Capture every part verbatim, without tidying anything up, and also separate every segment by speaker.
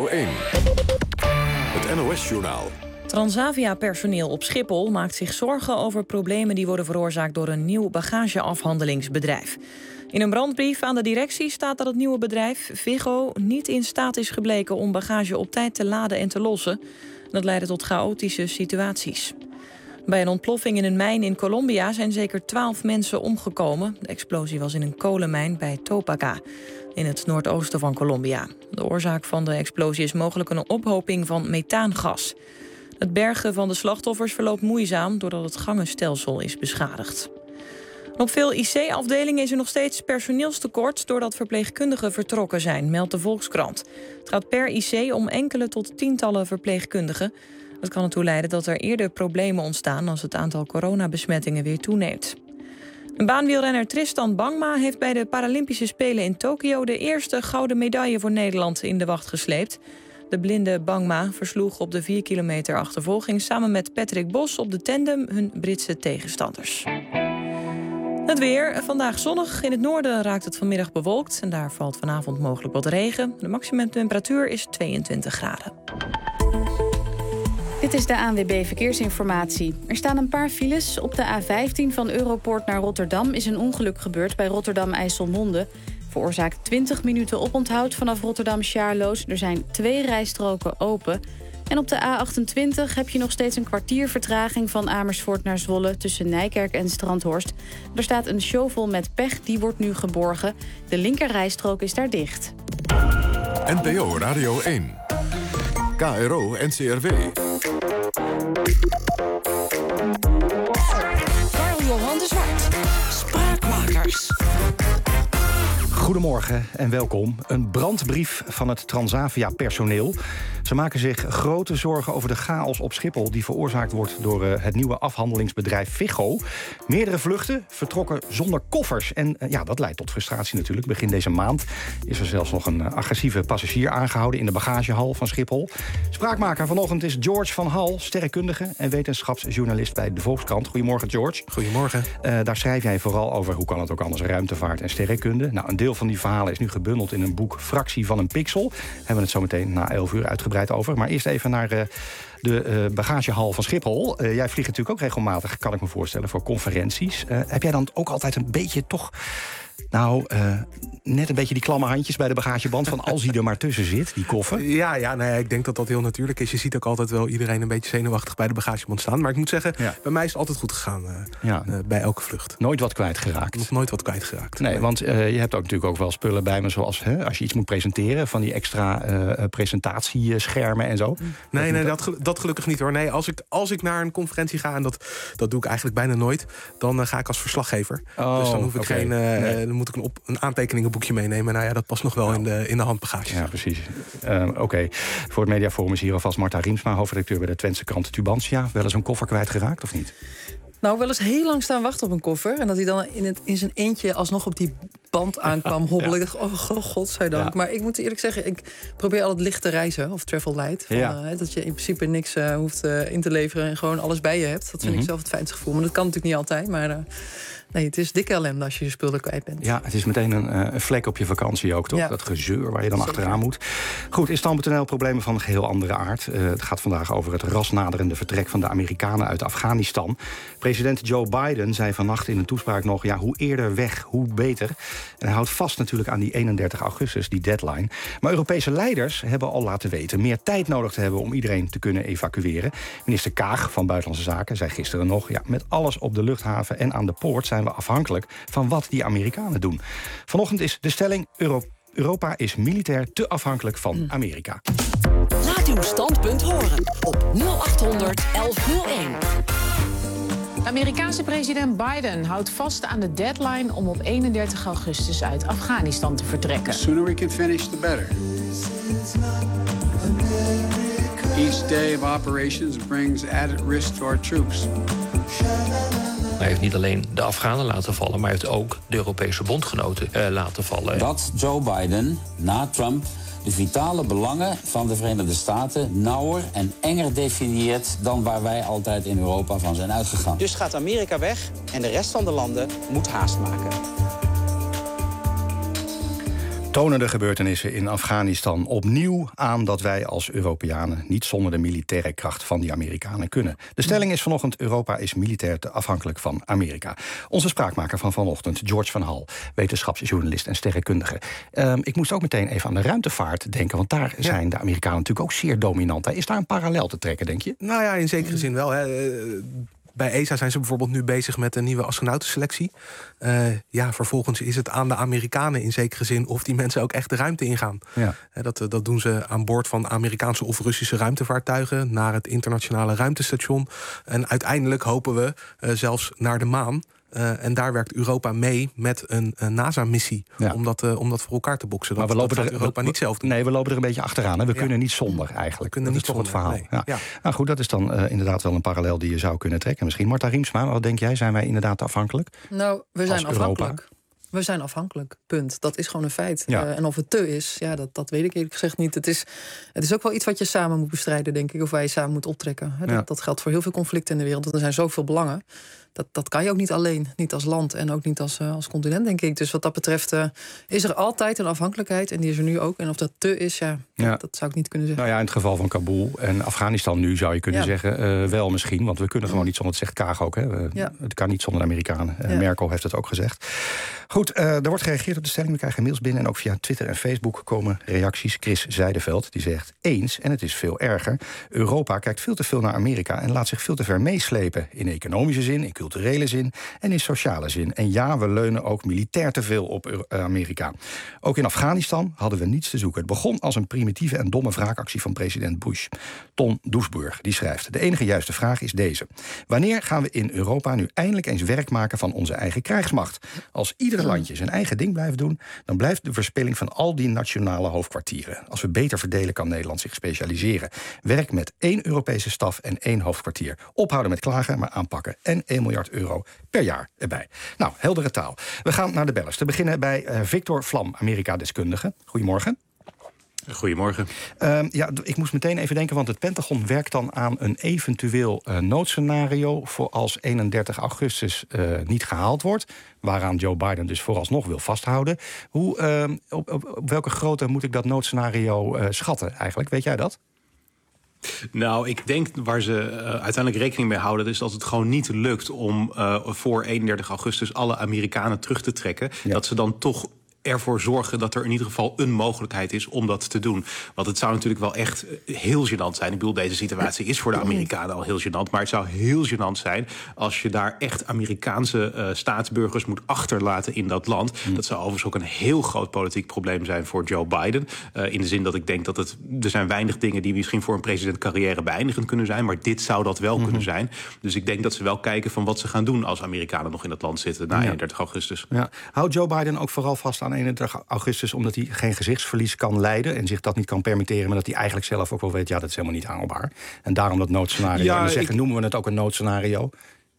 Speaker 1: Radio één. Het N O S-journaal.
Speaker 2: Transavia-personeel op Schiphol maakt zich zorgen over problemen die worden veroorzaakt door een nieuw bagageafhandelingsbedrijf. In een brandbrief aan de directie staat dat het nieuwe bedrijf, Viggo, niet in staat is gebleken om bagage op tijd te laden en te lossen. Dat leidde tot chaotische situaties. Bij een ontploffing in een mijn in Colombia zijn zeker twaalf mensen omgekomen. De explosie was in een kolenmijn bij Topaca, in het noordoosten van Colombia. De oorzaak van de explosie is mogelijk een ophoping van methaangas. Het bergen van de slachtoffers verloopt moeizaam doordat het gangenstelsel is beschadigd. Op veel I C-afdelingen is er nog steeds personeelstekort doordat verpleegkundigen vertrokken zijn, meldt de Volkskrant. Het gaat per I C om enkele tot tientallen verpleegkundigen. Dat kan ertoe leiden dat er eerder problemen ontstaan als het aantal coronabesmettingen weer toeneemt. Een baanwielrenner Tristan Bangma heeft bij de Paralympische Spelen in Tokio de eerste gouden medaille voor Nederland in de wacht gesleept. De blinde Bangma versloeg op de vier kilometer achtervolging samen met Patrick Bos op de tandem hun Britse tegenstanders. Het weer. Vandaag zonnig. In het noorden raakt het vanmiddag bewolkt en daar valt vanavond mogelijk wat regen. De maximumtemperatuur is tweeëntwintig graden.
Speaker 3: Dit is de A N W B Verkeersinformatie. Er staan een paar files. Op de A vijftien van Europoort naar Rotterdam is een ongeluk gebeurd bij Rotterdam-IJsselmonde. Veroorzaakt twintig minuten oponthoud vanaf Rotterdam-Sjaarloos. Er zijn twee rijstroken open. En op de A achtentwintig heb je nog steeds een kwartier vertraging van Amersfoort naar Zwolle tussen Nijkerk en Strandhorst. Er staat een shovel met pech, die wordt nu geborgen. De linkerrijstrook is daar dicht.
Speaker 1: N P O Radio één. K R O N C R W.
Speaker 4: Karl-Johan de Zwart. Spraakmakers.
Speaker 5: Goedemorgen en welkom. Een brandbrief van het Transavia-personeel. Ze maken zich grote zorgen over de chaos op Schiphol die veroorzaakt wordt door uh, het nieuwe afhandelingsbedrijf Viggo. Meerdere vluchten vertrokken zonder koffers. En uh, ja, dat leidt tot frustratie natuurlijk. Begin deze maand is er zelfs nog een uh, agressieve passagier aangehouden in de bagagehal van Schiphol. Spraakmaker vanochtend is George van Hal, sterrenkundige en wetenschapsjournalist bij de Volkskrant. Goedemorgen, George.
Speaker 6: Goedemorgen.
Speaker 5: Uh, daar schrijf jij vooral over, hoe kan het ook anders, ruimtevaart en sterrenkunde. Nou, een deel van die verhalen is nu gebundeld in een boek Fractie van een Pixel. Hebben we het zo meteen na elf uur uitgebreid over. Maar eerst even naar uh, de uh, bagagehal van Schiphol. Uh, jij vliegt natuurlijk ook regelmatig, kan ik me voorstellen, voor conferenties. Uh, heb jij dan ook altijd een beetje toch... Nou, uh, net een beetje die klamme handjes bij de bagageband van als hij er maar tussen zit, die koffer?
Speaker 6: Ja, ja nou ja, ik denk dat dat heel natuurlijk is. Je ziet ook altijd wel iedereen een beetje zenuwachtig bij de bagageband staan. Maar ik moet zeggen, ja. bij mij is het altijd goed gegaan uh, ja. uh, bij elke vlucht.
Speaker 5: Nooit wat kwijtgeraakt?
Speaker 6: Nog nooit wat kwijtgeraakt.
Speaker 5: Nee, nee. want uh, je hebt ook natuurlijk ook wel spullen bij me, zoals hè, als je iets moet presenteren, van die extra uh, presentatieschermen en zo.
Speaker 6: Nee, nee, dat, dat gelukkig niet hoor. Nee, als ik, als ik naar een conferentie ga, en dat, dat doe ik eigenlijk bijna nooit, dan uh, ga ik als verslaggever. Oh, dus dan hoef ik okay. geen... Uh, nee. Dan moet ik een, op, een aantekeningenboekje meenemen. Nou ja, dat past nog wel nou. in, de, in de handbagage.
Speaker 5: Ja, precies. Uh, Oké. Okay. Voor het Mediaforum is hier alvast Marta Riemsma, hoofdredacteur bij de Twentse krant Tubantia. Wel eens een koffer kwijtgeraakt of niet?
Speaker 7: Nou, wel eens heel lang staan wachten op een koffer. En dat hij dan in, het, in zijn eentje alsnog op die band aankwam hobbelen. Ja. Ik dacht, oh, godzijdank. Ja. Maar ik moet eerlijk zeggen, ik probeer altijd licht te reizen. Of travel light. Van, ja. uh, dat je in principe niks uh, hoeft uh, in te leveren en gewoon alles bij je hebt. Dat vind mm-hmm. ik zelf het fijnste gevoel. Maar dat kan natuurlijk niet altijd. Maar uh, nee, het is dikke ellende als je je spullen kwijt bent.
Speaker 5: Ja, het is meteen een, uh, een vlek op je vakantie ook, toch? Ja. Dat gezeur waar je dan Zeker. achteraan moet. Goed, Istanbul problemen van een geheel andere aard. Uh, het gaat vandaag over het rasnaderende vertrek van de Amerikanen uit Afghanistan. President Joe Biden zei vannacht in een toespraak nog, ja, hoe eerder weg, hoe beter. En hij houdt vast natuurlijk aan die eenendertig augustus, die deadline. Maar Europese leiders hebben al laten weten meer tijd nodig te hebben om iedereen te kunnen evacueren. Minister Kaag van Buitenlandse Zaken zei gisteren nog, ja, met alles op de luchthaven en aan de poort zijn we afhankelijk van wat die Amerikanen doen. Vanochtend is de stelling, Euro- Europa is militair te afhankelijk van Amerika.
Speaker 4: Laat uw standpunt horen op nul achthonderd elfhonderdéén.
Speaker 8: Amerikaanse president Biden houdt vast aan de deadline om op eenendertig augustus uit Afghanistan te vertrekken.
Speaker 9: The sooner we can finish, the better. Each day of operations brings added risk to our troops.
Speaker 10: Hij heeft niet alleen de Afghanen laten vallen, maar hij heeft ook de Europese bondgenoten uh, laten vallen.
Speaker 11: Dat Joe Biden na Trump de vitale belangen van de Verenigde Staten nauwer en enger definieert dan waar wij altijd in Europa van zijn uitgegaan.
Speaker 12: Dus gaat Amerika weg en de rest van de landen moet haast maken.
Speaker 5: Tonen de gebeurtenissen in Afghanistan opnieuw aan dat wij als Europeanen niet zonder de militaire kracht van die Amerikanen kunnen. De stelling is vanochtend: Europa is militair te afhankelijk van Amerika. Onze spraakmaker van vanochtend, George van Hal, wetenschapsjournalist en sterrenkundige. Um, ik moest ook meteen even aan de ruimtevaart denken, want daar ja. zijn de Amerikanen natuurlijk ook zeer dominant. Hè? Is daar een parallel te trekken, denk je?
Speaker 6: Nou ja, in zekere zin wel. Hè. Bij E S A zijn ze bijvoorbeeld nu bezig met een nieuwe astronautenselectie. Uh, ja, vervolgens is het aan de Amerikanen in zekere zin of die mensen ook echt de ruimte ingaan. Ja. Uh, dat, dat doen ze aan boord van Amerikaanse of Russische ruimtevaartuigen naar het internationale ruimtestation. En uiteindelijk hopen we uh, zelfs naar de maan. Uh, en daar werkt Europa mee met een, een NASA-missie ja. om, dat, uh, om dat voor elkaar te boksen.
Speaker 5: Maar
Speaker 6: dat,
Speaker 5: we lopen
Speaker 6: dat gaat
Speaker 5: er,
Speaker 6: Europa
Speaker 5: we,
Speaker 6: niet zelf doen.
Speaker 5: Nee, we lopen er een beetje achteraan. Hè? We ja. kunnen niet zonder eigenlijk. We
Speaker 6: kunnen
Speaker 5: dat
Speaker 6: niet
Speaker 5: is toch
Speaker 6: zonder,
Speaker 5: het verhaal.
Speaker 6: Nee.
Speaker 5: Ja.
Speaker 6: Ja.
Speaker 5: Nou goed, dat is dan uh, inderdaad wel een parallel die je zou kunnen trekken. Misschien Marta Riemsma, wat denk jij? Zijn wij inderdaad afhankelijk?
Speaker 7: Nou, we zijn
Speaker 5: als
Speaker 7: afhankelijk.
Speaker 5: Europa?
Speaker 7: We zijn afhankelijk, punt. Dat is gewoon een feit.
Speaker 5: Ja.
Speaker 7: Uh, en of het te is, ja, dat, dat weet ik eerlijk gezegd niet. Het is, het is ook wel iets wat je samen moet bestrijden, denk ik. Of waar je samen moet optrekken. Dat, ja. dat geldt voor heel veel conflicten in de wereld. Want er zijn zoveel belangen. Dat, dat kan je ook niet alleen. Niet als land en ook niet als, uh, als continent, denk ik. Dus wat dat betreft uh, is er altijd een afhankelijkheid. En die is er nu ook. En of dat te is, ja, ja. Dat, dat zou ik niet kunnen zeggen.
Speaker 5: Nou ja, in het geval van Kabul en Afghanistan nu zou je kunnen ja. zeggen... Uh, wel misschien, want we kunnen gewoon niet zonder... het zegt Kaag ook, hè. Uh, ja. Het kan niet zonder de Amerikanen. Uh, ja. Merkel heeft het ook gezegd. Goed, uh, er wordt gereageerd op de stelling. We krijgen mails binnen en ook via Twitter en Facebook komen reacties. Chris Zijdeveld, die zegt eens, en het is veel erger... Europa kijkt veel te veel naar Amerika... en laat zich veel te ver meeslepen. In economische zin, in culturele zin en in sociale zin. En ja, we leunen ook militair te veel op Amerika. Ook in Afghanistan hadden we niets te zoeken. Het begon als een primitieve en domme wraakactie van president Bush. Ton Doesburg, die schrijft: de enige juiste vraag is deze. Wanneer gaan we in Europa nu eindelijk eens werk maken van onze eigen krijgsmacht? Als ieder landje zijn eigen ding blijft doen, dan blijft de verspilling van al die nationale hoofdkwartieren. Als we beter verdelen, kan Nederland zich specialiseren. Werk met één Europese staf en één hoofdkwartier. Ophouden met klagen, maar aanpakken. En één miljard euro per jaar erbij. Nou, heldere taal. We gaan naar de bellers. Te beginnen bij uh, Victor Vlam, Amerika-deskundige. Goedemorgen.
Speaker 12: Goedemorgen.
Speaker 5: Uh, ja, ik moest meteen even denken, want het Pentagon werkt dan aan een eventueel uh, noodscenario voor als eenendertig augustus uh, niet gehaald wordt, waaraan Joe Biden dus vooralsnog wil vasthouden. Hoe, uh, op, op, op welke grootte moet ik dat noodscenario uh, schatten eigenlijk? Weet jij dat?
Speaker 12: Nou, ik denk waar ze uh, uiteindelijk rekening mee houden, is dat het gewoon niet lukt om uh, voor eenendertig augustus alle Amerikanen terug te trekken. Ja. Dat ze dan toch ervoor zorgen dat er in ieder geval een mogelijkheid is om dat te doen. Want het zou natuurlijk wel echt heel gênant zijn. Ik bedoel, deze situatie is voor de Amerikanen al heel gênant. Maar het zou heel gênant zijn als je daar echt Amerikaanse uh, staatsburgers moet achterlaten in dat land. Mm. Dat zou overigens ook een heel groot politiek probleem zijn voor Joe Biden. Uh, in de zin dat ik denk dat het, er zijn weinig dingen die misschien voor een president carrière beëindigend kunnen zijn. Maar dit zou dat wel mm-hmm. kunnen zijn. Dus ik denk dat ze wel kijken van wat ze gaan doen als Amerikanen nog in dat land zitten na ja. eenendertig augustus.
Speaker 5: Ja. Houdt Joe Biden ook vooral vast aan eenendertig augustus... omdat hij geen gezichtsverlies kan lijden en zich dat niet kan permitteren, maar dat hij eigenlijk zelf ook wel weet, ja, dat is helemaal niet haalbaar. En daarom dat noodscenario. Ja, en dan zeggen, ik... noemen we het ook een noodscenario.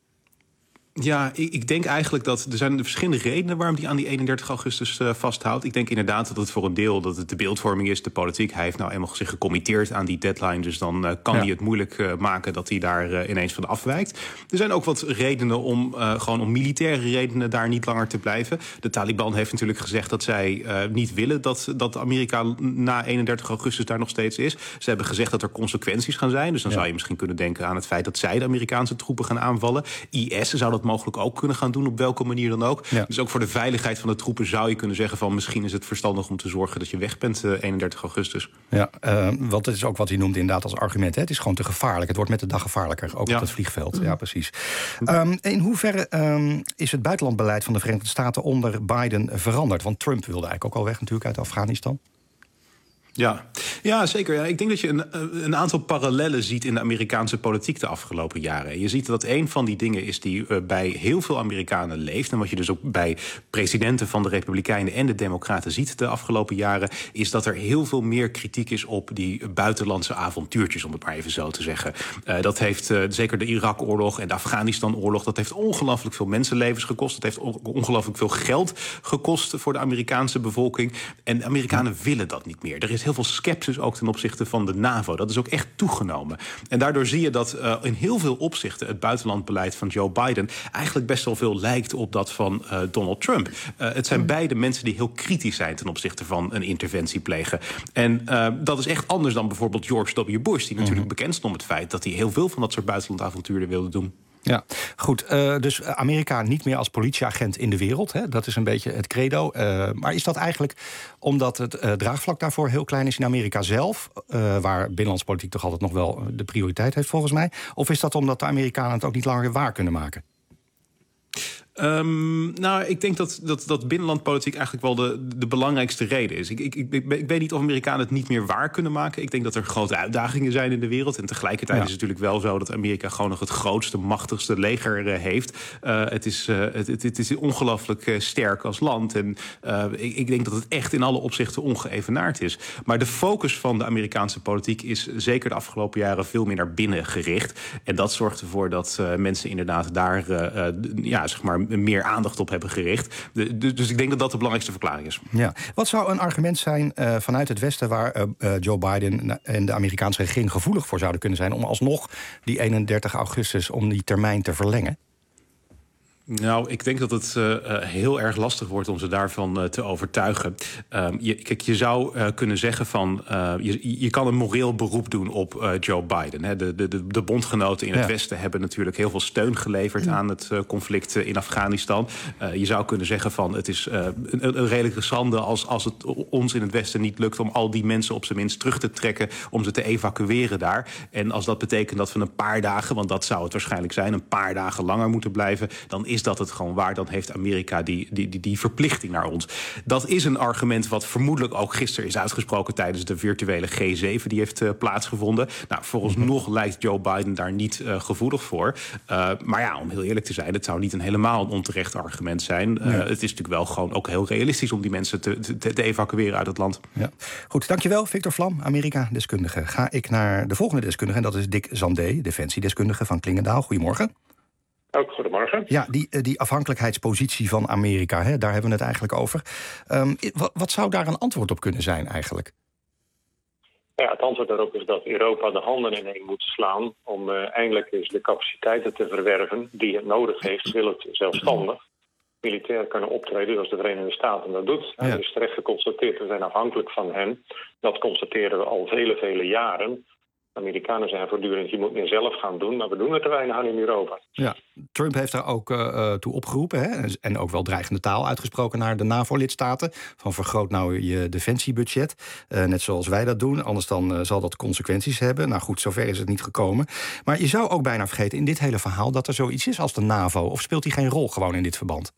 Speaker 12: Ja, ik, ik denk eigenlijk dat er zijn verschillende redenen waarom hij aan die eenendertig augustus uh, vasthoudt. Ik denk inderdaad dat het voor een deel dat het de beeldvorming is, de politiek. Hij heeft nou eenmaal zich gecommitteerd aan die deadline, dus dan uh, kan ja. hij het moeilijk uh, maken dat hij daar uh, ineens van afwijkt. Er zijn ook wat redenen om uh, gewoon om militaire redenen daar niet langer te blijven. De Taliban heeft natuurlijk gezegd dat zij uh, niet willen dat, dat Amerika na eenendertig augustus daar nog steeds is. Ze hebben gezegd dat er consequenties gaan zijn. Dus dan ja. zou je misschien kunnen denken aan het feit dat zij de Amerikaanse troepen gaan aanvallen. I S zou dat mogelijk ook kunnen gaan doen, op welke manier dan ook. Ja. Dus ook voor de veiligheid van de troepen zou je kunnen zeggen van misschien is het verstandig om te zorgen dat je weg bent uh, eenendertig augustus.
Speaker 5: Ja, uh, want dat is ook wat hij noemt inderdaad als argument. Hè? Het is gewoon te gevaarlijk. Het wordt met de dag gevaarlijker, ook ja. op het vliegveld. Mm. Ja, precies. Um, in hoeverre um, is het buitenlandbeleid van de Verenigde Staten onder Biden veranderd? Want Trump wilde eigenlijk ook al weg natuurlijk uit Afghanistan.
Speaker 12: Ja, ja zeker. Ja, ik denk dat je een, een aantal parallellen ziet in de Amerikaanse politiek de afgelopen jaren. Je ziet dat een van die dingen is die uh, bij heel veel Amerikanen leeft. En wat je dus ook bij presidenten van de Republikeinen en de Democraten ziet de afgelopen jaren, is dat er heel veel meer kritiek is op die buitenlandse avontuurtjes, om het maar even zo te zeggen. Uh, dat heeft uh, zeker de Irak-oorlog en de Afghanistan-oorlog, dat heeft ongelooflijk veel mensenlevens gekost. Dat heeft on- ongelooflijk veel geld gekost voor de Amerikaanse bevolking. En de Amerikanen willen dat niet meer. Er is heel veel sceptisch dus ook ten opzichte van de NAVO. Dat is ook echt toegenomen. En daardoor zie je dat uh, in heel veel opzichten het buitenlandbeleid van Joe Biden eigenlijk best wel veel lijkt op dat van uh, Donald Trump. Uh, het zijn beide mensen die heel kritisch zijn ten opzichte van een interventie plegen. En uh, dat is echt anders dan bijvoorbeeld George W. Bush, die natuurlijk mm-hmm. bekend stond om het feit dat hij heel veel van dat soort buitenlandavonturen wilde doen.
Speaker 5: Ja, goed. Uh, dus Amerika niet meer als politieagent in de wereld. Hè? Dat is een beetje het credo. Uh, maar is dat eigenlijk omdat het uh, draagvlak daarvoor heel klein is in Amerika zelf? Uh, waar binnenlandspolitiek toch altijd nog wel de prioriteit heeft volgens mij? Of is dat omdat de Amerikanen het ook niet langer waar kunnen maken?
Speaker 12: Um, nou, ik denk dat, dat, dat binnenlandpolitiek eigenlijk wel de, de belangrijkste reden is. Ik, ik, ik, ik weet niet of Amerikanen het niet meer waar kunnen maken. Ik denk dat er grote uitdagingen zijn in de wereld. En tegelijkertijd ja. is het natuurlijk wel zo dat Amerika gewoon nog het grootste, machtigste leger uh, heeft. Uh, het, is, uh, het, het, het is ongelooflijk uh, sterk als land. En uh, ik, ik denk dat het echt in alle opzichten ongeëvenaard is. Maar de focus van de Amerikaanse politiek is zeker de afgelopen jaren veel meer naar binnen gericht. En dat zorgt ervoor dat uh, mensen inderdaad daar uh, uh, ja, zeg maar meer aandacht op hebben gericht. De, de, dus ik denk dat dat de belangrijkste verklaring is.
Speaker 5: Ja. Wat zou een argument zijn uh, vanuit het Westen waar uh, uh, Joe Biden en de Amerikaanse regering gevoelig voor zouden kunnen zijn om alsnog die eenendertig augustus om die termijn te verlengen?
Speaker 12: Nou, ik denk dat het uh, heel erg lastig wordt om ze daarvan uh, te overtuigen. Uh, je, kijk, je zou uh, kunnen zeggen van... Uh, je, je kan een moreel beroep doen op uh, Joe Biden. Hè. De, de, de bondgenoten in ja. het Westen hebben natuurlijk heel veel steun geleverd... Mm. aan het uh, conflict in Afghanistan. Uh, je zou kunnen zeggen van het is uh, een, een redelijke schande... Als, als het ons in het Westen niet lukt om al die mensen op zijn minst terug te trekken... om ze te evacueren daar. En als dat betekent dat we een paar dagen... want dat zou het waarschijnlijk zijn, een paar dagen langer moeten blijven... dan is Is dat het gewoon waar, dan heeft Amerika die, die, die, die verplichting naar ons. Dat is een argument wat vermoedelijk ook gisteren is uitgesproken... tijdens de virtuele G zeven die heeft uh, plaatsgevonden. Nou, vooralsnog mm-hmm. lijkt Joe Biden daar niet uh, gevoelig voor. Uh, maar ja, om heel eerlijk te zijn... het zou niet een helemaal een onterecht argument zijn. Uh, ja. Het is natuurlijk wel gewoon ook heel realistisch... om die mensen te, te, te evacueren uit het land.
Speaker 5: Ja. Goed, dankjewel, Victor Vlam, Amerika-deskundige. Ga ik naar de volgende deskundige... en dat is Dick Zandé, defensiedeskundige van Klingendaal. Goedemorgen.
Speaker 13: Ook goedemorgen.
Speaker 5: Ja, die, die afhankelijkheidspositie van Amerika, hè, daar hebben we het eigenlijk over. Um, wat, wat zou daar een antwoord op kunnen zijn eigenlijk?
Speaker 13: Ja, het antwoord daarop is dat Europa de handen ineen moet slaan... om uh, eindelijk eens de capaciteiten te verwerven die het nodig heeft... wil het zelfstandig militair kunnen optreden zoals de Verenigde Staten dat doet. Ja. Er is terecht geconstateerd, we zijn afhankelijk van hen. Dat constateren we al vele, vele jaren... De Amerikanen zeggen voortdurend, je moet meer zelf gaan doen... maar we doen er te weinig aan in Europa.
Speaker 5: Ja, Trump heeft daar ook uh, toe opgeroepen... Hè? en ook wel dreigende taal uitgesproken naar de NAVO-lidstaten... van vergroot nou je defensiebudget, uh, net zoals wij dat doen... anders dan uh, zal dat consequenties hebben. Nou goed, zover is het niet gekomen. Maar je zou ook bijna vergeten in dit hele verhaal... dat er zoiets is als de NAVO, of speelt die geen rol gewoon in dit verband?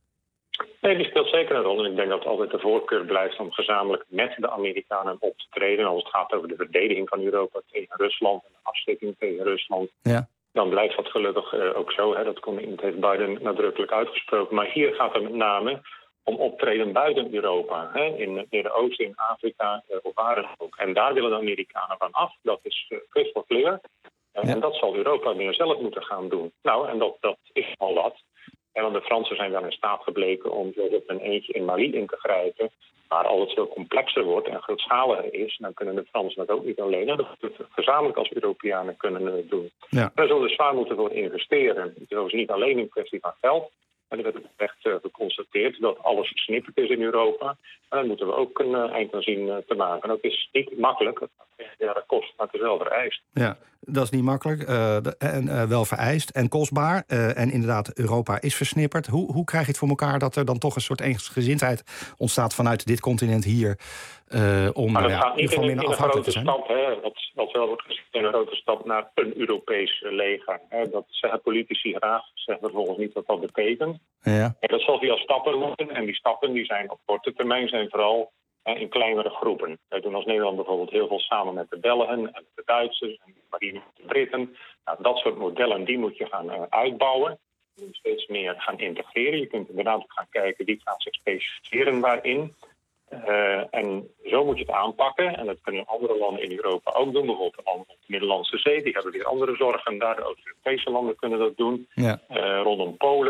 Speaker 13: Nee, die speelt zeker een rol. En ik denk dat het altijd de voorkeur blijft om gezamenlijk met de Amerikanen op te treden. Als het gaat over de verdediging van Europa tegen Rusland en de afschrikking tegen Rusland. Ja. Dan blijft dat gelukkig uh, ook zo. Hè. Dat heeft Biden nadrukkelijk uitgesproken. Maar hier gaat het met name om optreden buiten Europa. Hè. In het Midden-Oosten, in Afrika uh, of waar dan ook. En daar willen de Amerikanen van af. Dat is uh, crystal clear. Uh, ja. En dat zal Europa meer zelf moeten gaan doen. Nou, en dat, dat is al wat. En want de Fransen zijn wel in staat gebleken om op een eentje in Mali in te grijpen. Maar als het veel complexer wordt en grootschaliger is, dan kunnen de Fransen dat ook niet alleen. Dat we het gezamenlijk als Europeanen kunnen doen. Ja. Daar zullen we zwaar moeten voor investeren. Het is dus niet alleen een kwestie van geld. En er werd echt uh, geconstateerd dat alles versnipperd is in Europa. En daar moeten we ook een uh, eind aan zien uh, te maken. En dat is niet makkelijk. Ja, dat kost, maar het is wel vereist.
Speaker 5: Ja, dat is niet makkelijk. Uh, en uh, wel vereist en kostbaar. Uh, en inderdaad, Europa is versnipperd. Hoe, hoe krijg je het voor elkaar dat er dan toch een soort eensgezindheid ontstaat vanuit dit continent hier? Uh, om
Speaker 13: maar dat
Speaker 5: ja,
Speaker 13: gaat niet in, in, in een grote
Speaker 5: te zijn.
Speaker 13: stap, hè, wat, wat wel wordt gezegd, in een grote stap naar een Europees leger. Hè. Dat zeggen politici graag, zeggen vervolgens niet wat dat betekent.
Speaker 5: Ja.
Speaker 13: En dat zal via stappen moeten. En die stappen die zijn op korte termijn zijn vooral hè, in kleinere groepen. Wij doen als Nederland bijvoorbeeld heel veel samen met de Belgen en de Duitsers en de Britten. Nou, dat soort modellen die moet je gaan uh, uitbouwen. Je moet steeds meer gaan integreren. Je kunt inderdaad gaan kijken wie gaat zich specialiseren waarin. Uh, en zo moet je het aanpakken. En dat kunnen andere landen in Europa ook doen. Bijvoorbeeld de landen op de Middellandse Zee. Die hebben weer andere zorgen. Daar de Oost-Europese landen kunnen dat doen. Ja. Uh, rondom Polen.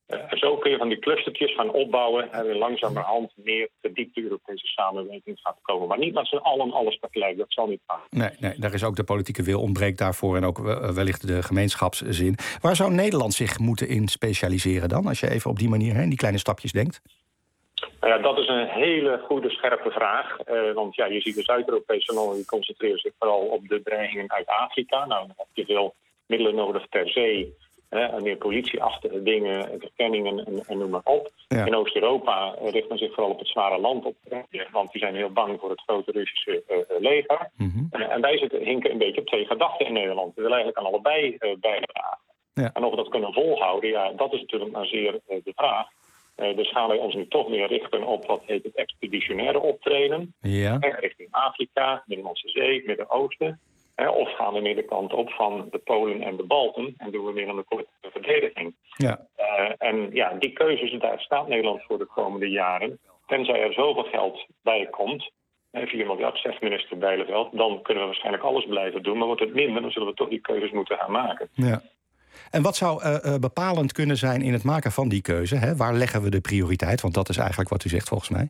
Speaker 13: Uh, en zo kun je van die clustertjes gaan opbouwen en weer langzamerhand meer verdiepte Europese samenwerking gaat komen. Maar niet met z'n allen alles tegelijk, dat zal niet gaan.
Speaker 5: Nee, nee, daar is ook de politieke wil ontbreekt daarvoor en ook wellicht de gemeenschapszin. Waar zou Nederland zich moeten in specialiseren dan, als je even op die manier, hè, in die kleine stapjes denkt?
Speaker 13: Nou ja, dat is een hele goede, scherpe vraag. Uh, want ja, je ziet de Zuid-Europese landen die concentreren zich vooral op de dreigingen uit Afrika. Nou, dan heb je veel middelen nodig ter zee. Hè, meer politieachtige dingen, verkenningen en, en noem maar op. Ja. In Oost-Europa richt men zich vooral op het zware land op. Want die zijn heel bang voor het grote Russische uh, leger. Mm-hmm. Uh, en wij zitten, hinken een beetje op twee gedachten in Nederland. We willen eigenlijk aan allebei uh, bijdragen. Ja. En of we dat kunnen volhouden, ja, dat is natuurlijk maar zeer uh, de vraag. Uh, dus gaan wij ons nu toch meer richten op wat heet het expeditionaire optreden. Ja. Uh, richting Afrika, Middellandse Zee, Midden-Oosten. Uh, of gaan we meer de kant op van de Polen en de Balten en doen we meer aan de collectieve verdediging. Ja. Uh, en ja, die keuzes, daar staat Nederland voor de komende jaren. Tenzij er zoveel geld bij komt, vier miljard, zegt minister Bijleveld, dan kunnen we waarschijnlijk alles blijven doen. Maar wordt het minder, dan zullen we toch die keuzes moeten gaan maken.
Speaker 5: Ja. En wat zou uh, uh, bepalend kunnen zijn in het maken van die keuze? Hè? Waar leggen we de prioriteit? Want dat is eigenlijk wat u zegt volgens mij.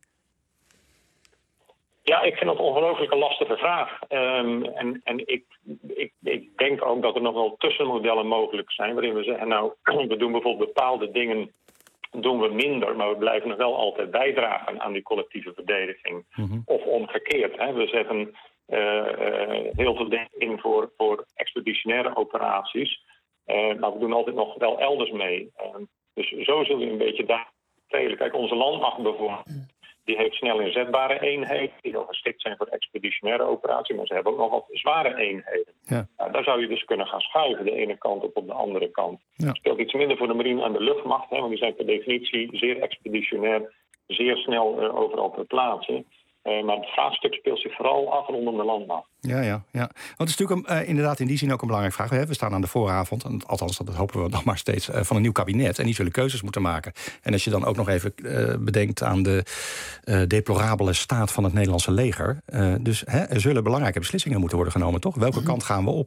Speaker 13: Ja, ik vind dat een ongelooflijk lastige vraag. Um, en en ik, ik, ik denk ook dat er nog wel tussenmodellen mogelijk zijn waarin we zeggen, nou, we doen bijvoorbeeld bepaalde dingen, doen we minder, maar we blijven nog wel altijd bijdragen aan die collectieve verdediging. Mm-hmm. Of omgekeerd. Hè. We zetten uh, uh, heel veel dingen in voor, voor expeditionaire operaties. Uh, maar we doen altijd nog wel elders mee. Uh, dus zo zul je een beetje daar spelen. Kijk, onze landmacht bijvoorbeeld, die heeft snel inzetbare eenheden die wel geschikt zijn voor expeditionaire operaties, maar ze hebben ook nog wat zware eenheden. Ja. Nou, daar zou je dus kunnen gaan schuiven, de ene kant op op de andere kant. Ja. Het speelt iets minder voor de marine en de luchtmacht, hè, want die zijn per definitie zeer expeditionair, zeer snel uh, overal ter plaatse. Uh, maar het vraagstuk speelt zich vooral af rondom de landmacht.
Speaker 5: Ja, ja, ja. Want het is natuurlijk een, uh, inderdaad in die zin ook een belangrijke vraag. Hè? We staan aan de vooravond, althans dat hopen we nog maar steeds, uh, van een nieuw kabinet. En die zullen keuzes moeten maken. En als je dan ook nog even uh, bedenkt aan de uh, deplorabele staat van het Nederlandse leger. Uh, dus hè, er zullen belangrijke beslissingen moeten worden genomen, toch? Welke kant gaan we op?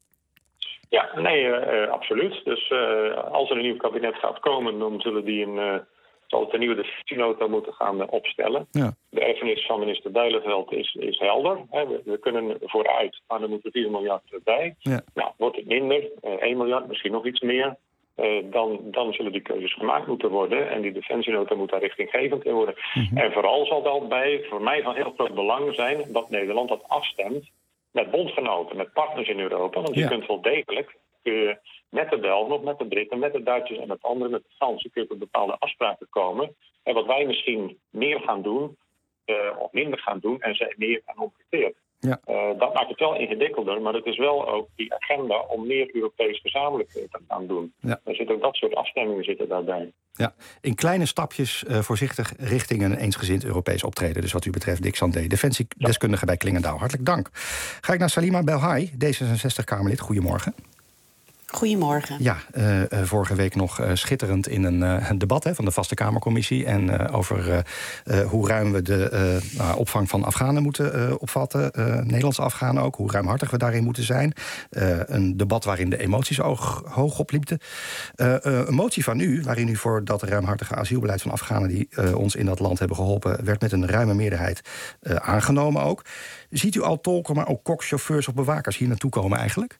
Speaker 13: Ja, nee, uh, absoluut. Dus uh, als er een nieuw kabinet gaat komen, dan zullen die een... Uh, zal het een nieuwe definienota moeten gaan opstellen. Ja. De erfenis van minister Bijleveld is, is helder. Hè. We, we kunnen vooruit, maar er moeten vier miljard bij. Ja. Nou, wordt het minder, uh, één miljard, misschien nog iets meer... Uh, dan, dan zullen die keuzes gemaakt moeten worden. En die defensienota moet daar richtinggevend in worden. Mm-hmm. En vooral zal dat bij, voor mij van heel groot belang zijn, dat Nederland dat afstemt met bondgenoten, met partners in Europa. Want je ja. kunt wel degelijk... Uh, met de Belgen, of met de Britten, met de Duitsers en met anderen, met de Fransen, kun je tot bepaalde afspraken komen. En wat wij misschien meer gaan doen, uh, of minder gaan doen, en zij meer en omgekeerd. Ja. Uh, dat maakt het wel ingewikkelder, maar het is wel ook die agenda om meer Europees gezamenlijk te gaan doen. Ja. Er zitten ook dat soort afstemmingen zitten daarbij.
Speaker 5: Ja, in kleine stapjes uh, voorzichtig richting een eensgezind Europees optreden. Dus wat u betreft Dick Sandé, defensiedeskundige ja. bij Klingendaal. Hartelijk dank. Ga ik naar Salima Belhai, D zesenzestig-Kamerlid. Goedemorgen.
Speaker 14: Goedemorgen.
Speaker 5: Ja, uh, vorige week nog uh, schitterend in een uh, debat hè, van de Vaste Kamercommissie... en uh, over uh, uh, hoe ruim we de uh, nou, opvang van Afghanen moeten uh, opvatten. Uh, Nederlandse Afghanen ook, hoe ruimhartig we daarin moeten zijn. Uh, een debat waarin de emoties hoog, hoog opliepten. Uh, uh, een motie van u, waarin u voor dat ruimhartige asielbeleid van Afghanen... die uh, ons in dat land hebben geholpen, werd met een ruime meerderheid uh, aangenomen ook. Ziet u al tolken, maar ook koks, chauffeurs of bewakers hier naartoe komen eigenlijk?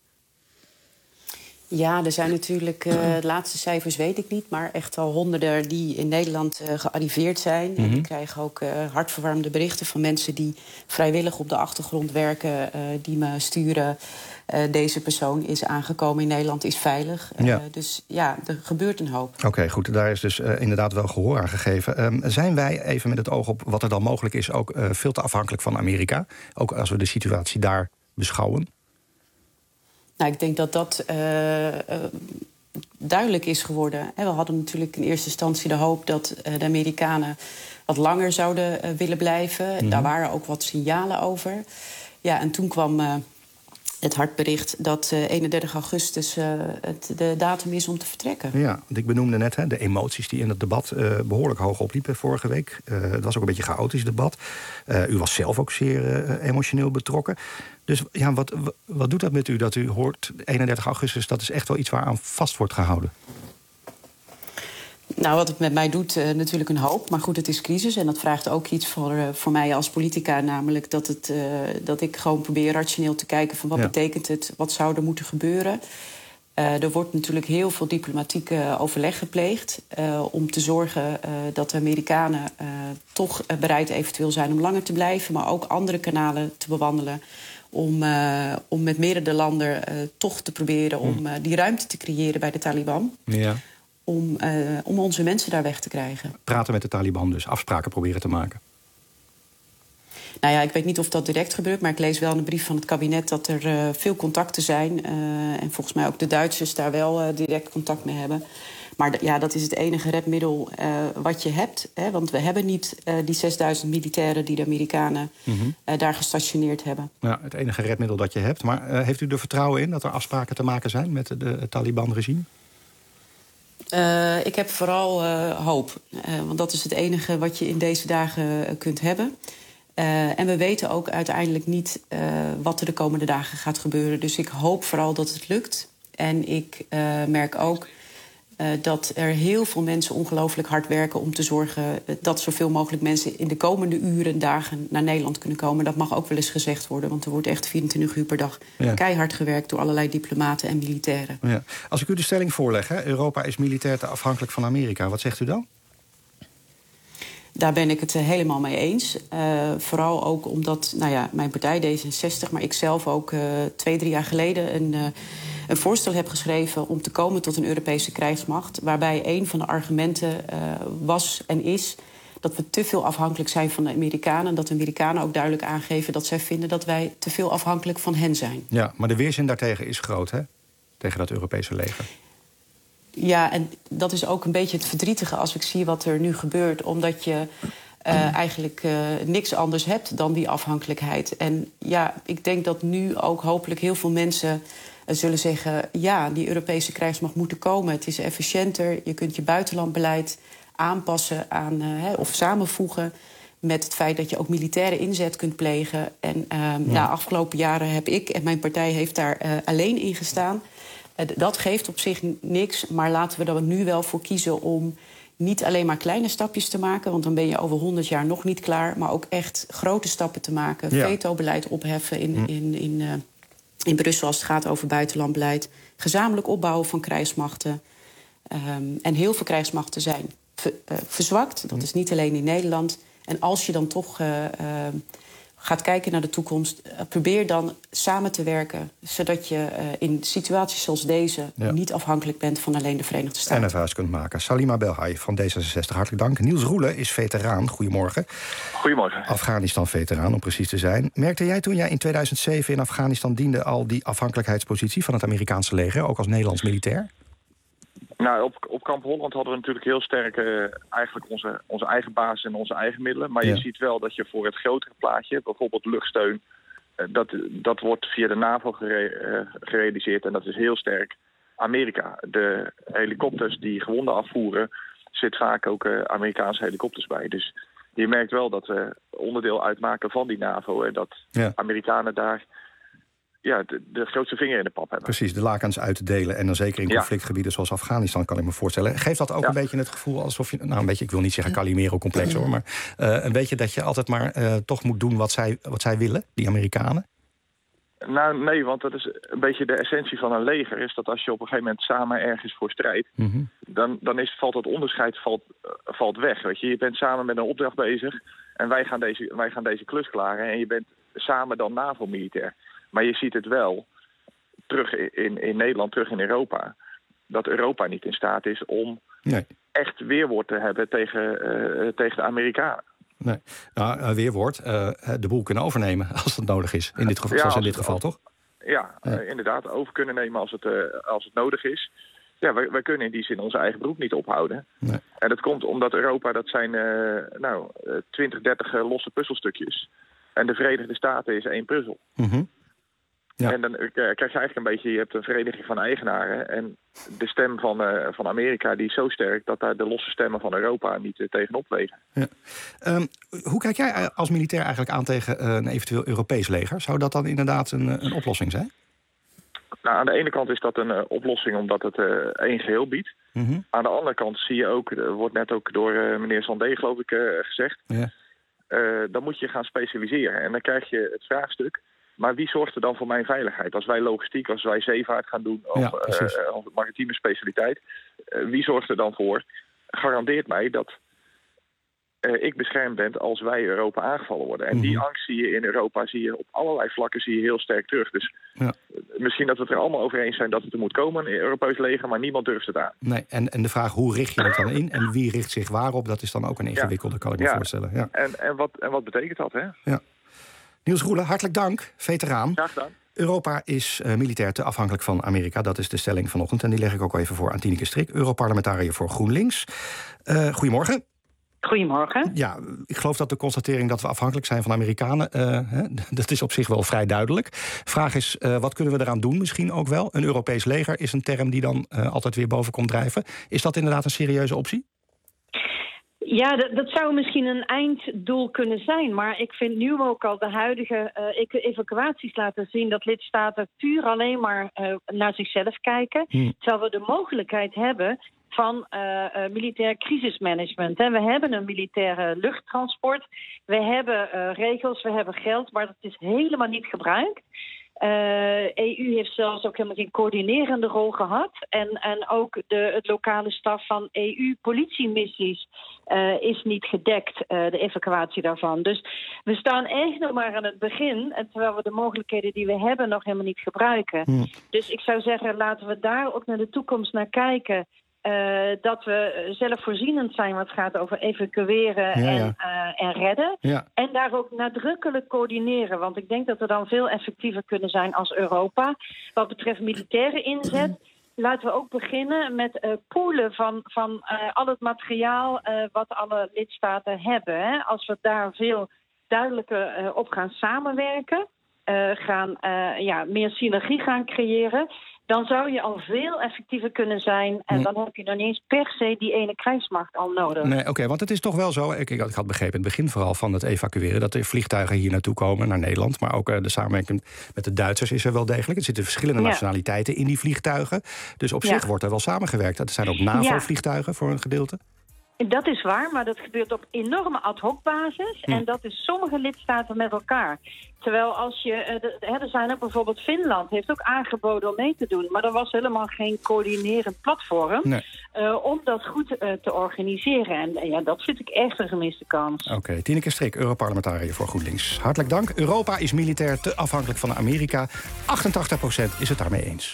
Speaker 14: Ja, er zijn natuurlijk, uh, de laatste cijfers weet ik niet... maar echt al honderden die in Nederland uh, gearriveerd zijn. Mm-hmm. En we krijgen ook uh, hartverwarmende berichten van mensen... die vrijwillig op de achtergrond werken, uh, die me sturen... Uh, deze persoon is aangekomen in Nederland, is veilig. Uh, ja. Dus ja, er gebeurt een hoop.
Speaker 5: Oké, okay, goed, daar is dus uh, inderdaad wel gehoor aan gegeven. Um, zijn wij, even met het oog op wat er dan mogelijk is... ook uh, veel te afhankelijk van Amerika? Ook als we de situatie daar beschouwen?
Speaker 14: Nou, ik denk dat dat uh, uh, duidelijk is geworden. We hadden natuurlijk in eerste instantie de hoop dat uh, de Amerikanen wat langer zouden uh, willen blijven. Mm-hmm. Daar waren ook wat signalen over. Ja, en toen kwam uh, het hartbericht dat uh, eenendertig augustus uh, het de datum is om te vertrekken.
Speaker 5: Ja, want ik benoemde net hè, de emoties die in het debat uh, behoorlijk hoog opliepen vorige week. Uh, het was ook een beetje een chaotisch debat. Uh, u was zelf ook zeer uh, emotioneel betrokken. Dus ja, wat, wat doet dat met u dat u hoort eenendertig augustus... dat is echt wel iets waaraan vast wordt gehouden?
Speaker 14: Nou, wat het met mij doet, uh, natuurlijk een hoop. Maar goed, het is crisis en dat vraagt ook iets voor, uh, voor mij als politica. Namelijk dat, het, uh, dat ik gewoon probeer rationeel te kijken van wat ja. betekent het, wat zou er moeten gebeuren. Uh, er wordt natuurlijk heel veel diplomatieke overleg gepleegd uh, om te zorgen uh, dat de Amerikanen uh, toch uh, bereid eventueel zijn om langer te blijven, maar ook andere kanalen te bewandelen om, uh, om met meerdere landen uh, toch te proberen om uh, die ruimte te creëren bij de Taliban.
Speaker 5: Ja.
Speaker 14: Om, uh, om onze mensen daar weg te krijgen.
Speaker 5: Praten met de Taliban dus, afspraken proberen te maken.
Speaker 14: Nou ja, ik weet niet of dat direct gebeurt, maar ik lees wel in de brief van het kabinet dat er uh, veel contacten zijn. Uh, en volgens mij ook de Duitsers daar wel uh, direct contact mee hebben. Maar d- ja, dat is het enige redmiddel uh, wat je hebt. Hè, want we hebben niet uh, die zesduizend militairen die de Amerikanen mm-hmm. uh, daar gestationeerd hebben.
Speaker 5: Ja, het enige redmiddel dat je hebt. Maar uh, heeft u er vertrouwen in dat er afspraken te maken zijn met de, de, het Taliban-regime?
Speaker 14: Uh, ik heb vooral uh, hoop. Uh, want dat is het enige wat je in deze dagen uh, kunt hebben. Uh, en we weten ook uiteindelijk niet uh, wat er de komende dagen gaat gebeuren. Dus ik hoop vooral dat het lukt. En ik uh, merk ook uh, dat er heel veel mensen ongelooflijk hard werken om te zorgen dat zoveel mogelijk mensen in de komende uren, dagen naar Nederland kunnen komen. Dat mag ook wel eens gezegd worden, want er wordt echt vierentwintig uur per dag ja. keihard gewerkt door allerlei diplomaten en militairen.
Speaker 5: Ja. Als ik u de stelling voorleg, hè, Europa is militair te afhankelijk van Amerika, wat zegt u dan?
Speaker 14: Daar ben ik het helemaal mee eens. Uh, vooral ook omdat nou ja, mijn partij D zesenzestig, maar ik zelf ook uh, twee, drie jaar geleden een, uh, een voorstel heb geschreven om te komen tot een Europese krijgsmacht. Waarbij een van de argumenten uh, was en is dat we te veel afhankelijk zijn van de Amerikanen. En dat de Amerikanen ook duidelijk aangeven dat zij vinden dat wij te veel afhankelijk van hen zijn.
Speaker 5: Ja, maar de weerzin daartegen is groot, hè? Tegen dat Europese leger.
Speaker 14: Ja, en dat is ook een beetje het verdrietige als ik zie wat er nu gebeurt. Omdat je uh, eigenlijk uh, niks anders hebt dan die afhankelijkheid. En ja, ik denk dat nu ook hopelijk heel veel mensen uh, zullen zeggen, ja, die Europese krijgsmacht moet er komen. Het is efficiënter, je kunt je buitenlandbeleid aanpassen aan, uh, hè, of samenvoegen met het feit dat je ook militaire inzet kunt plegen. En uh, ja. nou, afgelopen jaren heb ik en mijn partij heeft daar uh, alleen in gestaan. Dat geeft op zich niks, maar laten we er nu wel voor kiezen om niet alleen maar kleine stapjes te maken, want dan ben je over honderd jaar nog niet klaar, maar ook echt grote stappen te maken. Ja. Veto-beleid opheffen in, in, in, in, uh, in Brussel als het gaat over buitenlandbeleid. Gezamenlijk opbouwen van krijgsmachten. Um, en heel veel krijgsmachten zijn ver, uh, verzwakt. Dat is niet alleen in Nederland. En als je dan toch Uh, uh, gaat kijken naar de toekomst, uh, probeer dan samen te werken, zodat je uh, in situaties zoals deze ja. niet afhankelijk bent van alleen de Verenigde Staten.
Speaker 5: En een vuist kunt maken. Salima Belhaj van D zesenzestig, hartelijk dank. Niels Roelen is veteraan. Goedemorgen.
Speaker 15: Goedemorgen.
Speaker 5: Afghanistan-veteraan, om precies te zijn. Merkte jij toen jij in tweeduizend zeven in Afghanistan diende al die afhankelijkheidspositie van het Amerikaanse leger, ook als Nederlands militair?
Speaker 15: Nou, op, op Kamp Holland hadden we natuurlijk heel sterk uh, eigenlijk onze, onze eigen basis en onze eigen middelen. Maar ja. je ziet wel dat je voor het grotere plaatje, bijvoorbeeld luchtsteun, uh, dat, dat wordt via de NAVO gere, uh, gerealiseerd. En dat is heel sterk Amerika. De helikopters die gewonden afvoeren, zit vaak ook uh, Amerikaanse helikopters bij. Dus je merkt wel dat we onderdeel uitmaken van die NAVO. En dat ja. Amerikanen daar ja, de, de grootste vinger in de pap hebben.
Speaker 5: Precies, de lakens uit te delen. En dan zeker in conflictgebieden ja. zoals Afghanistan, kan ik me voorstellen. Geeft dat ook ja. een beetje het gevoel alsof je, nou een beetje, ik wil niet zeggen Calimero-complex hoor, maar uh, een beetje dat je altijd maar uh, toch moet doen wat zij, wat zij willen, die Amerikanen?
Speaker 15: Nou, nee, want dat is een beetje de essentie van een leger, is dat als je op een gegeven moment samen ergens voor strijdt, mm-hmm. dan, dan is, valt het onderscheid valt, uh, valt weg. Weet je? Je bent samen met een opdracht bezig en wij gaan deze, wij gaan deze klus klaren en je bent samen dan NAVO-militair. Maar je ziet het wel terug in, in Nederland, terug in Europa, dat Europa niet in staat is om nee. echt weerwoord te hebben tegen, uh, tegen de Amerikanen.
Speaker 5: Nee, nou, uh, weerwoord, uh, de boel kunnen overnemen als dat nodig is. In dit geval, ja, zoals in dit geval, toch?
Speaker 15: Ja, ja. Uh, inderdaad, over kunnen nemen als het, uh, als het nodig is. Ja, wij, wij kunnen in die zin onze eigen broek niet ophouden. Nee. En dat komt omdat Europa, dat zijn uh, nou, twintig, dertig uh, losse puzzelstukjes. En de Verenigde Staten is één puzzel. Mm-hmm. Ja. En dan uh, krijg je eigenlijk een beetje, je hebt een vereniging van eigenaren. En de stem van, uh, van Amerika die is zo sterk dat daar de losse stemmen van Europa niet uh, tegenop wegen.
Speaker 5: Ja. Um, hoe kijk jij als militair eigenlijk aan tegen uh, een eventueel Europees leger? Zou dat dan inderdaad een, een oplossing zijn?
Speaker 15: Nou, aan de ene kant is dat een uh, oplossing omdat het uh, één geheel biedt. Mm-hmm. Aan de andere kant zie je ook, er wordt net ook door uh, meneer Sandé geloof ik uh, gezegd... Ja. Uh, dan moet je gaan specialiseren. En dan krijg je het vraagstuk... maar wie zorgt er dan voor mijn veiligheid? Als wij logistiek, als wij zeevaart gaan doen... of, ja, uh, of maritieme specialiteit... Uh, wie zorgt er dan voor? Garandeert mij dat uh, ik beschermd ben... als wij Europa aangevallen worden. En mm-hmm. die angst zie je in Europa... zie je op allerlei vlakken zie je heel sterk terug. Dus ja. uh, misschien dat we het er allemaal over eens zijn... dat het er moet komen, een Europees leger... maar niemand durft het aan.
Speaker 5: Nee, en, en de vraag hoe richt je het dan in... en wie richt zich waarop, dat is dan ook een ingewikkelde... kan ik me ja. voorstellen. Ja.
Speaker 15: En, en, wat, en wat betekent dat, hè?
Speaker 5: Ja. Niels Roelen, hartelijk dank, veteraan.
Speaker 15: Graag gedaan.
Speaker 5: Europa is uh, militair te afhankelijk van Amerika. Dat is de stelling vanochtend. En die leg ik ook even voor aan Tineke Strik, Europarlementariër voor GroenLinks. Uh, goedemorgen.
Speaker 16: Goedemorgen.
Speaker 5: Ja, ik geloof dat de constatering dat we afhankelijk zijn van Amerikanen... Uh, hè, dat is op zich wel vrij duidelijk. Vraag is, uh, wat kunnen we eraan doen misschien ook wel? Een Europees leger is een term die dan uh, altijd weer boven komt drijven. Is dat inderdaad een serieuze optie?
Speaker 16: Ja, dat, dat zou misschien een einddoel kunnen zijn. Maar ik vind nu ook al de huidige uh, evacuaties laten zien... dat lidstaten puur alleen maar uh, naar zichzelf kijken. Hmm. Terwijl we de mogelijkheid hebben van uh, uh, militair crisismanagement. Hè. We hebben een militaire luchttransport. We hebben uh, regels, we hebben geld, maar dat is helemaal niet gebruikt. Uh, E U heeft zelfs ook helemaal geen coördinerende rol gehad. En, en ook de, het lokale staf van E U-politiemissies uh, is niet gedekt, uh, de evacuatie daarvan. Dus we staan echt nog maar aan het begin, terwijl we de mogelijkheden die we hebben nog helemaal niet gebruiken. Hmm. Dus ik zou zeggen, laten we daar ook naar de toekomst naar kijken. Uh, dat we zelfvoorzienend zijn wat gaat over evacueren ja, en, ja. Uh, en redden. Ja. En daar ook nadrukkelijk coördineren. Want ik denk dat we dan veel effectiever kunnen zijn als Europa. Wat betreft militaire inzet, laten we ook beginnen met uh, poolen van, van uh, al het materiaal uh, wat alle lidstaten hebben. Hè. Als we daar veel duidelijker uh, op gaan samenwerken, uh, gaan uh, ja, meer synergie gaan creëren... dan zou je al veel effectiever kunnen zijn... en dan heb je nog niet eens per se die ene krijgsmacht al nodig.
Speaker 5: Nee, oké, okay, want het is toch wel zo... Ik, ik had begrepen in het begin vooral van het evacueren... dat er vliegtuigen hier naartoe komen, naar Nederland... maar ook uh, de samenwerking met de Duitsers is er wel degelijk. Er zitten verschillende ja. nationaliteiten in die vliegtuigen. Dus op ja. zich wordt er wel samengewerkt. Er zijn ook NAVO-vliegtuigen ja. voor een gedeelte.
Speaker 16: Dat is waar, maar dat gebeurt op enorme ad hoc basis. Hm. En dat is sommige lidstaten met elkaar. Terwijl als je... Uh, de, er zijn ook bijvoorbeeld Finland heeft ook aangeboden om mee te doen. Maar er was helemaal geen coördinerend platform... Nee. Uh, om dat goed uh, te organiseren. En uh, ja, dat vind ik echt een gemiste kans.
Speaker 5: Oké, okay. Tineke Strik, Europarlementariër voor GroenLinks. Hartelijk dank. Europa is militair te afhankelijk van Amerika. achtentachtig procent is het daarmee eens.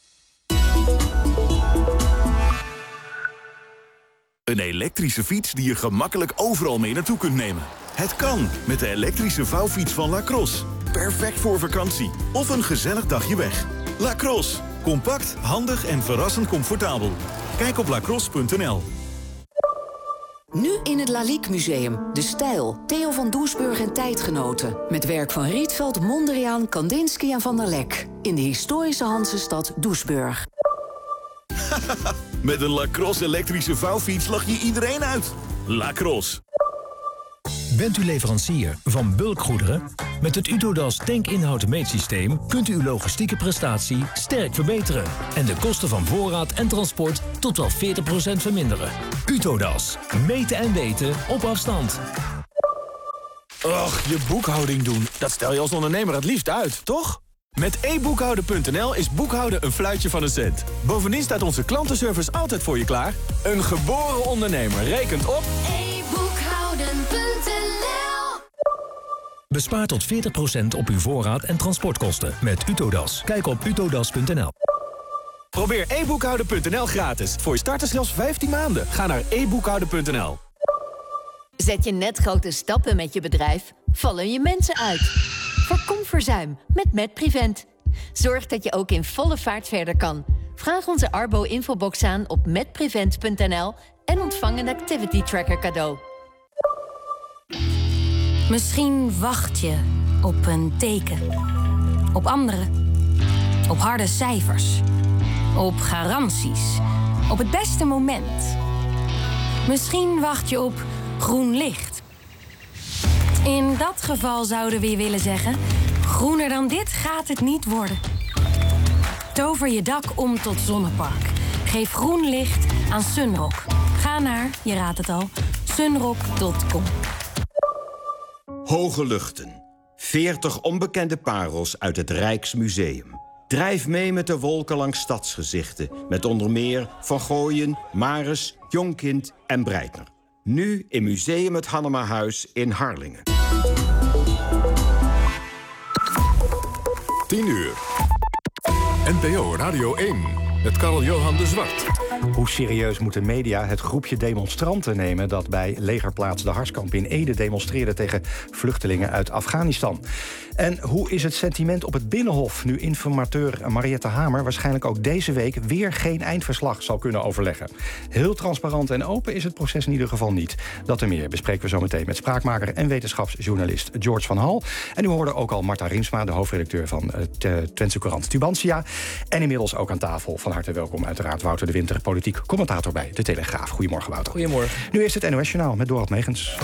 Speaker 17: Een elektrische fiets die je gemakkelijk overal mee naartoe kunt nemen. Het kan met de elektrische vouwfiets van Lacrosse. Perfect voor vakantie of een gezellig dagje weg. Lacrosse. Compact, handig en verrassend comfortabel. Kijk op lacrosse punt n l.
Speaker 4: Nu in het Lalique Museum. De Stijl. Theo van Doesburg en tijdgenoten. Met werk van Rietveld, Mondriaan, Kandinsky en Van der Lek. In de historische Hansestad Doesburg.
Speaker 17: Met een Lacrosse elektrische vouwfiets lach je iedereen uit. Lacrosse.
Speaker 18: Bent u leverancier van bulkgoederen? Met het Utodas tankinhoud-meetsysteem kunt u uw logistieke prestatie sterk verbeteren. En de kosten van voorraad en transport tot wel veertig procent verminderen. Utodas. Meten en weten op afstand.
Speaker 19: Och, je boekhouding doen. Dat stel je als ondernemer het liefst uit, toch? Met e boekhouden punt n l is boekhouden een fluitje van een cent. Bovendien staat onze klantenservice altijd voor je klaar. Een geboren ondernemer rekent op...
Speaker 20: e boekhouden punt n l.
Speaker 18: Bespaar tot veertig procent op uw voorraad en transportkosten met Utodas. Kijk op utodas punt n l.
Speaker 19: Probeer e boekhouden punt n l gratis. Voor je starters zelfs vijftien maanden. Ga naar e boekhouden punt n l.
Speaker 21: Zet je net grote stappen met je bedrijf? Vallen je mensen uit? Voorkom verzuim met MedPrevent. Zorg dat je ook in volle vaart verder kan. Vraag onze Arbo-infobox aan op medprevent punt n l en ontvang een activity tracker cadeau.
Speaker 22: Misschien wacht je op een teken. Op anderen. Op harde cijfers. Op garanties. Op het beste moment. Misschien wacht je op groen licht. In dat geval zouden we je willen zeggen... groener dan dit gaat het niet worden. Tover je dak om tot zonnepark. Geef groen licht aan Sunrock. Ga naar, je raadt het al, sunrock punt com.
Speaker 2: Hoge luchten. veertig onbekende parels uit het Rijksmuseum. Drijf mee met de wolken langs stadsgezichten. Met onder meer Van Gooien, Maris, Jonkind en Breitner. Nu in Museum het Hannemahuis in Harlingen.
Speaker 1: tien uur. N P O Radio één. Met Karl-Johan de Zwart.
Speaker 5: Hoe serieus moeten media het groepje demonstranten nemen dat bij legerplaats De Harskamp in Ede demonstreerde tegen vluchtelingen uit Afghanistan? En hoe is het sentiment op het Binnenhof nu informateur Mariette Hamer waarschijnlijk ook deze week weer geen eindverslag zal kunnen overleggen? Heel transparant en open is het proces in ieder geval niet. Dat en meer bespreken we zo meteen met spraakmaker en wetenschapsjournalist George van Hal. En u hoorde ook al Marta Riemsma, de hoofdredacteur van het uh, Twentse Courant Tubantia. En inmiddels ook aan tafel, van harte welkom uiteraard, Wouter de Winter, politiek commentator bij De Telegraaf. Goedemorgen, Wouter.
Speaker 7: Goedemorgen.
Speaker 5: Nu is het N O S-journaal met Dorald Megens.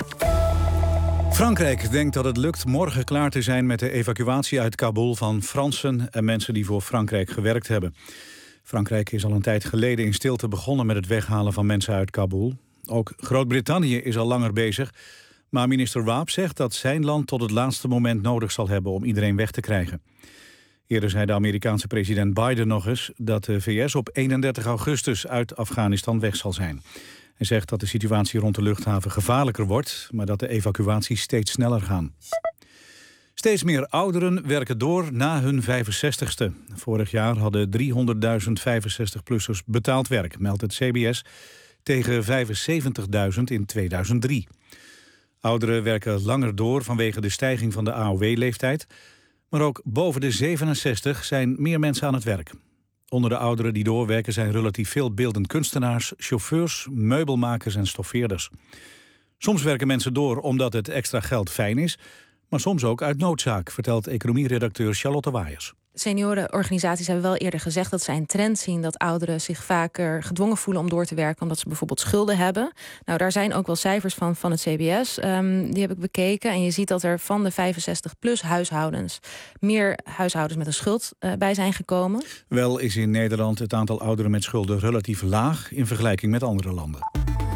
Speaker 3: Frankrijk denkt dat het lukt morgen klaar te zijn met de evacuatie uit Kabul van Fransen en mensen die voor Frankrijk gewerkt hebben. Frankrijk is al een tijd geleden in stilte begonnen met het weghalen van mensen uit Kabul. Ook Groot-Brittannië is al langer bezig, maar minister Raab zegt dat zijn land tot het laatste moment nodig zal hebben om iedereen weg te krijgen. Eerder zei de Amerikaanse president Biden nog eens dat de V S op eenendertig augustus uit Afghanistan weg zal zijn. Hij zegt dat de situatie rond de luchthaven gevaarlijker wordt, maar dat de evacuaties steeds sneller gaan. Steeds meer ouderen werken door na hun vijfenzestigste. Vorig jaar hadden driehonderdduizend vijfenzestig-plussers betaald werk, meldt het C B S, tegen vijfenzeventigduizend in tweeduizend drie. Ouderen werken langer door vanwege de stijging van de A O W-leeftijd, maar ook boven de zevenenzestig zijn meer mensen aan het werk. Onder de ouderen die doorwerken zijn relatief veel beeldend kunstenaars, chauffeurs, meubelmakers en stoffeerders. Soms werken mensen door omdat het extra geld fijn is, maar soms ook uit noodzaak, vertelt economieredacteur Charlotte Waaiers.
Speaker 23: Seniorenorganisaties hebben wel eerder gezegd dat zij een trend zien dat ouderen zich vaker gedwongen voelen om door te werken omdat ze bijvoorbeeld schulden hebben. Nou, daar zijn ook wel cijfers van van het C B S. Um, die heb ik bekeken en je ziet dat er van de vijfenzestig-plus huishoudens meer huishoudens met een schuld uh, bij zijn gekomen.
Speaker 3: Wel is in Nederland het aantal ouderen met schulden relatief laag in vergelijking met andere landen.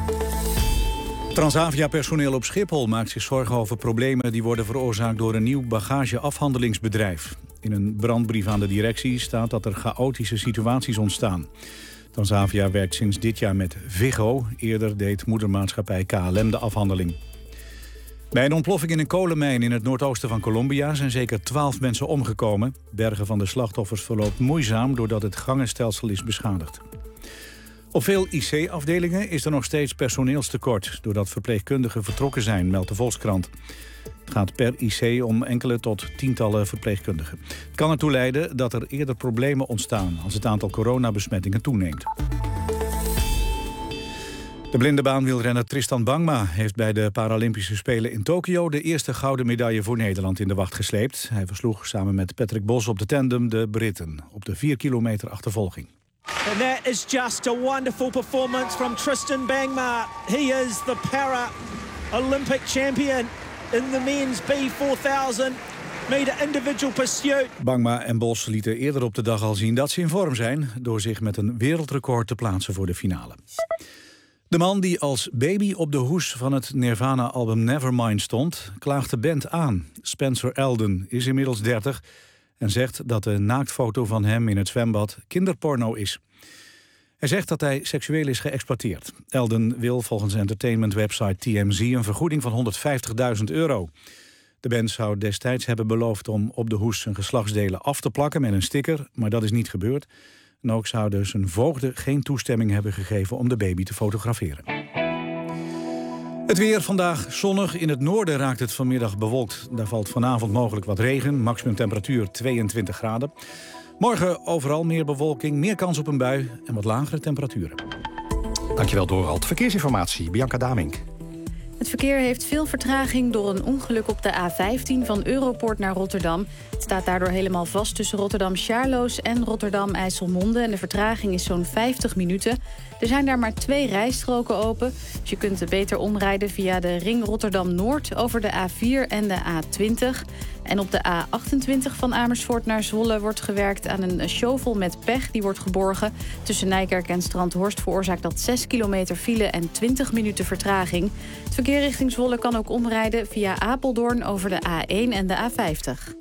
Speaker 3: Transavia-personeel op Schiphol maakt zich zorgen over problemen die worden veroorzaakt door een nieuw bagageafhandelingsbedrijf. In een brandbrief aan de directie staat dat er chaotische situaties ontstaan. Transavia werkt sinds dit jaar met Viggo. Eerder deed moedermaatschappij K L M de afhandeling. Bij een ontploffing in een kolenmijn in het noordoosten van Colombia zijn zeker twaalf mensen omgekomen. Bergen van de slachtoffers verloopt moeizaam doordat het gangenstelsel is beschadigd. Op veel I C-afdelingen is er nog steeds personeelstekort, doordat verpleegkundigen vertrokken zijn, meldt de Volkskrant. Het gaat per I C om enkele tot tientallen verpleegkundigen. Het kan ertoe leiden dat er eerder problemen ontstaan als het aantal coronabesmettingen toeneemt. De blinde baanwielrenner Tristan Bangma heeft bij de Paralympische Spelen in Tokio de eerste gouden medaille voor Nederland in de wacht gesleept. Hij versloeg samen met Patrick Bos op de tandem de Britten op de vier kilometer achtervolging.
Speaker 24: And that is just a wonderful performance from Tristan Bangma. He is the para-Olympic champion in the men's B four thousand meter individual pursuit.
Speaker 3: Bangma en Bos lieten eerder op de dag al zien dat ze in vorm zijn door zich met een wereldrecord te plaatsen voor de finale. De man die als baby op de hoes van het Nirvana-album Nevermind stond, klaagt de band aan. Spencer Elden is inmiddels dertig en zegt dat de naaktfoto van hem in het zwembad kinderporno is. Hij zegt dat hij seksueel is geëxploiteerd. Elden wil volgens entertainmentwebsite T M Z een vergoeding van honderdvijftigduizend euro. De band zou destijds hebben beloofd om op de hoes zijn geslachtsdelen af te plakken met een sticker, maar dat is niet gebeurd. En ook zouden zijn voogden geen toestemming hebben gegeven om de baby te fotograferen. Het weer vandaag zonnig. In het noorden raakt het vanmiddag bewolkt. Daar valt vanavond mogelijk wat regen. Maximum temperatuur tweeëntwintig graden. Morgen overal meer bewolking, meer kans op een bui en wat lagere temperaturen.
Speaker 5: Dankjewel, Dorald. Verkeersinformatie, Bianca Damink.
Speaker 25: Het verkeer heeft veel vertraging door een ongeluk op de A vijftien van Europoort naar Rotterdam. Het staat daardoor helemaal vast tussen Rotterdam-Charloes en Rotterdam-IJsselmonde. En de vertraging is zo'n vijftig minuten. Er zijn daar maar twee rijstroken open. Dus je kunt beter omrijden via de Ring Rotterdam-Noord over de A vier en de A twintig. En op de A achtentwintig van Amersfoort naar Zwolle wordt gewerkt aan een shovel met pech. Die wordt geborgen. Tussen Nijkerk en Strandhorst veroorzaakt dat zes kilometer file en twintig minuten vertraging. Het verkeer richting Zwolle kan ook omrijden via Apeldoorn over de A één en de A vijftig.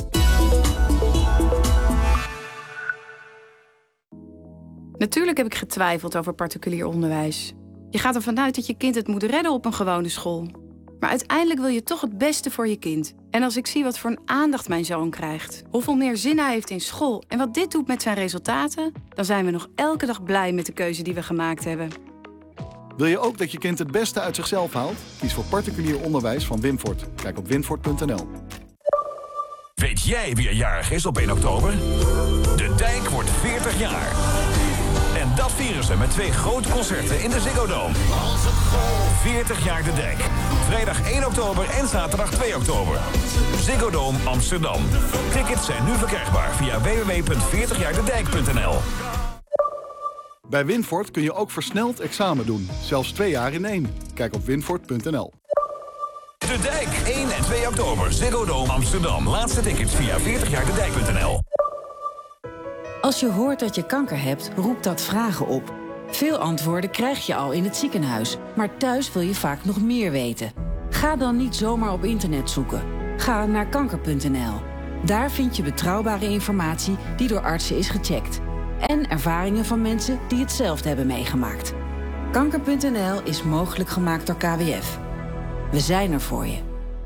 Speaker 6: Natuurlijk heb ik getwijfeld over particulier onderwijs. Je gaat ervan uit dat je kind het moet redden op een gewone school. Maar uiteindelijk wil je toch het beste voor je kind. En als ik zie wat voor een aandacht mijn zoon krijgt, hoeveel meer zin hij heeft in school en wat dit doet met zijn resultaten, dan zijn we nog elke dag blij met de keuze die we gemaakt hebben.
Speaker 8: Wil je ook dat je kind het beste uit zichzelf haalt? Kies voor particulier onderwijs van Winfort. Kijk op winfort punt n l.
Speaker 9: Weet jij wie er jarig is op één oktober? De Dijk wordt veertig jaar. En dat vieren ze met twee grote concerten in de Ziggo Dome. veertig jaar De Dijk. Vrijdag één oktober en zaterdag twee oktober. Ziggo Dome Amsterdam. Tickets zijn nu verkrijgbaar via w w w punt veertig jaar de dijk punt n l.
Speaker 8: Bij Winfort kun je ook versneld examen doen. Zelfs twee jaar in één. Kijk op winfort punt n l.
Speaker 9: De Dijk, één en twee oktober. Ziggo Dome Amsterdam. Laatste tickets via veertig jaar de dijk punt n l.
Speaker 10: Als je hoort dat je kanker hebt, roept dat vragen op. Veel antwoorden krijg je al in het ziekenhuis, maar thuis wil je vaak nog meer weten. Ga dan niet zomaar op internet zoeken. Ga naar kanker punt n l. Daar vind je betrouwbare informatie die door artsen is gecheckt. En ervaringen van mensen die hetzelfde hebben meegemaakt. kanker punt n l is mogelijk gemaakt door K W F. We zijn er voor je.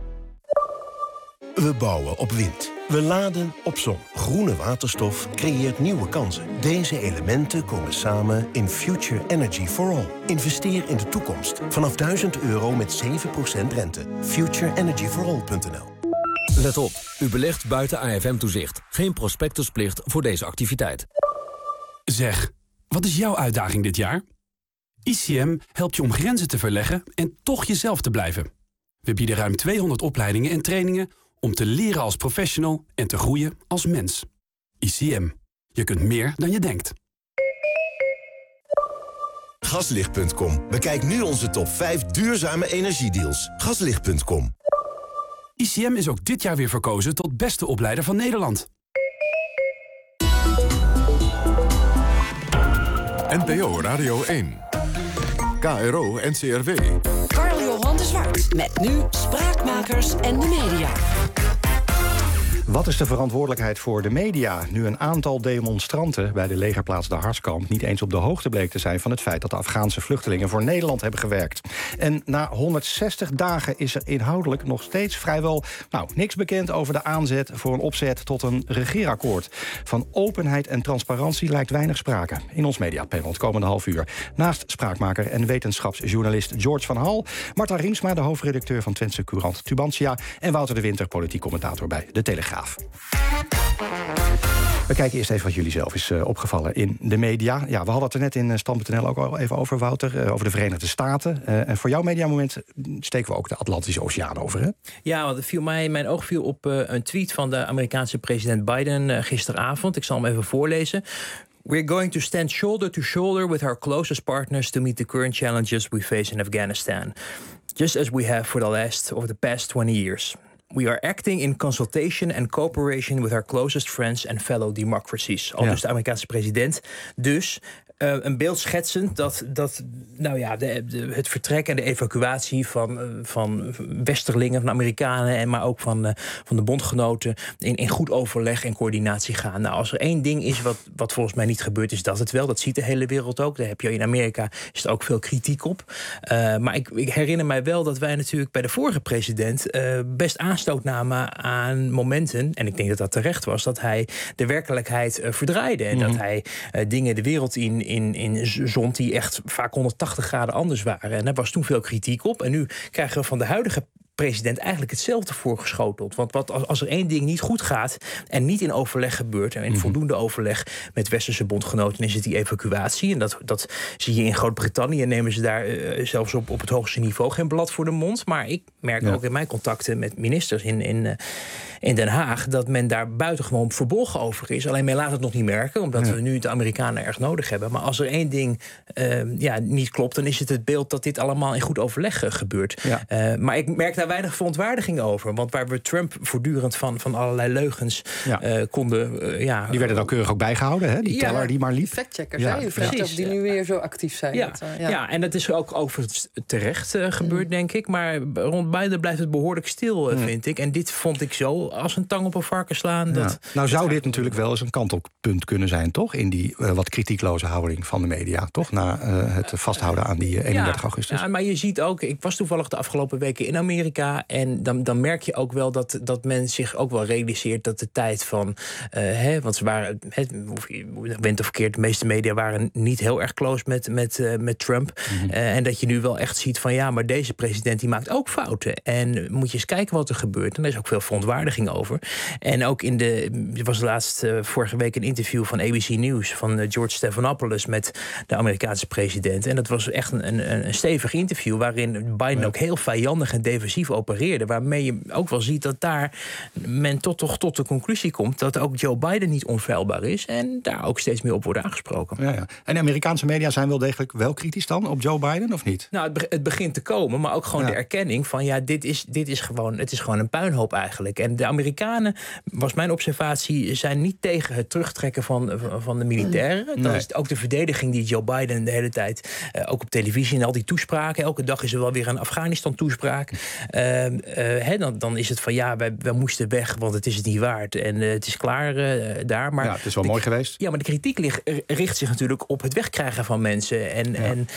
Speaker 11: We bouwen op wind. We laden op zon. Groene waterstof creëert nieuwe kansen. Deze elementen komen samen in Future Energy for All. Investeer in de toekomst. Vanaf duizend euro met zeven procent rente. future energy for all punt n l.
Speaker 18: Let op, u belegt buiten A F M-toezicht. Geen prospectusplicht voor deze activiteit.
Speaker 26: Zeg, wat is jouw uitdaging dit jaar? I C M helpt je om grenzen te verleggen en toch jezelf te blijven. We bieden ruim tweehonderd opleidingen en trainingen om te leren als professional en te groeien als mens. I C M. Je kunt meer dan je denkt.
Speaker 11: Gaslicht punt com. Bekijk nu onze top vijf duurzame energiedeals. Gaslicht punt com.
Speaker 26: I C M is ook dit jaar weer verkozen tot beste opleider van Nederland.
Speaker 1: N P O Radio één. K R O N C R W.
Speaker 27: Carl-Johan de Zwart met nu Spraakmakers en de media.
Speaker 5: Wat is de verantwoordelijkheid voor de media? Nu een aantal demonstranten bij de legerplaats de Harskamp niet eens op de hoogte bleek te zijn van het feit dat de Afghaanse vluchtelingen voor Nederland hebben gewerkt. En na honderdzestig dagen is er inhoudelijk nog steeds vrijwel nou, niks bekend over de aanzet voor een opzet tot een regeerakkoord. Van openheid en transparantie lijkt weinig sprake. In ons mediapanel het komende half uur. Naast spraakmaker en wetenschapsjournalist George van Hal, Marta Riemsma, de hoofdredacteur van Twentse Courant Tubantia, en Wouter de Winter, politiek commentator bij De Telegraaf. We kijken eerst even wat jullie zelf is uh, opgevallen in de media. Ja, we hadden het er net in Stand punt n l ook al even over, Wouter. Uh, over de Verenigde Staten. Uh, en voor jouw mediamoment steken we ook de Atlantische Oceaan over, hè?
Speaker 28: Ja, want viel mij, mijn oog viel op uh, een tweet van de Amerikaanse president Biden uh, gisteravond. Ik zal hem even voorlezen. We're going to stand shoulder to shoulder with our closest partners to meet the current challenges we face in Afghanistan. Just as we have for the last of the past twenty years. We are acting in consultation and cooperation with our closest friends and fellow democracies. Al ja. Dus de Amerikaanse president. Dus uh, een beeld schetsend dat, dat nou ja, de, de, het vertrek en de evacuatie van, uh, van westerlingen, van Amerikanen, en maar ook van, uh, van de bondgenoten in, in goed overleg en coördinatie gaan. Nou, als er één ding is wat, wat volgens mij niet gebeurt, is dat het wel. Dat ziet de hele wereld ook. Daar heb je in Amerika is er ook veel kritiek op. Uh, maar ik, ik herinner mij wel dat wij natuurlijk bij de vorige president uh, best aanstoot namen aan momenten, en ik denk dat dat terecht was, dat hij de werkelijkheid uh, verdraaide. En mm-hmm. dat hij uh, dingen de wereld in, in, in zond die echt vaak honderdtachtig graden anders waren. En daar was toen veel kritiek op. En nu krijgen we van de huidige president eigenlijk hetzelfde voorgeschoteld. Want wat, als er één ding niet goed gaat en niet in overleg gebeurt, en in mm-hmm. voldoende overleg met westerse bondgenoten, is het die evacuatie. En dat, dat zie je in Groot-Brittannië. En nemen ze daar uh, zelfs op, op het hoogste niveau geen blad voor de mond. Maar ik merk ja. ook in mijn contacten met ministers in, in, uh, in Den Haag dat men daar buitengewoon verbolgen over is. Alleen men laat het nog niet merken, omdat ja. we nu de Amerikanen erg nodig hebben. Maar als er één ding uh, ja, niet klopt, dan is het het beeld dat dit allemaal in goed overleg uh, gebeurt. Ja. Uh, maar ik merk daar daar weinig verontwaardiging over. Want waar we Trump voortdurend van, van allerlei leugens ja. uh, konden... Uh, ja,
Speaker 5: die werden dan keurig ook bijgehouden, hè? Die ja, teller die maar liep.
Speaker 7: Factcheckers, ja, hè? Precies. Die nu weer zo actief zijn.
Speaker 28: Ja,
Speaker 7: dat,
Speaker 28: uh,
Speaker 7: ja.
Speaker 28: ja, en dat is ook overigens terecht uh, gebeurd, mm. denk ik. Maar rond Biden blijft het behoorlijk stil, uh, mm. vind ik. En dit vond ik zo als een tang op een varken slaan. Dat,
Speaker 5: ja. Nou zou dit natuurlijk wel eens een kantelpunt kunnen zijn, toch? In die uh, wat kritiekloze houding van de media, toch? Na uh, het vasthouden aan die eenendertig augustus.
Speaker 28: Ja, maar je ziet ook, ik was toevallig de afgelopen weken in Amerika... en dan, dan merk je ook wel dat, dat men zich ook wel realiseert... dat de tijd van, uh, hè, want ze waren, of je bent of verkeerd... de meeste media waren niet heel erg close met, met, uh, met Trump. Mm-hmm. Uh, en dat je nu wel echt ziet van, ja, maar deze president die maakt ook fouten. En moet je eens kijken wat er gebeurt. En daar is ook veel verontwaardiging over. En ook in de, er was laatst uh, vorige week een interview van A B C News... van uh, George Stephanopoulos met de Amerikaanse president. En dat was echt een, een, een stevig interview... waarin Biden ja. ook heel vijandig en defensief opereerde. Waarmee je ook wel ziet dat daar men tot, toch tot de conclusie komt... dat ook Joe Biden niet onfeilbaar is. En daar ook steeds meer op wordt aangesproken.
Speaker 5: Ja, ja. En de Amerikaanse media zijn wel degelijk wel kritisch dan op Joe Biden, of niet?
Speaker 28: Nou, het, be- het begint te komen, maar ook gewoon ja. de erkenning van... ja, dit is, dit is gewoon, het is gewoon een puinhoop eigenlijk. En de Amerikanen, was mijn observatie... zijn niet tegen het terugtrekken van, van de militairen. Nee. Dat is ook de verdediging die Joe Biden de hele tijd... Uh, ook op televisie en al die toespraken... elke dag is er wel weer een Afghanistan-toespraak. Uh, uh, he, dan, dan is het van ja, wij, wij moesten weg... want het is het niet waard en uh, het is klaar uh, daar. Maar
Speaker 5: ja, het is wel
Speaker 28: de,
Speaker 5: mooi geweest.
Speaker 28: Ja, maar de kritiek ligt, richt zich natuurlijk op het wegkrijgen van mensen. En... Ja. en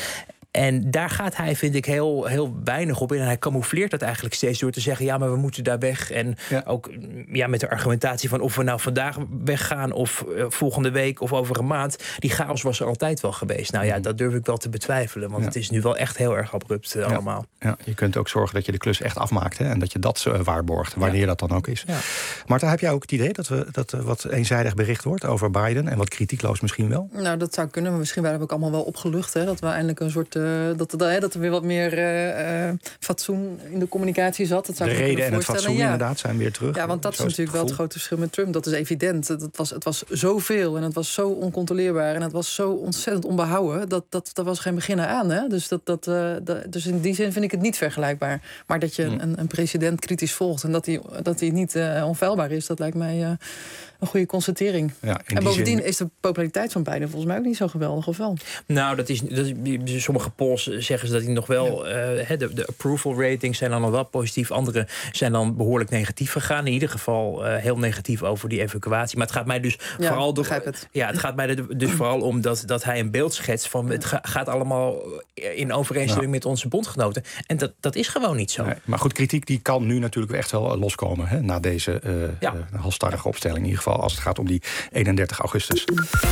Speaker 28: En daar gaat hij, vind ik, heel, heel weinig op in. En hij camoufleert dat eigenlijk steeds door te zeggen... ja, maar we moeten daar weg. En ja. ook ja, met de argumentatie van of we nou vandaag weggaan... of uh, volgende week of over een maand. Die chaos was er altijd wel geweest. Nou ja, dat durf ik wel te betwijfelen. Want ja. het is nu wel echt heel erg abrupt uh, ja. allemaal.
Speaker 5: Ja, je kunt ook zorgen dat je de klus echt afmaakt. Hè, en dat je dat uh, waarborgt, wanneer ja. dat dan ook is. Ja. Marta, heb jij ook het idee dat, we, dat er wat eenzijdig bericht wordt over Biden... en wat kritiekloos misschien wel?
Speaker 7: Nou, dat zou kunnen. Maar misschien waren we ook allemaal wel opgelucht. Hè, dat we eindelijk een soort... Uh, dat, dat, dat er weer wat meer uh, uh, fatsoen in de communicatie zat. Dat zou
Speaker 5: de
Speaker 7: ik
Speaker 5: reden en het fatsoen ja. inderdaad zijn weer terug.
Speaker 7: Ja, want dat is natuurlijk het wel het grote verschil met Trump. Dat is evident. Het was, het was zoveel en het was zo oncontroleerbaar... en het was zo ontzettend onbehouden. Dat, dat, dat was geen begin aan. Hè? Dus, dat, dat, uh, dat, dus in die zin vind ik het niet vergelijkbaar. Maar dat je hmm. een, een president kritisch volgt... en dat hij, dat hij niet uh, onfeilbaar is, dat lijkt mij... Uh, een goede constatering. Ja, en bovendien zin... is de populariteit van Biden volgens mij ook niet zo geweldig, of wel?
Speaker 28: Nou, dat is, dat is sommige polls zeggen ze dat hij nog wel... Ja. Uh, de, de approval ratings zijn dan nog wel positief. Andere zijn dan behoorlijk negatief gegaan. In ieder geval uh, heel negatief over die evacuatie. Maar het gaat mij dus
Speaker 7: ja,
Speaker 28: vooral... Door,
Speaker 7: het.
Speaker 28: Ja, het gaat mij dus vooral om dat, dat hij een beeld schetst van... het ga, gaat allemaal in overeenstemming ja. met onze bondgenoten. En dat, dat is gewoon niet zo.
Speaker 5: Nee, maar goed, kritiek die kan nu natuurlijk echt wel loskomen... Hè, na deze uh, ja. uh, halstarrige opstelling in ieder geval... als het gaat om die eenendertig augustus.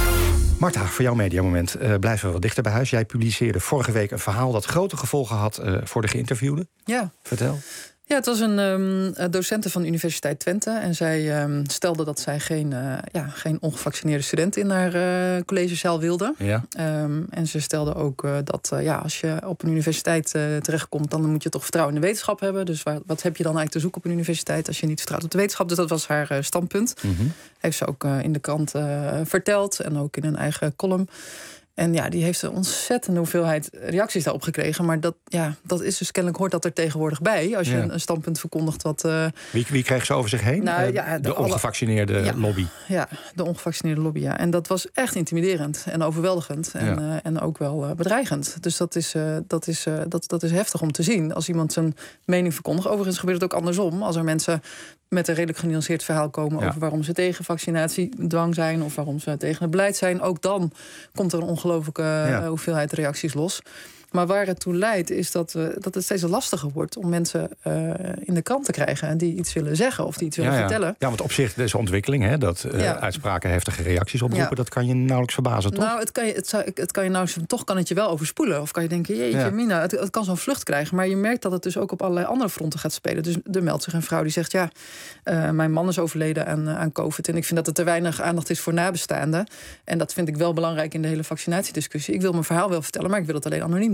Speaker 5: Marta, voor jouw mediamoment uh, blijven we wat dichter bij huis. Jij publiceerde vorige week een verhaal dat grote gevolgen had uh, voor de geïnterviewden.
Speaker 7: Ja.
Speaker 5: Vertel.
Speaker 7: Ja, het was een um, docente van de Universiteit Twente. En zij um, stelde dat zij geen, uh, ja, geen ongevaccineerde studenten in haar uh, collegezaal wilde. Ja. Um, en ze stelde ook uh, dat uh, ja, als je op een universiteit uh, terechtkomt... dan moet je toch vertrouwen in de wetenschap hebben. Dus waar, wat heb je dan eigenlijk te zoeken op een universiteit... als je niet vertrouwt op de wetenschap? Dus dat was haar uh, standpunt. Mm-hmm. Heeft ze ook uh, in de krant uh, verteld en ook in een eigen column. En ja, die heeft een ontzettende hoeveelheid reacties daarop gekregen. Maar dat, ja, dat is dus kennelijk, hoort dat er tegenwoordig bij. Als je ja. een, een standpunt verkondigt wat... Uh,
Speaker 5: wie, wie kreeg ze over zich heen?
Speaker 7: Nou, ja,
Speaker 5: de, de ongevaccineerde
Speaker 7: alle, ja,
Speaker 5: lobby.
Speaker 7: Ja, de ongevaccineerde lobby, ja. En dat was echt intimiderend en overweldigend. En, ja. uh, en ook wel uh, bedreigend. Dus dat is, uh, dat, is, uh, dat, dat is heftig om te zien. Als iemand zijn mening verkondigt. Overigens gebeurt het ook andersom. Als er mensen met een redelijk genuanceerd verhaal komen... Ja. over waarom ze tegen vaccinatiedwang zijn... of waarom ze tegen het beleid zijn. Ook dan komt er een ongelooflijke ja. uh, hoeveelheid reacties los. Maar waar het toe leidt, is dat, uh, dat het steeds lastiger wordt... om mensen uh, in de krant te krijgen die iets willen zeggen of die iets willen
Speaker 5: ja, ja.
Speaker 7: vertellen.
Speaker 5: Ja, want op zich, deze ontwikkeling, hè, dat uh, ja. uitspraken heftige reacties oproepen... Ja. dat kan je nauwelijks verbazen, toch?
Speaker 7: Nou, het kan je, het zou, het kan je nauwelijks, toch kan het je wel overspoelen. Of kan je denken, jeetje, ja. mina, het, het kan zo'n vlucht krijgen. Maar je merkt dat het dus ook op allerlei andere fronten gaat spelen. Dus er meldt zich een vrouw die zegt... ja, uh, mijn man is overleden aan, uh, aan COVID... en ik vind dat er te weinig aandacht is voor nabestaanden. En dat vind ik wel belangrijk in de hele vaccinatiediscussie. Ik wil mijn verhaal wel vertellen, maar ik wil het alleen anoniem doen.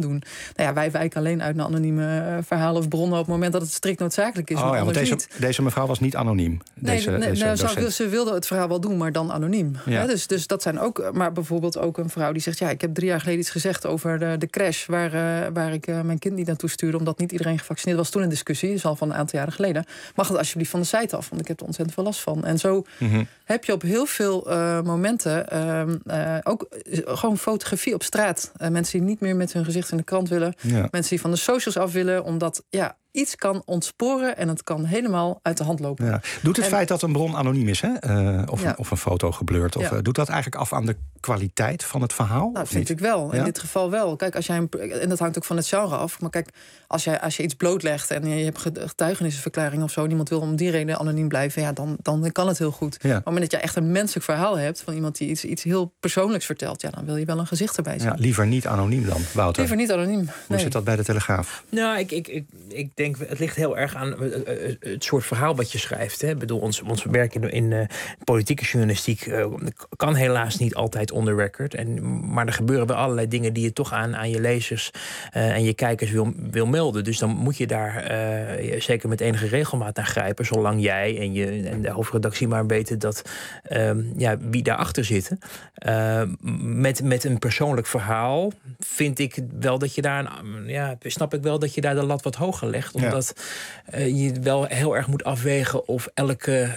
Speaker 7: doen. Nou ja, wij wijken alleen uit naar anonieme uh, verhalen of bronnen op het moment dat het strikt noodzakelijk is.
Speaker 5: Oh
Speaker 7: maar
Speaker 5: ja, want deze,
Speaker 7: niet.
Speaker 5: deze mevrouw was niet anoniem.
Speaker 7: Nee,
Speaker 5: deze,
Speaker 7: nee,
Speaker 5: deze
Speaker 7: nou, ze, ze wilde het verhaal wel doen, maar dan anoniem.
Speaker 5: Ja.
Speaker 7: Ja, dus, dus dat zijn ook, maar bijvoorbeeld ook een vrouw die zegt, ja, ik heb drie jaar geleden iets gezegd over de, de crash waar, uh, waar ik uh, mijn kind niet naartoe stuurde, omdat niet iedereen gevaccineerd was. Toen een discussie, dat is al van een aantal jaren geleden. Mag het alsjeblieft van de site af, want ik heb er ontzettend veel last van. En zo mm-hmm. heb je op heel veel uh, momenten uh, uh, ook uh, gewoon fotografie op straat. Uh, mensen die niet meer met hun gezicht in de krant willen. Ja. Mensen die van de socials af willen, omdat ja, iets kan ontsporen en het kan helemaal uit de hand lopen.
Speaker 5: Ja. Doet het en, feit dat een bron anoniem is, hè? Uh, of, ja. of een foto geblurred, of, ja. uh, doet dat eigenlijk af aan de kwaliteit van het verhaal?
Speaker 7: Nou, vind ik wel. Ja? In dit geval wel. Kijk, als jij een, en dat hangt ook van het genre af. Maar kijk, als, jij, als je iets blootlegt en je hebt getuigenisverklaring of zo, niemand wil om die reden anoniem blijven, ja, dan, dan kan het heel goed. Ja. Maar op het moment dat je echt een menselijk verhaal hebt van iemand die iets, iets heel persoonlijks vertelt, ja, dan wil je wel een gezicht erbij zien.
Speaker 5: Ja, liever niet anoniem dan, Wouter.
Speaker 7: Liever niet anoniem. Nee.
Speaker 5: Hoe zit dat bij de Telegraaf?
Speaker 28: Nou, ik, ik, ik, ik denk, het ligt heel erg aan het soort verhaal wat je schrijft. Hè. Ik bedoel, ons, ons werk in, in uh, politieke journalistiek uh, kan helaas niet altijd on the record. En, maar er gebeuren wel allerlei dingen die je toch aan, aan je lezers uh, en je kijkers wil, wil melden. Dus dan moet je daar uh, zeker met enige regelmaat naar grijpen, zolang jij en, je, en de hoofdredactie maar weten dat uh, ja, wie daarachter zitten. Uh, met, met een persoonlijk verhaal vind ik wel dat je daar, ja, snap ik wel dat je daar de lat wat hoger legt. Omdat ja. uh, je wel heel erg moet afwegen of elke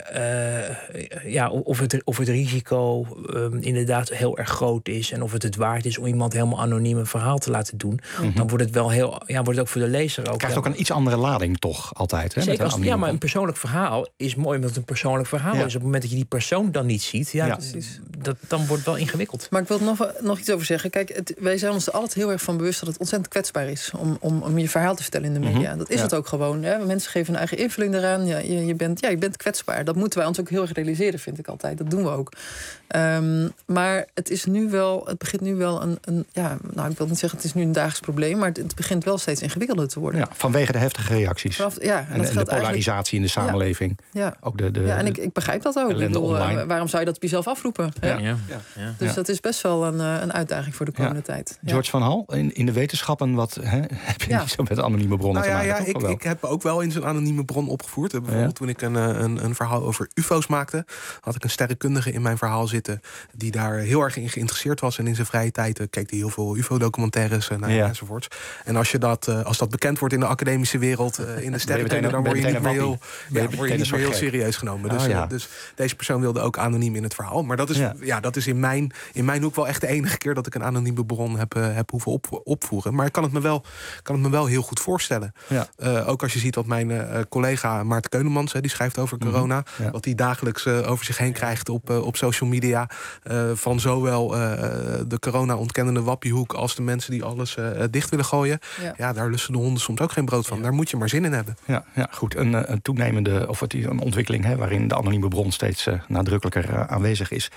Speaker 28: uh, ja, of het, of het risico uh, inderdaad heel erg groot is en of het het waard is om iemand helemaal anoniem een verhaal te laten doen. Mm-hmm. Dan wordt het wel heel, ja, wordt het ook voor de lezer ook.
Speaker 5: Krijgt ook een iets andere lading toch altijd. Hè,
Speaker 28: Zeker als, ja, maar een persoonlijk verhaal is mooi omdat het een persoonlijk verhaal ja. is. Op het moment dat je die persoon dan niet ziet, ja, ja. Dat, dan wordt het wel ingewikkeld.
Speaker 7: Maar ik wil er nog, nog iets over zeggen. Kijk, het, wij zijn ons er altijd heel erg van bewust dat het ontzettend kwetsbaar is om, om, om je verhaal te vertellen in de media. Mm-hmm. Dat is ja. het ook gewoon. Hè? Mensen geven hun eigen invulling eraan. Ja, je, je, bent, ja, je bent kwetsbaar. Dat moeten wij ons ook heel erg realiseren, vind ik altijd. Dat doen we ook. Um, maar het is nu wel, het begint nu wel een, een ja, nou, ik wil niet zeggen het is nu een dagelijks probleem, maar het, het begint wel steeds ingewikkelder te worden.
Speaker 5: Ja, vanwege de heftige reacties.
Speaker 7: Vanaf, ja, en,
Speaker 5: en, en de polarisatie in de samenleving.
Speaker 7: Ja, ja.
Speaker 5: Ook de, de,
Speaker 7: ja en ik, ik begrijp dat ook. Ik bedoel, uh, waarom zou je dat op jezelf afroepen? Ja. Ja. Ja. Ja. Dus ja. dat is best wel een, een uitdaging voor de komende ja. tijd. Ja.
Speaker 5: George van Hal, in, in de wetenschappen, wat hè, heb je ja. niet zo met anonieme bronnen
Speaker 4: nou,
Speaker 5: te
Speaker 4: ja,
Speaker 5: maken?
Speaker 4: Ja, ik, ik heb ook wel eens een anonieme bron opgevoerd. Bijvoorbeeld ja. toen ik een, een, een verhaal over U F O's maakte, had ik een sterrenkundige in mijn verhaal zitten die daar heel erg in geïnteresseerd was. En in zijn vrije tijd uh, keek hij heel veel U F O-documentaires uh, naar ja. enzovoorts. En als, je dat, uh, als dat bekend wordt in de academische wereld, uh, in de sterrenkunde, dan word je niet meer heel, ja, word je niet meer heel serieus genomen. Dus, oh, ja. uh, dus deze persoon wilde ook anoniem in het verhaal. Maar dat is, ja. Ja, dat is in, mijn, in mijn hoek wel echt de enige keer dat ik een anonieme bron heb, uh, heb hoeven op, opvoeren. Maar ik kan het me wel, kan het me wel heel goed voorstellen. Ja. Uh, ook als je ziet wat mijn uh, collega Maarten Keulemans, uh, die schrijft over corona, mm-hmm. ja. wat hij dagelijks uh, over zich heen krijgt op, uh, op social media. Uh, van zowel uh, de corona-ontkennende wappiehoek als de mensen die alles uh, dicht willen gooien. Ja. ja, daar lusten de honden soms ook geen brood van. Ja. Daar moet je maar zin in hebben.
Speaker 5: Ja, ja goed. Een, een toenemende, of het, een ontwikkeling hè, waarin de anonieme bron steeds uh, nadrukkelijker uh, aanwezig is.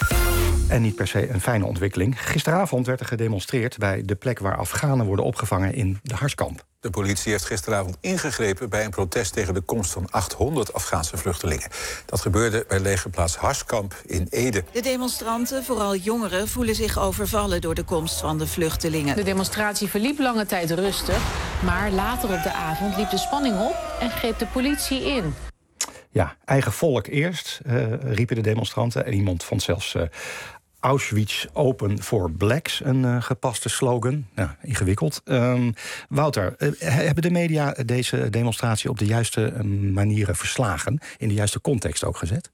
Speaker 5: En niet per se een fijne ontwikkeling. Gisteravond werd er gedemonstreerd bij de plek waar Afghanen worden opgevangen in de Harskamp.
Speaker 12: De politie heeft gisteravond ingegrepen bij een protest tegen de komst van achthonderd Afghaanse vluchtelingen. Dat gebeurde bij legerplaats Harskamp in Ede.
Speaker 13: De demonstranten, vooral jongeren, voelen zich overvallen door de komst van de vluchtelingen.
Speaker 14: De demonstratie verliep lange tijd rustig, maar later op de avond liep de spanning op en greep de politie in.
Speaker 5: Ja, eigen volk eerst, uh, riepen de demonstranten. En iemand vond zelfs uh, Auschwitz open for blacks een uh, gepaste slogan. Ja, ingewikkeld. Um, Wouter, uh, hebben de media deze demonstratie op de juiste uh, manieren verslagen? In de juiste context ook gezet?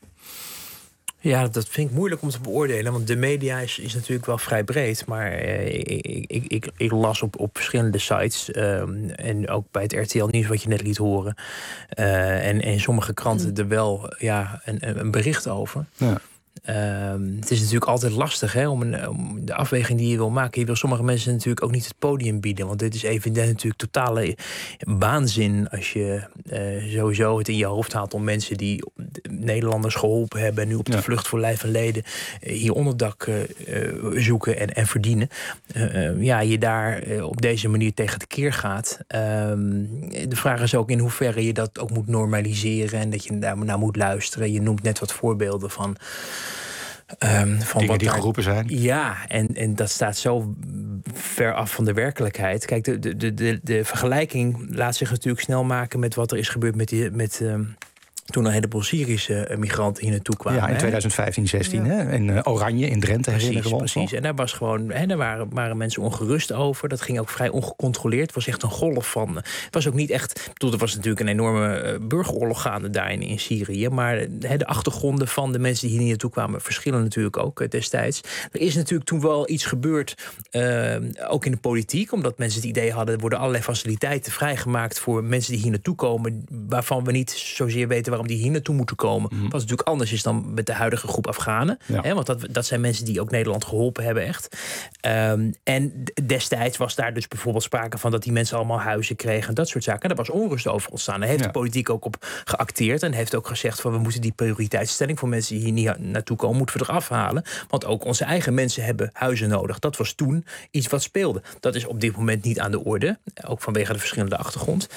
Speaker 28: Ja, dat vind ik moeilijk om te beoordelen. Want de media is, is natuurlijk wel vrij breed. Maar eh, ik, ik, ik, ik las op, op verschillende sites. Um, en ook bij het R T L Nieuws wat je net liet horen. Uh, en, en sommige kranten er wel ja, een, een bericht over. Ja. Um, het is natuurlijk altijd lastig hè, om, een, om de afweging die je wil maken. Je wil sommige mensen natuurlijk ook niet het podium bieden. Want dit is evident natuurlijk totale waanzin als je uh, sowieso het in je hoofd haalt om mensen die Nederlanders geholpen hebben en nu op de ja. vlucht voor lijf en leden uh, hier onderdak uh, uh, zoeken en, en verdienen. Uh, uh, ja, je daar uh, op deze manier tegen de keer gaat. Um, de vraag is ook in hoeverre je dat ook moet normaliseren en dat je daar naar moet luisteren. Je noemt net wat voorbeelden van Um, van
Speaker 5: dingen
Speaker 28: wat
Speaker 5: die
Speaker 28: daar,
Speaker 5: geroepen zijn.
Speaker 28: Ja, en, en dat staat zo ver af van de werkelijkheid. Kijk, de, de, de, de vergelijking laat zich natuurlijk snel maken met wat er is gebeurd met die. Met, uh, toen een heleboel Syrische migranten hier naartoe kwamen.
Speaker 5: Ja, in twintig vijftien, zestien. Ja. Hè? In uh, Oranje, in Drenthe, herinneren we ons
Speaker 28: Precies, en daar was gewoon, hè, daar waren, waren mensen ongerust over. Dat ging ook vrij ongecontroleerd. Het was echt een golf van. Het was ook niet echt. Bedoel, er was natuurlijk een enorme uh, burgeroorlog gaande daar in, in Syrië. Maar hè, de achtergronden van de mensen die hier naartoe kwamen verschillen natuurlijk ook uh, destijds. Er is natuurlijk toen wel iets gebeurd, uh, ook in de politiek, omdat mensen het idee hadden, er worden allerlei faciliteiten vrijgemaakt voor mensen die hier naartoe komen, waarvan we niet zozeer weten waarom die hier naartoe moeten komen. Mm. Wat natuurlijk anders is dan met de huidige groep Afghanen. Ja. Hè, want dat, dat zijn mensen die ook Nederland geholpen hebben echt. Um, en destijds was daar dus bijvoorbeeld sprake van dat die mensen allemaal huizen kregen. Dat soort zaken. Daar was onrust over ontstaan. Daar heeft ja. de politiek ook op geacteerd. En heeft ook gezegd van we moeten die prioriteitsstelling voor mensen die hier niet naartoe komen, moeten we eraf halen. Want ook onze eigen mensen hebben huizen nodig. Dat was toen iets wat speelde. Dat is op dit moment niet aan de orde. Ook vanwege de verschillende achtergrond.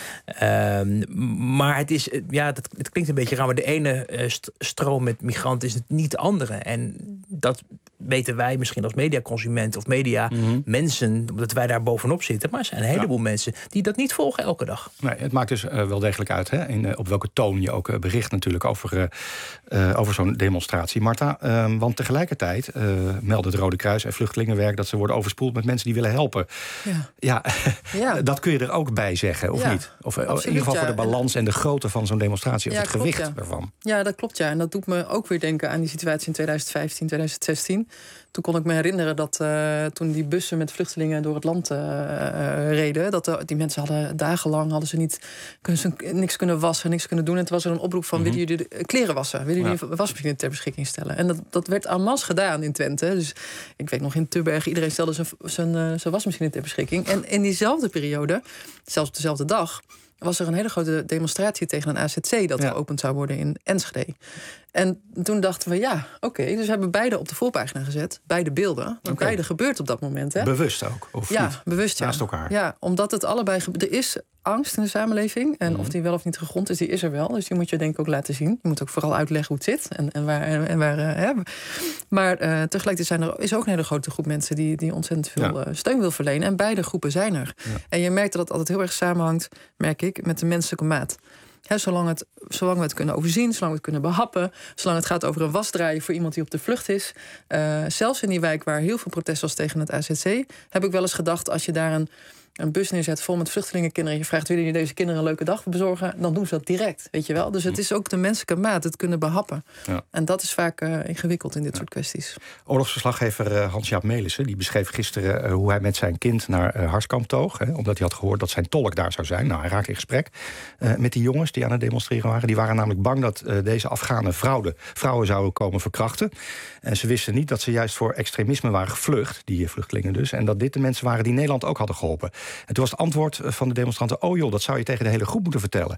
Speaker 28: Um, maar het is, ja, dat, het klinkt een beetje raar, maar de ene uh, stroom met migranten is het niet de andere. En dat weten wij misschien als mediaconsument of media mm-hmm. mensen, omdat wij daar bovenop zitten. Maar er zijn een heleboel ja. mensen die dat niet volgen elke dag. Nee,
Speaker 5: het maakt dus uh, wel degelijk uit, hè, in, uh, op welke toon je ook uh, bericht natuurlijk over, uh, uh, over zo'n demonstratie. Marta, uh, want tegelijkertijd uh, melden het Rode Kruis en Vluchtelingenwerk dat ze worden overspoeld met mensen die willen helpen. Ja, ja, ja. Dat kun je er ook bij zeggen, of ja, niet? Of uh, absoluut, in ieder geval ja. voor de balans en de grootte van zo'n demonstratie, of ja, het klopt, gewicht ja. ervan.
Speaker 7: Ja, dat klopt, ja. En dat doet me ook weer denken aan die situatie in twintig vijftien, twintig zestien. Toen kon ik me herinneren dat uh, toen die bussen met vluchtelingen door het land uh, uh, reden, dat uh, die mensen hadden dagenlang hadden ze niet kunnen ze niks kunnen wassen, niks kunnen doen. En toen was er een oproep van mm-hmm. willen jullie de kleren wassen? Willen jullie ja. een wasmachine ter beschikking stellen? En dat, dat werd en masse gedaan in Twente. Dus ik weet nog in Tubbergen, iedereen stelde zijn, zijn, uh, zijn wasmachine ter beschikking. En in diezelfde periode, zelfs op dezelfde dag, was er een hele grote demonstratie tegen een A Z C dat ja. geopend zou worden in Enschede. En toen dachten we, ja, oké, okay, dus we hebben beide op de voorpagina gezet. Beide beelden. Want okay. beide gebeurt op dat moment. Hè?
Speaker 5: Bewust ook? Of
Speaker 7: ja,
Speaker 5: niet?
Speaker 7: bewust ja.
Speaker 5: Naast elkaar?
Speaker 7: Ja, omdat het allebei... Ge- er is angst in de samenleving. En mm. of die wel of niet gegrond is, die is er wel. Dus die moet je denk ik ook laten zien. Je moet ook vooral uitleggen hoe het zit. En, en waar... En waar uh, hè. Maar uh, tegelijkertijd zijn er, is ook een hele grote groep mensen die, die ontzettend veel ja. uh, steun wil verlenen. En beide groepen zijn er. Ja. En je merkt dat het altijd heel erg samenhangt, merk ik, met de menselijke maat. He, zolang, het, zolang we het kunnen overzien, zolang we het kunnen behappen, zolang het gaat over een wasdraaien voor iemand die op de vlucht is. Uh, zelfs in die wijk waar heel veel protest was tegen het A Z C, heb ik wel eens gedacht, als je daar een, een bus neerzet vol met vluchtelingenkinderen en je vraagt, willen jullie deze kinderen een leuke dag bezorgen? Dan doen ze dat direct, weet je wel. Dus het is ook de menselijke maat, het kunnen behappen. Ja. En dat is vaak uh, ingewikkeld in dit ja. soort kwesties.
Speaker 5: Oorlogsverslaggever uh, Hans-Jaap Melissen, die beschreef gisteren uh, hoe hij met zijn kind naar uh, Harskamp toog, hè, omdat hij had gehoord dat zijn tolk daar zou zijn. Nou, hij raakte in gesprek uh, met die jongens die aan het demonstreren waren. Die waren namelijk bang dat uh, deze Afghanen vrouwen, vrouwen zouden komen verkrachten. En ze wisten niet dat ze juist voor extremisme waren gevlucht, die vluchtelingen dus. En dat dit de mensen waren die Nederland ook hadden geholpen. En toen was het antwoord van de demonstranten, oh joh, dat zou je tegen de hele groep moeten vertellen.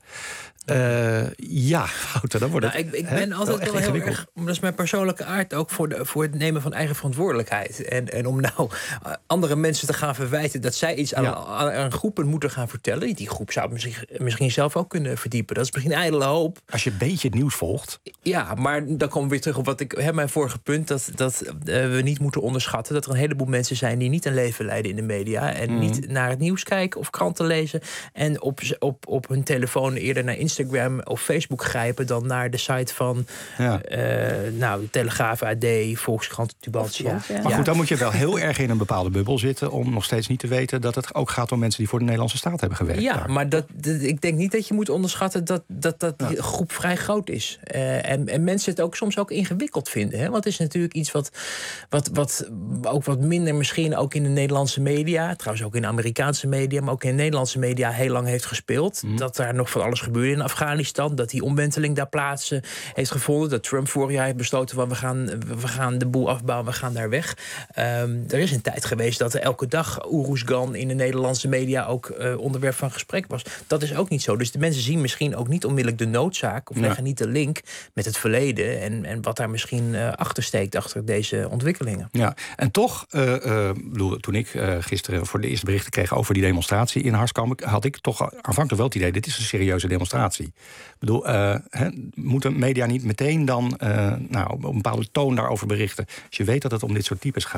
Speaker 5: Uh, ja, Wouter, dan wordt het
Speaker 28: nou, ik, ik ben
Speaker 5: he,
Speaker 28: altijd
Speaker 5: wel
Speaker 28: wel heel erg, dat is mijn persoonlijke aard ook voor, de, voor het nemen van eigen verantwoordelijkheid. En, en om nou uh, andere mensen te gaan verwijten dat zij iets aan, ja. aan, aan groepen moeten gaan vertellen. Die groep zou misschien, misschien zelf ook kunnen verdiepen. Dat is misschien ijdele hoop.
Speaker 5: Als je een beetje het nieuws volgt.
Speaker 28: Ja, maar dan komen we weer terug op wat ik heb mijn vorige punt, dat, dat uh, we niet moeten onderschatten dat er een heleboel mensen zijn die niet een leven leiden in de media en mm-hmm. niet naar het nieuws kijken of kranten lezen en op, op, op hun telefoon eerder naar Instagram of Facebook grijpen dan naar de site van ja. uh, nou, Telegraaf, A D, Volkskrant, Tubantia.
Speaker 5: Ja. Maar goed, dan moet je wel heel erg in een bepaalde bubbel zitten om nog steeds niet te weten dat het ook gaat om mensen die voor de Nederlandse staat hebben gewerkt.
Speaker 28: Ja,
Speaker 5: daar.
Speaker 28: maar dat, dat, ik denk niet dat je moet onderschatten dat, dat, dat die ja. groep vrij groot is. Uh, en, en mensen het ook soms ook ingewikkeld vinden. Hè? Want het is natuurlijk iets wat, wat, wat ook wat minder misschien ook in de Nederlandse media, trouwens ook in de Amerikaanse media, maar ook in de Nederlandse media heel lang heeft gespeeld. Mm. Dat daar nog van alles gebeurde in Afghanistan, dat die omwenteling daar plaats uh, heeft gevonden, dat Trump vorig jaar heeft besloten van we gaan, we gaan de boel afbouwen, we gaan daar weg. Um, er is een tijd geweest dat er elke dag Oeroesgan in de Nederlandse media ook uh, onderwerp van gesprek was. Dat is ook niet zo. Dus de mensen zien misschien ook niet onmiddellijk de noodzaak of ja. leggen niet de link met het verleden en, en wat daar misschien uh, achter steekt achter deze ontwikkelingen.
Speaker 5: Ja, en toch, uh, uh, bedoel, toen ik uh, gisteren voor de eerste berichten kreeg over die demonstratie in Harskamp, had ik toch aanvankelijk wel het idee, dit is een serieuze demonstratie. Ik bedoel, uh, he, moeten media niet meteen dan uh, nou, op een bepaalde toon daarover berichten, als je weet dat het om dit soort types gaat?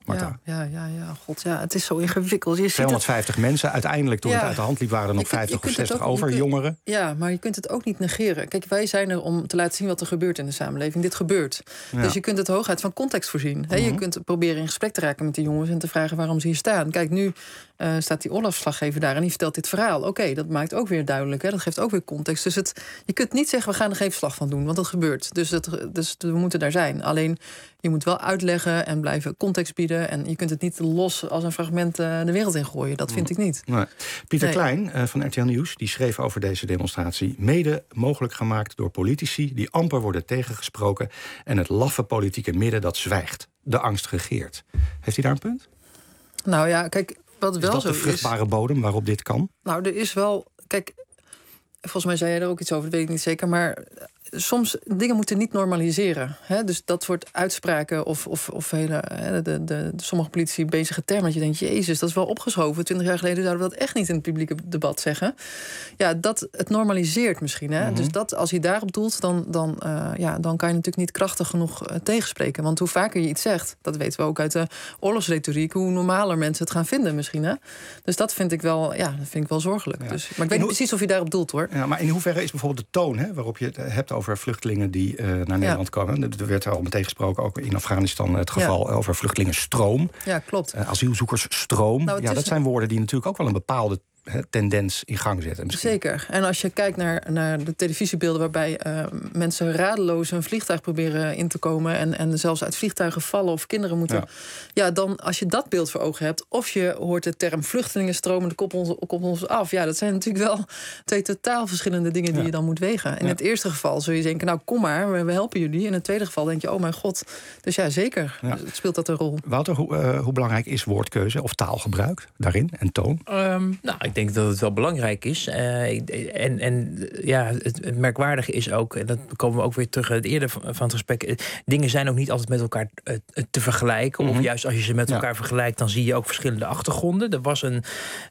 Speaker 5: Marta.
Speaker 7: Ja, ja, ja, ja, god, ja, het is zo ingewikkeld. Je
Speaker 5: tweehonderdvijftig het... mensen. Uiteindelijk, toen ja. het uit de hand liep, waren er nog vijftig of zestig ook, over, kunt, jongeren.
Speaker 7: Ja, maar je kunt het ook niet negeren. Kijk, wij zijn er om te laten zien wat er gebeurt in de samenleving. Dit gebeurt. Ja. Dus je kunt het hooguit van context voorzien. Mm-hmm. He, je kunt proberen in gesprek te raken met die jongens en te vragen waarom ze hier staan. Kijk, nu uh, staat die oorlogsverslaggever daar en die vertelt dit verhaal. Oké, okay, dat maakt ook weer duidelijk. Hè? Dat geeft ook weer context. Dus het, je kunt niet zeggen, we gaan er geen verslag van doen, want dat gebeurt. Dus, dat, dus we moeten daar zijn. Alleen, je moet wel uitleggen en blijven context bieden. En je kunt het niet los als een fragment uh, de wereld in gooien. Dat vind ik niet.
Speaker 5: Nee. Pieter
Speaker 7: nee.
Speaker 5: Klein uh, van R T L Nieuws die schreef over deze demonstratie. Mede mogelijk gemaakt door politici die amper worden tegengesproken en het laffe politieke midden dat zwijgt. De angst regeert. Heeft hij daar een punt?
Speaker 7: Nou ja, kijk, wat wel
Speaker 5: is dat
Speaker 7: zo
Speaker 5: de vruchtbare
Speaker 7: is,
Speaker 5: bodem waarop dit kan?
Speaker 7: Nou, er is wel... Kijk, volgens mij zei jij er ook iets over, dat weet ik niet zeker, maar soms dingen moeten niet normaliseren. Hè? Dus dat soort uitspraken of, of, of hele, hè, de, de, de, sommige politici bezige termen, dat je denkt, jezus, dat is wel opgeschoven. Twintig jaar geleden zouden we dat echt niet in het publieke debat zeggen. Ja, dat het normaliseert misschien. Hè? Mm-hmm. Dus dat, als je daarop doelt, dan, dan, uh, ja, dan kan je natuurlijk niet krachtig genoeg uh, tegenspreken. Want hoe vaker je iets zegt, dat weten we ook uit de oorlogsretoriek, hoe normaler mensen het gaan vinden misschien. Hè? Dus dat vind ik wel, ja, dat vind ik wel zorgelijk. Ja. Dus, maar ik weet niet precies of je daarop doelt, hoor.
Speaker 5: Ja, maar in hoeverre is bijvoorbeeld de toon, hè, waarop je het hebt over over vluchtelingen die uh, naar Nederland ja. komen. Er werd al meteen gesproken, ook in Afghanistan het geval, ja. over vluchtelingenstroom.
Speaker 7: Ja, klopt.
Speaker 5: Uh, asielzoekersstroom.
Speaker 7: Nou,
Speaker 5: ja,
Speaker 7: is...
Speaker 5: dat zijn woorden die natuurlijk ook wel een bepaalde tendens in gang zetten. Misschien.
Speaker 7: Zeker. En als je kijkt naar, naar de televisiebeelden waarbij uh, mensen radeloos een vliegtuig proberen in te komen en, en zelfs uit vliegtuigen vallen of kinderen moeten... Ja. ja, dan als je dat beeld voor ogen hebt, of je hoort de term vluchtelingenstroom en de kop ons, kop ons af. Ja, dat zijn natuurlijk wel twee totaal verschillende dingen die ja. je dan moet wegen. In ja. het eerste geval zul je denken, nou kom maar, we helpen jullie. In het tweede geval denk je, oh mijn god. Dus ja, zeker. Ja. Dus speelt dat een rol.
Speaker 5: Wouter, hoe, uh, hoe belangrijk is woordkeuze of taalgebruik daarin en toon?
Speaker 28: Um, nou, ik denk dat het wel belangrijk is. Uh, en, en ja, het, het merkwaardige is ook, en dat komen we ook weer terug het eerder van, van het gesprek, dingen zijn ook niet altijd met elkaar uh, te vergelijken. Mm-hmm. Of juist als je ze met elkaar ja. vergelijkt, dan zie je ook verschillende achtergronden. Er was een,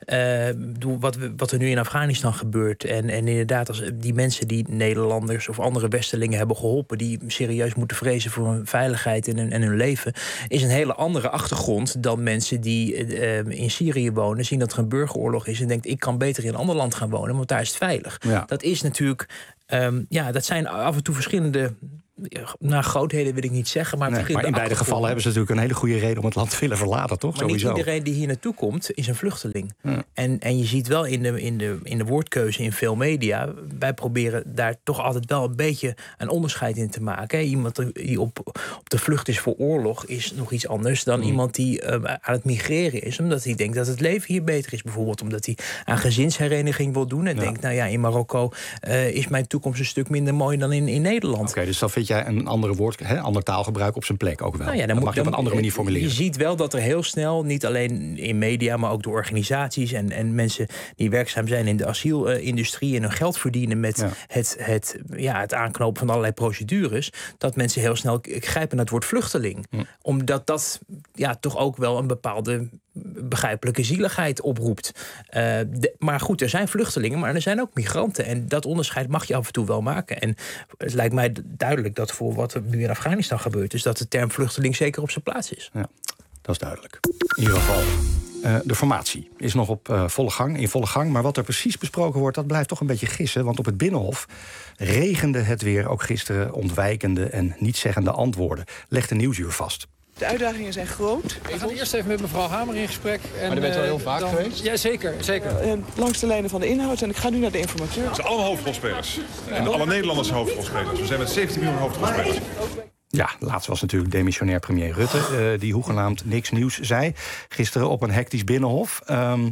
Speaker 28: uh, wat, we, wat er nu in Afghanistan gebeurt. En, en inderdaad, als die mensen die Nederlanders of andere Westerlingen hebben geholpen, die serieus moeten vrezen voor hun veiligheid en hun, en hun leven, is een hele andere achtergrond dan mensen die uh, in Syrië wonen, zien dat er een burgeroorlog is en denkt, ik kan beter in een ander land gaan wonen, want daar is het veilig. Ja. Dat is natuurlijk, um, ja, dat zijn af en toe verschillende, nou, grootheden wil ik niet zeggen, maar,
Speaker 5: nee, maar in beide gevallen hebben ze natuurlijk een hele goede reden om het land te willen verlaten, toch?
Speaker 28: Maar
Speaker 5: Sowieso.
Speaker 28: Niet iedereen die hier naartoe komt is een vluchteling. Ja. En, en je ziet wel in de, in, de, in de woordkeuze in veel media, wij proberen daar toch altijd wel een beetje een onderscheid in te maken. Iemand die op, op de vlucht is voor oorlog is nog iets anders dan mm. iemand die uh, aan het migreren is, omdat hij denkt dat het leven hier beter is. Bijvoorbeeld omdat hij aan gezinshereniging wil doen en ja. denkt, nou ja, in Marokko uh, is mijn toekomst een stuk minder mooi dan in, in Nederland.
Speaker 5: Oké, okay, dus dan vind jij een andere woord, hè, ander taalgebruik op zijn plek ook wel. Nou ja, dan dat mag je op een andere manier formuleren.
Speaker 28: Je ziet wel dat er heel snel, niet alleen in media, maar ook door organisaties en, en mensen die werkzaam zijn in de asielindustrie en hun geld verdienen met ja. Het, het, ja, het aanknopen van allerlei procedures, dat mensen heel snel grijpen naar het woord vluchteling. Hm. Omdat dat ja, toch ook wel een bepaalde begrijpelijke zieligheid oproept. Uh, de, maar goed, er zijn vluchtelingen, maar er zijn ook migranten. En dat onderscheid mag je af en toe wel maken. En het lijkt mij duidelijk dat voor wat er nu in Afghanistan gebeurt, is dat de term vluchteling zeker op zijn plaats is.
Speaker 5: Ja, dat is duidelijk. In ieder geval. Uh, de formatie is nog op uh, volle gang, in volle gang. Maar wat er precies besproken wordt, dat blijft toch een beetje gissen. Want op het Binnenhof regende het weer ook gisteren ontwijkende en nietszeggende antwoorden, legde Nieuwsuur vast.
Speaker 2: De uitdagingen zijn groot.
Speaker 15: We gaan eerst even met mevrouw Hamer in gesprek. En,
Speaker 2: maar u bent wel heel
Speaker 15: vaak
Speaker 2: dan...
Speaker 15: geweest? Ja, zeker. zeker.
Speaker 2: Uh, langs de lijnen van de inhoud. En ik ga nu naar de informateur.
Speaker 16: Het zijn allemaal hoofdrolspelers. Ja. En alle Nederlanders zijn hoofdrolspelers. We zijn met zeventien miljoen hoofdrolspelers.
Speaker 5: Ja, laatst was natuurlijk demissionair premier Rutte, uh, die hoegenaamd niks nieuws zei. Gisteren op een hectisch Binnenhof. Um,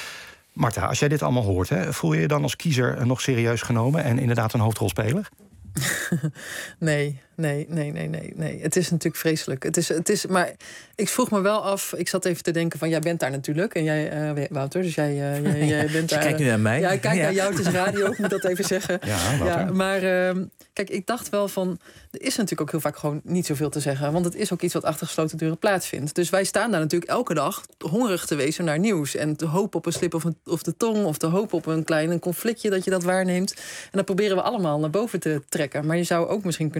Speaker 5: Marta, als jij dit allemaal hoort, hè, voel je je dan als kiezer nog serieus genomen en inderdaad een hoofdrolspeler?
Speaker 7: Nee, nee, nee, nee, nee, nee. Het is natuurlijk vreselijk. Het is, het is, maar ik vroeg me wel af, ik zat even te denken van, jij bent daar natuurlijk. En jij, uh, Wouter, dus jij, uh, jij, jij bent daar.
Speaker 28: Kijk nu naar mij.
Speaker 7: Ja, ik kijk
Speaker 28: ja.
Speaker 7: naar jou, het is radio, ik moet dat even zeggen.
Speaker 5: Ja,
Speaker 7: ja, maar uh, kijk, ik dacht wel van, er is natuurlijk ook heel vaak gewoon niet zoveel te zeggen. Want het is ook iets wat achter gesloten deuren plaatsvindt. Dus wij staan daar natuurlijk elke dag hongerig te wezen naar nieuws. En te hopen op een slip of, een, of de tong, of te hopen op een klein een conflictje dat je dat waarneemt. En dat proberen we allemaal naar boven te trekken. Maar je zou ook misschien kunnen denken,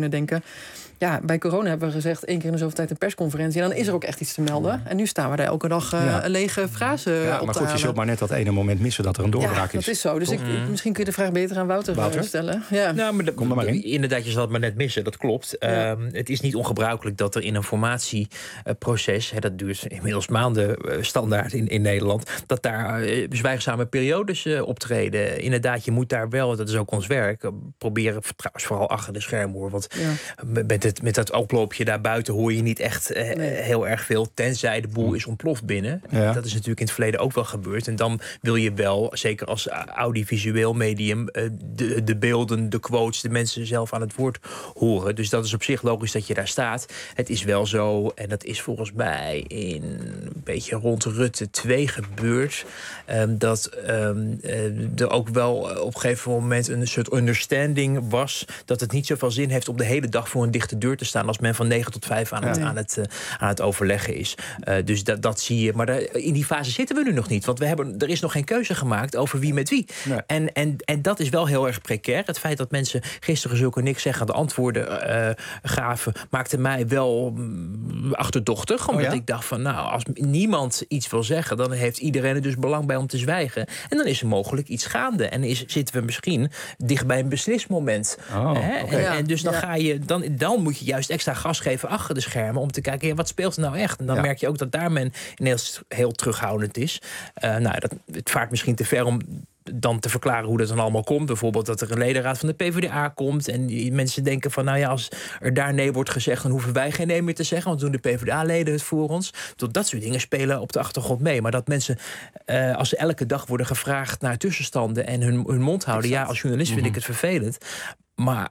Speaker 7: ja, bij corona hebben we gezegd één keer in de zoveel tijd een persconferentie. En dan is er ook echt iets te melden. En nu staan we daar elke dag uh, ja. een lege frase
Speaker 5: ja,
Speaker 7: op
Speaker 5: maar
Speaker 7: te
Speaker 5: goed, je zult maar net dat ene moment missen dat er een doorbraak
Speaker 7: ja,
Speaker 5: is.
Speaker 7: dat is zo. Dus ik, ik, misschien kun je de vraag beter aan Wouter, Wouter? stellen. Ja.
Speaker 28: Nou, maar de,
Speaker 5: Kom er maar in.
Speaker 28: Inderdaad, je zal het maar net missen, dat klopt. Ja. Uh, het is niet ongebruikelijk dat er in een formatieproces, uh, dat duurt inmiddels maanden uh, standaard in, in Nederland, dat daar uh, zwijgzame periodes uh, optreden. Inderdaad, je moet daar wel, dat is ook ons werk, uh, proberen, trouwens vooral achter de schermen hoor, want ja. met, het, met dat oploopje daar buiten hoor je niet echt uh, nee. heel erg veel, tenzij de boel is ontploft binnen. Ja. Dat is natuurlijk in het verleden ook wel gebeurd. En dan wil je wel, zeker als audiovisueel medium, uh, de, de beelden, de quotes, de mensen zelf aan het woord horen. Dus dat is op zich logisch dat je daar staat. Het is wel zo, en dat is volgens mij in een beetje rond Rutte twee gebeurd, um, dat um, uh, er ook wel op een gegeven moment een soort understanding was dat het niet zoveel zin heeft om de hele dag voor een dichte deur te staan als men van negen tot vijf aan het, ja. aan het, uh, aan het overleggen is. Uh, dus dat, dat zie je. Maar daar, in die fase zitten we nu nog niet. Want we hebben, er is nog geen keuze gemaakt over wie met wie. Nee. En, en, en dat is wel heel erg precair. Het feit dat mensen gisteren zulke niks zeggen, de antwoorden uh, gaven, maakte mij wel um, achterdochtig. Omdat oh ja? ik dacht van, nou, als niemand iets wil zeggen, dan heeft iedereen er dus belang bij om te zwijgen. En dan is er mogelijk iets gaande. En is, zitten we misschien dicht bij een beslismoment. Oh, Hè? Okay. En, ja. en dus dan, ja. ga je, dan, dan moet je juist extra gas geven achter de schermen om te kijken, ja, wat speelt er nou echt? En dan ja. merk je ook dat daar men ineens heel terughoudend is. Uh, nou, dat, het vaart misschien te ver om dan te verklaren hoe dat dan allemaal komt. Bijvoorbeeld dat er een ledenraad van de P V D A komt en die mensen denken van, nou ja, als er daar nee wordt gezegd, dan hoeven wij geen nee meer te zeggen, want doen de P V D A-leden het voor ons. Tot dat soort dingen spelen op de achtergrond mee. Maar dat mensen, uh, als ze elke dag worden gevraagd naar tussenstanden en hun, hun mond houden, exact. Ja, als journalist vind mm-hmm. ik het vervelend. Maar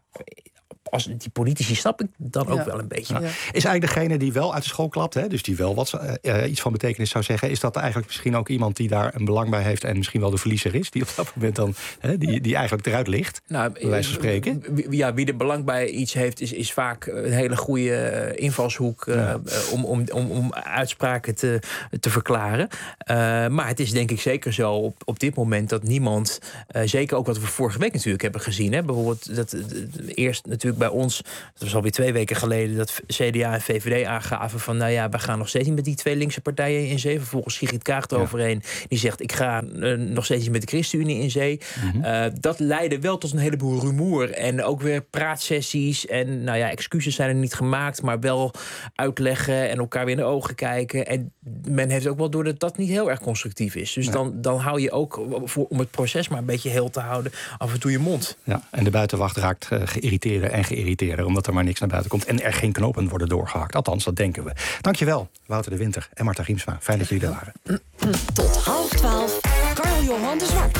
Speaker 28: als die politici snap ik dan ook ja. wel een beetje. Ja.
Speaker 5: Is eigenlijk degene die wel uit de school klapt, hè, dus die wel wat uh, iets van betekenis zou zeggen, is dat eigenlijk misschien ook iemand die daar een belang bij heeft en misschien wel de verliezer is, die op dat moment dan, hè, die, die eigenlijk eruit ligt, nou, bij wijze van spreken?
Speaker 28: Ja, wie er belang bij iets heeft, is, is vaak een hele goede invalshoek uh, ja. om, om, om, om uitspraken te, te verklaren. Uh, maar het is denk ik zeker zo op, op dit moment dat niemand, uh, zeker ook wat we vorige week natuurlijk hebben gezien, hè, bijvoorbeeld dat uh, eerst natuurlijk bij ons, dat was alweer twee weken geleden, dat C D A en V V D aangaven van, nou ja, we gaan nog steeds niet met die twee linkse partijen in zee. Vervolgens Sigrid Kaag eroverheen. Ja. Die zegt, ik ga uh, nog steeds niet met de ChristenUnie in zee. Mm-hmm. Uh, dat leidde wel tot een heleboel rumoer. En ook weer praatsessies. En nou ja, excuses zijn er niet gemaakt, maar wel uitleggen en elkaar weer in de ogen kijken. En men heeft ook wel door dat dat niet heel erg constructief is. Dus ja. dan, dan hou je ook, voor, om het proces maar een beetje heel te houden, af en toe je mond.
Speaker 5: Ja, en de buitenwacht raakt uh, geïrriteerder en geïrriteerder, omdat er maar niks naar buiten komt en er geen knopen worden doorgehakt. Althans, dat denken we. Dankjewel, Wouter de Winter en Marta Riemsma. Fijn dat jullie er waren.
Speaker 27: Tot half twaalf, Carl-Johan de Zwart.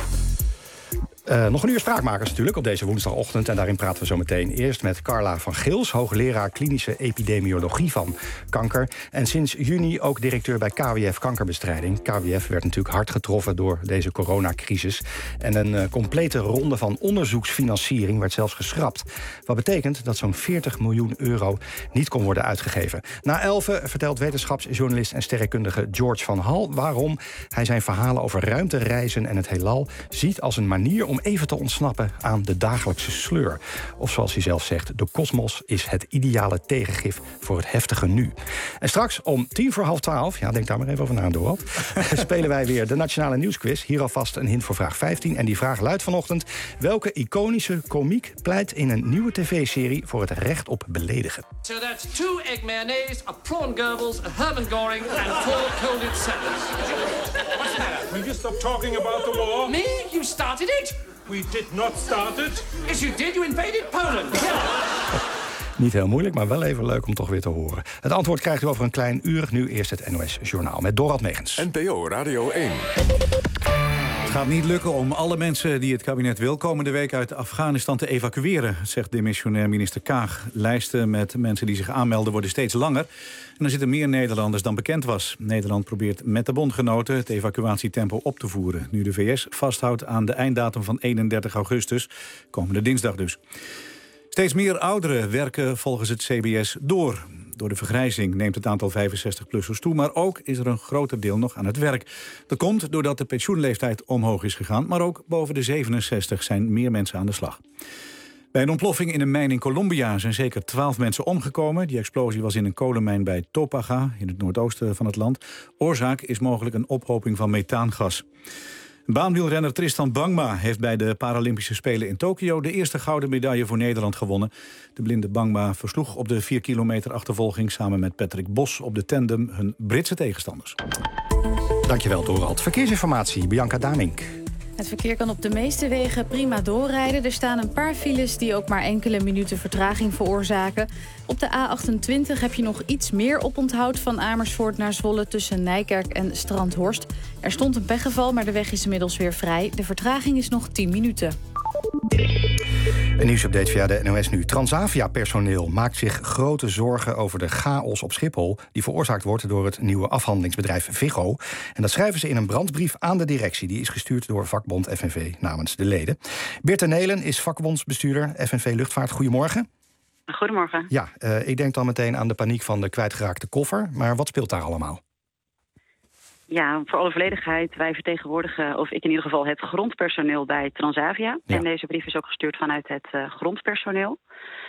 Speaker 5: Uh, nog een uur Spraakmakers natuurlijk op deze woensdagochtend. En daarin praten we zo meteen eerst met Carla van Gils, hoogleraar klinische epidemiologie van kanker. En sinds juni ook directeur bij K W F Kankerbestrijding. K W F werd natuurlijk hard getroffen door deze coronacrisis. En een uh, complete ronde van onderzoeksfinanciering werd zelfs geschrapt. Wat betekent dat zo'n veertig miljoen euro niet kon worden uitgegeven. Na elfen vertelt wetenschapsjournalist en sterrenkundige George van Hal waarom hij zijn verhalen over ruimtereizen en het heelal ziet als een manier om om even te ontsnappen aan de dagelijkse sleur. Of zoals hij zelf zegt, de kosmos is het ideale tegengif voor het heftige nu. En straks om tien voor half twaalf, ja, denk daar maar even over na, Dorot, spelen wij weer de Nationale Nieuwsquiz. Hier alvast een hint voor vraag vijftien. En die vraag luidt vanochtend: welke iconische komiek pleit in een nieuwe tv-serie voor het recht op beledigen?
Speaker 3: So that's two egg mayonnaise, a prawn Goebbels, a Herman Goring and four colded salads. What's the matter?
Speaker 16: Will you stop talking about the law?
Speaker 3: Me? You started it?
Speaker 16: We did not start it.
Speaker 3: Yes, you did. You invaded Poland. Yeah.
Speaker 5: Niet heel moeilijk, maar wel even leuk om toch weer te horen. Het antwoord krijgt u over een klein uur. Nu eerst het N O S-journaal met Dorald Megens.
Speaker 1: N P O Radio één.
Speaker 17: Het gaat niet lukken om alle mensen die het kabinet wil komende week uit Afghanistan te evacueren, zegt demissionair minister Kaag. Lijsten met mensen die zich aanmelden worden steeds langer. En er zitten meer Nederlanders dan bekend was. Nederland probeert met de bondgenoten het evacuatietempo op te voeren. Nu de V S vasthoudt aan de einddatum van eenendertig augustus, komende dinsdag dus. Steeds meer ouderen werken volgens het C B S door. Door de vergrijzing neemt het aantal vijfenzestig-plussers toe, maar ook is er een groter deel nog aan het werk. Dat komt doordat de pensioenleeftijd omhoog is gegaan, maar ook boven de zevenenzestig zijn meer mensen aan de slag. Bij een ontploffing in een mijn in Colombia zijn zeker twaalf mensen omgekomen. Die explosie was in een kolenmijn bij Topaga, in het noordoosten van het land. Oorzaak is mogelijk een ophoping van methaangas. Baanwielrenner Tristan Bangma heeft bij de Paralympische Spelen in Tokio de eerste gouden medaille voor Nederland gewonnen. De blinde Bangma versloeg op de vier kilometer achtervolging samen met Patrick Bos op de tandem hun Britse tegenstanders.
Speaker 5: Dankjewel, Dorald. Verkeersinformatie, Bianca Damink.
Speaker 6: Het verkeer kan op de meeste wegen prima doorrijden. Er staan een paar files die ook maar enkele minuten vertraging veroorzaken. Op de A achtentwintig heb je nog iets meer oponthoud van Amersfoort naar Zwolle tussen Nijkerk en Strandhorst. Er stond een pechgeval, maar de weg is inmiddels weer vrij. De vertraging is nog tien minuten.
Speaker 5: Een nieuwsupdate via de N O S Nu. Transavia-personeel maakt zich grote zorgen over de chaos op Schiphol die veroorzaakt wordt door het nieuwe afhandelingsbedrijf Viggo. En dat schrijven ze in een brandbrief aan de directie. Die is gestuurd door vakbond F N V namens de leden. Birte Nelen is vakbondsbestuurder F N V Luchtvaart. Goedemorgen.
Speaker 19: Goedemorgen.
Speaker 5: Ja, uh, ik denk dan meteen aan de paniek van de kwijtgeraakte koffer. Maar wat speelt daar allemaal?
Speaker 19: Ja, voor alle volledigheid, wij vertegenwoordigen, of ik in ieder geval, het grondpersoneel bij Transavia. Ja. En deze brief is ook gestuurd vanuit het uh, grondpersoneel.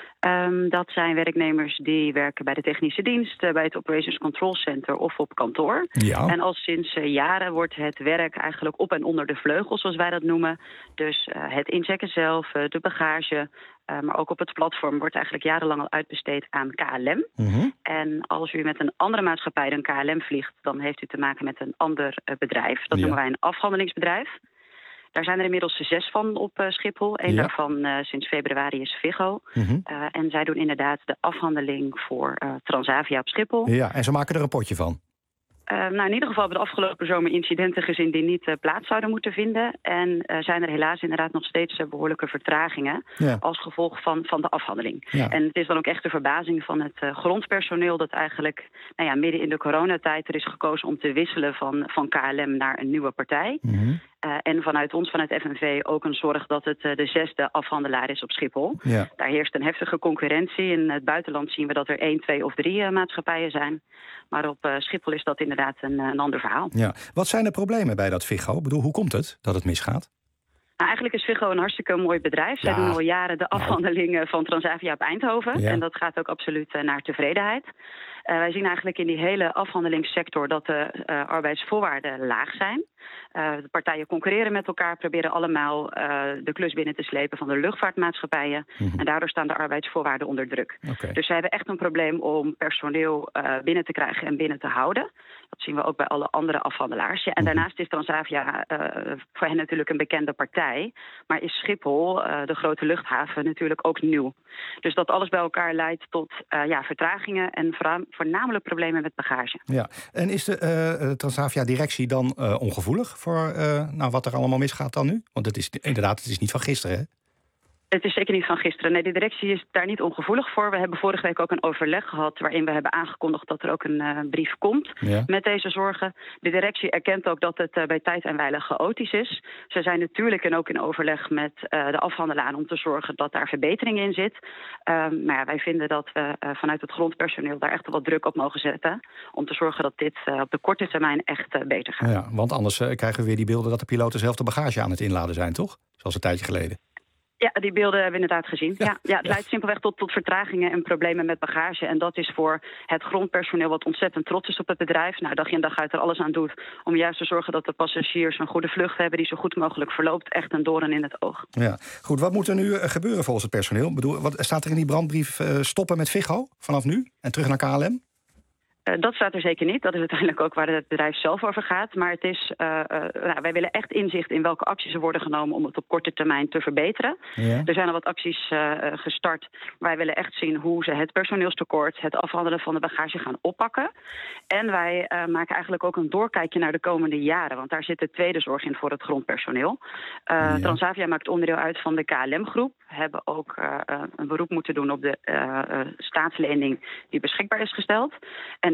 Speaker 19: Um, dat zijn werknemers die werken bij de technische dienst, uh, bij het Operations Control Center of op kantoor. Ja. En al sinds uh, jaren wordt het werk eigenlijk op en onder de vleugels, zoals wij dat noemen. Dus uh, het inchecken zelf, uh, de bagage, uh, maar ook op het platform wordt eigenlijk jarenlang al uitbesteed aan K L M. Mm-hmm. En als u met een andere maatschappij dan K L M vliegt, dan heeft u te maken met een ander uh, bedrijf. Dat ja. noemen wij een afhandelingsbedrijf. Daar zijn er inmiddels zes van op uh, Schiphol. Eén ja. daarvan uh, sinds februari is Viggo. Mm-hmm. Uh, en zij doen inderdaad de afhandeling voor uh, Transavia op Schiphol.
Speaker 5: Ja, en ze maken er een potje van.
Speaker 19: Uh, nou, in ieder geval hebben we de afgelopen zomer incidenten gezien die niet uh, plaats zouden moeten vinden. En uh, zijn er helaas inderdaad nog steeds uh, behoorlijke vertragingen ja. als gevolg van, van de afhandeling. Ja. En het is dan ook echt de verbazing van het uh, grondpersoneel dat eigenlijk nou ja, midden in de coronatijd er is gekozen om te wisselen van, van K L M naar een nieuwe partij. Mm-hmm. Uh, en vanuit ons, vanuit F N V, ook een zorg dat het uh, de zesde afhandelaar is op Schiphol. Ja. Daar heerst een heftige concurrentie. In het buitenland zien we dat er één, twee of drie uh, maatschappijen zijn. Maar op uh, Schiphol is dat inderdaad een, een ander verhaal.
Speaker 5: Ja. Wat zijn de problemen bij dat Viggo? Ik bedoel, hoe komt het dat het misgaat?
Speaker 19: Nou, eigenlijk is Viggo een hartstikke mooi bedrijf. Zij ja. doen al jaren de afhandelingen van Transavia op Eindhoven. Ja. En dat gaat ook absoluut uh, naar tevredenheid. Uh, wij zien eigenlijk in die hele afhandelingssector dat de uh, arbeidsvoorwaarden laag zijn. Uh, de partijen concurreren met elkaar, proberen allemaal uh, de klus binnen te slepen van de luchtvaartmaatschappijen. Mm-hmm. En daardoor staan de arbeidsvoorwaarden onder druk. Okay. Dus zij hebben echt een probleem om personeel uh, binnen te krijgen en binnen te houden. Dat zien we ook bij alle andere afhandelaars. Ja, en mm-hmm. daarnaast is Transavia uh, voor hen natuurlijk een bekende partij. Maar is Schiphol, uh, de grote luchthaven, natuurlijk ook nieuw. Dus dat alles bij elkaar leidt tot uh, ja, vertragingen en vooral voornamelijk problemen met bagage.
Speaker 5: Ja, en is de uh, Transavia-directie dan uh, ongevoelig voor uh, nou, wat er allemaal misgaat dan nu? Want het is inderdaad, het is niet van gisteren, hè?
Speaker 19: Het is zeker niet van gisteren. Nee, de directie is daar niet ongevoelig voor. We hebben vorige week ook een overleg gehad waarin we hebben aangekondigd dat er ook een uh, brief komt ja. met deze zorgen. De directie erkent ook dat het uh, bij tijd en wijle chaotisch is. Ze zijn natuurlijk en ook in overleg met uh, de afhandelaar om te zorgen dat daar verbetering in zit. Um, maar ja, wij vinden dat we uh, vanuit het grondpersoneel daar echt wat druk op mogen zetten om te zorgen dat dit uh, op de korte termijn echt uh, beter gaat.
Speaker 5: Ja, want anders uh, krijgen we weer die beelden dat de piloten zelf de bagage aan het inladen zijn, toch? Zoals een tijdje geleden.
Speaker 19: Ja, die beelden hebben we inderdaad gezien. Ja, ja, ja het ja. leidt simpelweg tot, tot vertragingen en problemen met bagage. En dat is voor het grondpersoneel wat ontzettend trots is op het bedrijf. Nou, dag in dag uit er alles aan doet om juist te zorgen dat de passagiers een goede vlucht hebben die zo goed mogelijk verloopt. Echt een doorn in het oog.
Speaker 5: Ja, goed. Wat moet er nu gebeuren volgens het personeel? Ik bedoel, wat staat er in die brandbrief? Uh, stoppen met Viggo vanaf nu en terug naar K L M?
Speaker 19: Uh, dat staat er zeker niet. Dat is uiteindelijk ook waar het bedrijf zelf over gaat. Maar het is, uh, uh, nou, wij willen echt inzicht in welke acties er worden genomen om het op korte termijn te verbeteren. Ja. Er zijn al wat acties uh, gestart. Wij willen echt zien hoe ze het personeelstekort, het afhandelen van de bagage gaan oppakken. En wij uh, maken eigenlijk ook een doorkijkje naar de komende jaren. Want daar zit de tweede zorg in voor het grondpersoneel. Uh, ja. Transavia maakt onderdeel uit van de K L M-groep. We hebben ook uh, een beroep moeten doen op de uh, uh, staatslening die beschikbaar is gesteld. En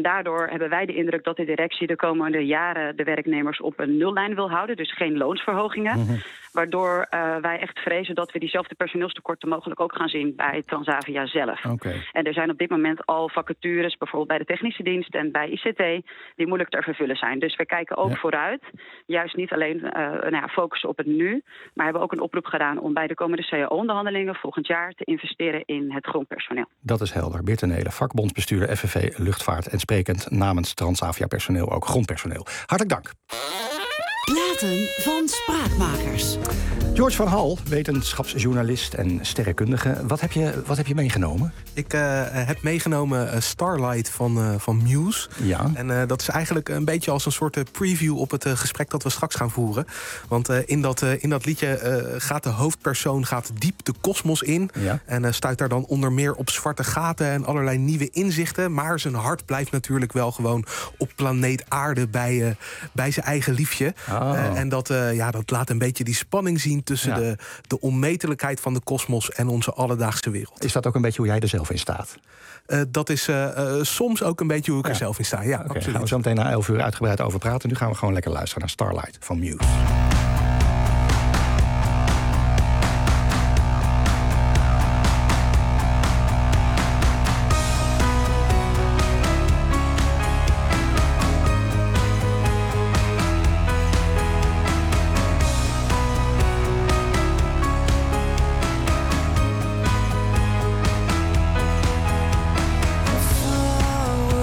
Speaker 19: daardoor hebben wij de indruk dat de directie de komende jaren de werknemers op een nullijn wil houden. Dus geen loonsverhogingen. Mm-hmm. Waardoor uh, wij echt vrezen dat we diezelfde personeelstekorten mogelijk ook gaan zien bij Transavia zelf. Okay. En er zijn op dit moment al vacatures, bijvoorbeeld bij de technische dienst en bij I C T, die moeilijk te vervullen zijn. Dus we kijken ook ja. vooruit. Juist niet alleen uh, nou ja, focussen op het nu, maar hebben ook een oproep gedaan om bij de komende C A O-onderhandelingen volgend jaar te investeren in het grondpersoneel.
Speaker 5: Dat is helder. Birte Nelen, vakbondsbestuurder F N V Luchtvaart en sprekend namens Transavia personeel, ook grondpersoneel. Hartelijk dank.
Speaker 27: Platen van Spraakmakers.
Speaker 5: George van Hal, wetenschapsjournalist en sterrenkundige. Wat heb je, wat heb je meegenomen?
Speaker 4: Ik uh, heb meegenomen uh, Starlight van, uh, van Muse.
Speaker 5: Ja.
Speaker 4: En uh, dat is eigenlijk een beetje als een soort uh, preview op het uh, gesprek dat we straks gaan voeren. Want uh, in, dat, uh, in dat liedje uh, gaat de hoofdpersoon gaat diep de kosmos in. Ja. En uh, stuit daar dan onder meer op zwarte gaten en allerlei nieuwe inzichten. Maar zijn hart blijft natuurlijk wel gewoon op planeet Aarde bij, uh, bij zijn eigen liefje. Oh. Uh, en dat, uh, ja, dat laat een beetje die spanning zien tussen ja. de, de onmetelijkheid van de kosmos en onze alledaagse wereld.
Speaker 5: Is dat ook een beetje hoe jij er zelf in staat?
Speaker 4: Uh, dat is uh, uh, soms ook een beetje hoe ik ja. er zelf in sta. Ja,
Speaker 5: okay, absoluut. Gaan we zo meteen na elf uur uitgebreid over praten. Nu gaan we gewoon lekker luisteren naar Starlight van Muse.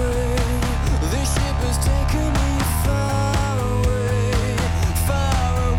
Speaker 8: This ship has taken me far away, far away.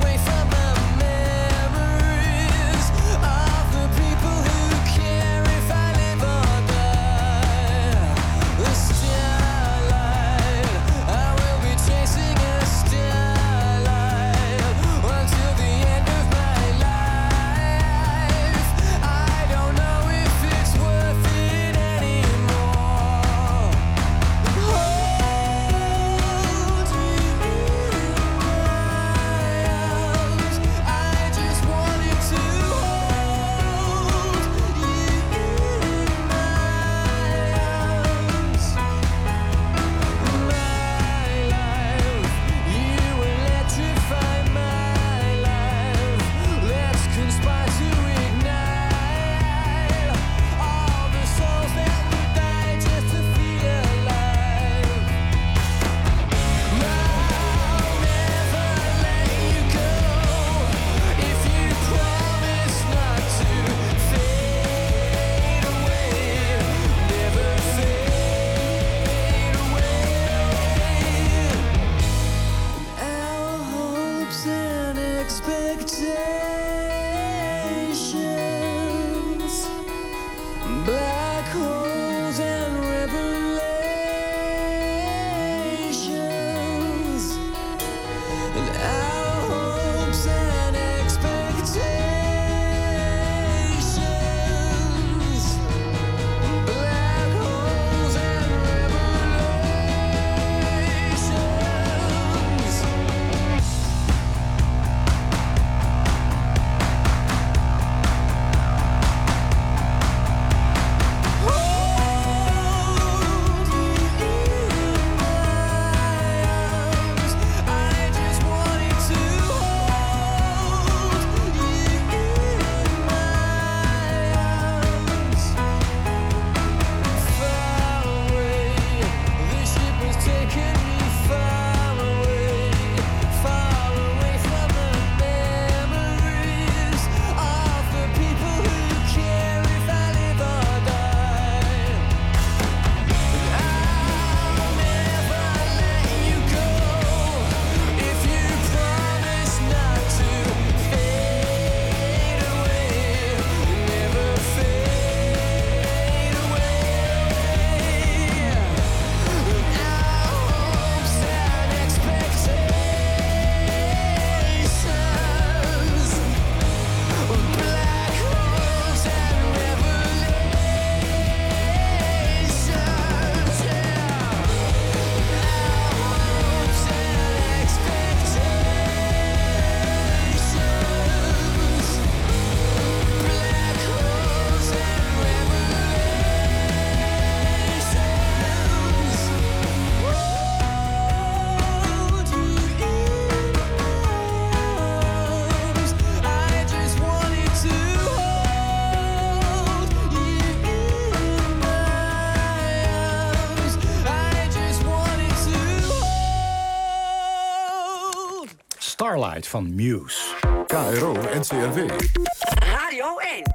Speaker 17: Starlight van Muse.
Speaker 1: K R O N C R W.
Speaker 27: Radio één.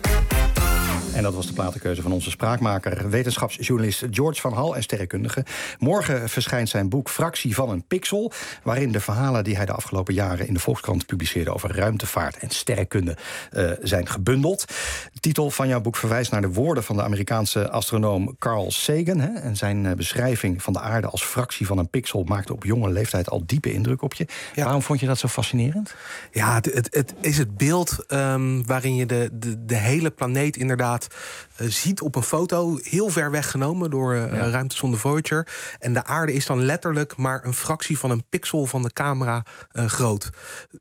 Speaker 5: En dat was de platenkeuze van onze spraakmaker, wetenschapsjournalist George van Hal en sterrenkundige. Morgen verschijnt zijn boek Fractie van een Pixel, waarin de verhalen die hij de afgelopen jaren in de Volkskrant publiceerde over ruimtevaart en sterrenkunde uh, zijn gebundeld. De titel van jouw boek verwijst naar de woorden van de Amerikaanse astronoom Carl Sagan. Hè, en zijn uh, beschrijving van de aarde als fractie van een pixel maakte op jonge leeftijd al diepe indruk op je. Ja. Waarom vond je dat zo fascinerend?
Speaker 4: Ja, het, het, het is het beeld um, waarin je de, de, de hele planeet inderdaad uh, ziet op een foto, heel ver weggenomen door uh, ja. ruimtesonde Voyager. En de aarde is dan letterlijk maar een fractie van een pixel van de camera uh, groot.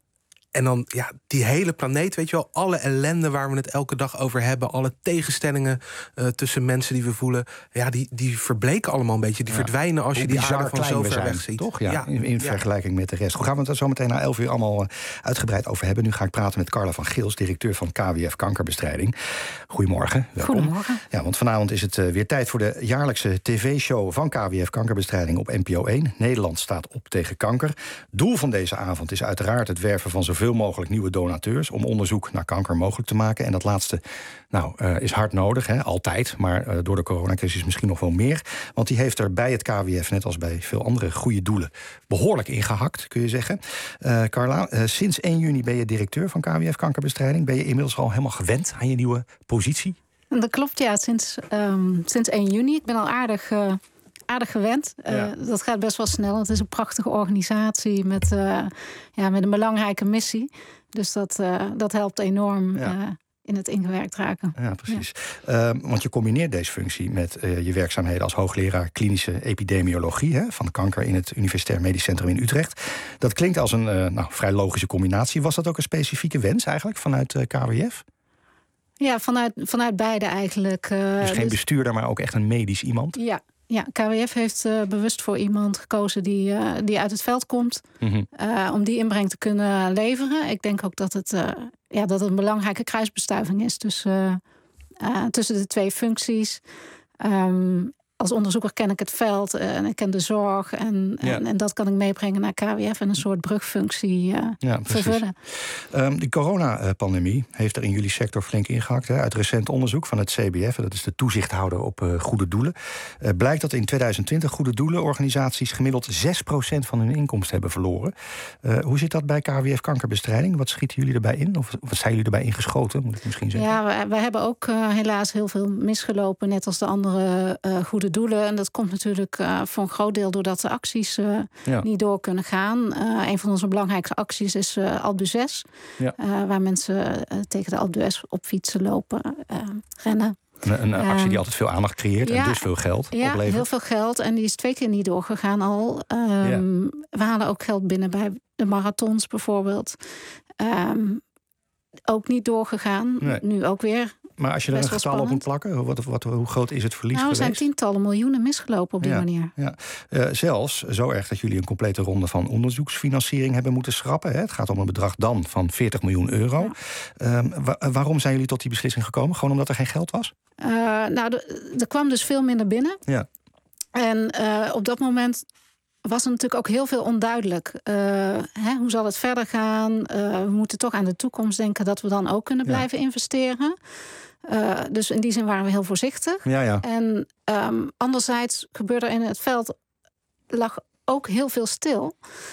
Speaker 4: En dan, ja, die hele planeet, weet je wel, alle ellende waar we het elke dag over hebben, alle tegenstellingen uh, tussen mensen die we voelen, ja, die, die verbleken allemaal een beetje. Die ja. verdwijnen als je die aarde van zo ver
Speaker 5: zijn,
Speaker 4: weg ziet.
Speaker 5: Toch? Ja,
Speaker 4: ja.
Speaker 5: in, in vergelijking met de rest. Hoe gaan we het er zo meteen na elf uur allemaal uh, uitgebreid over hebben? Nu ga ik praten met Carla van Gils, directeur van K W F Kankerbestrijding. Goedemorgen. Welkom.
Speaker 6: Goedemorgen.
Speaker 5: Ja, want vanavond is het uh, weer tijd voor de jaarlijkse tv-show van K W F Kankerbestrijding op N P O één. Nederland staat op tegen kanker. Doel van deze avond is uiteraard het werven van zoveel mogelijk nieuwe donateurs om onderzoek naar kanker mogelijk te maken. En dat laatste nou, uh, is hard nodig, hè, altijd. Maar uh, door de coronacrisis misschien nog wel meer. Want die heeft er bij het K W F, net als bij veel andere goede doelen, behoorlijk ingehakt, kun je zeggen. Uh, Carla, uh, sinds één juni ben je directeur van K W F Kankerbestrijding. Ben je inmiddels al helemaal gewend aan je nieuwe positie?
Speaker 8: Dat klopt, ja. Sinds, um, sinds één juni. Ik ben al aardig... Uh... aardig gewend. Ja. Uh, dat gaat best wel snel. Het is een prachtige organisatie met, uh, ja, met een belangrijke missie. Dus dat, uh, dat helpt enorm ja. uh, in het ingewerkt raken.
Speaker 5: Ja, precies. Ja. Uh, want je combineert deze functie met uh, je werkzaamheden als hoogleraar klinische epidemiologie, hè, van kanker in het Universitair Medisch Centrum in Utrecht. Dat klinkt als een uh, nou, vrij logische combinatie. Was dat ook een specifieke wens eigenlijk vanuit uh, K W F?
Speaker 8: Ja, vanuit, vanuit beide eigenlijk. Uh,
Speaker 5: dus geen dus... bestuurder, maar ook echt een medisch iemand?
Speaker 8: Ja. Ja, K W F heeft uh, bewust voor iemand gekozen die, uh, die uit het veld komt. Mm-hmm. Uh, om die inbreng te kunnen leveren. Ik denk ook dat het, uh, ja, dat het een belangrijke kruisbestuiving is tussen, uh, tussen de twee functies. Um, als onderzoeker ken ik het veld uh, en ik ken de zorg. En, ja. en, en dat kan ik meebrengen naar K W F en een soort brugfunctie uh, ja, vervullen.
Speaker 5: Um, de coronapandemie heeft er in jullie sector flink ingehakt. Hè? Uit recent onderzoek van het C B F, dat is de toezichthouder op uh, goede doelen, Uh, blijkt dat in tweeduizend twintig goede doelenorganisaties gemiddeld zes procent van hun inkomsten hebben verloren. Uh, hoe zit dat bij K W F Kankerbestrijding? Wat schieten jullie erbij in? Of wat zijn jullie erbij ingeschoten, moet ik misschien zeggen?
Speaker 8: Ja, we, we hebben ook uh, helaas heel veel misgelopen, net als de andere uh, goede doelen. En dat komt natuurlijk uh, voor een groot deel doordat de acties uh, ja. niet door kunnen gaan. Uh, een van onze belangrijkste acties is uh, Alpe d'Huez. Ja. Uh, waar mensen uh, tegen de Alpe d'Huez op fietsen lopen, uh, rennen.
Speaker 5: Een, een actie die altijd veel aandacht creëert ja, en dus veel geld
Speaker 8: ja,
Speaker 5: oplevert.
Speaker 8: Ja, heel veel geld. En die is twee keer niet doorgegaan al. Um, ja. We halen ook geld binnen bij de marathons bijvoorbeeld. Um, ook niet doorgegaan. Nee. Nu ook weer.
Speaker 5: Maar als je er een getal op moet plakken, wat, wat, hoe groot is het verlies
Speaker 8: nou, er
Speaker 5: geweest?
Speaker 8: Er zijn tientallen miljoenen misgelopen op die
Speaker 5: ja,
Speaker 8: manier.
Speaker 5: Ja. Uh, zelfs zo erg dat jullie een complete ronde van onderzoeksfinanciering hebben moeten schrappen. Hè? Het gaat om een bedrag dan van veertig miljoen euro. Ja. Um, wa- waarom zijn jullie tot die beslissing gekomen? Gewoon omdat er geen geld was?
Speaker 8: Uh, nou, er kwam dus veel minder binnen.
Speaker 5: Ja.
Speaker 8: En uh, op dat moment was er natuurlijk ook heel veel onduidelijk. Uh, hè, hoe zal het verder gaan? Uh, we moeten toch aan de toekomst denken dat we dan ook kunnen blijven ja. investeren. Uh, dus in die zin waren we heel voorzichtig.
Speaker 5: Ja, ja.
Speaker 8: En um, anderzijds gebeurde er in het veld lag ook heel veel stil.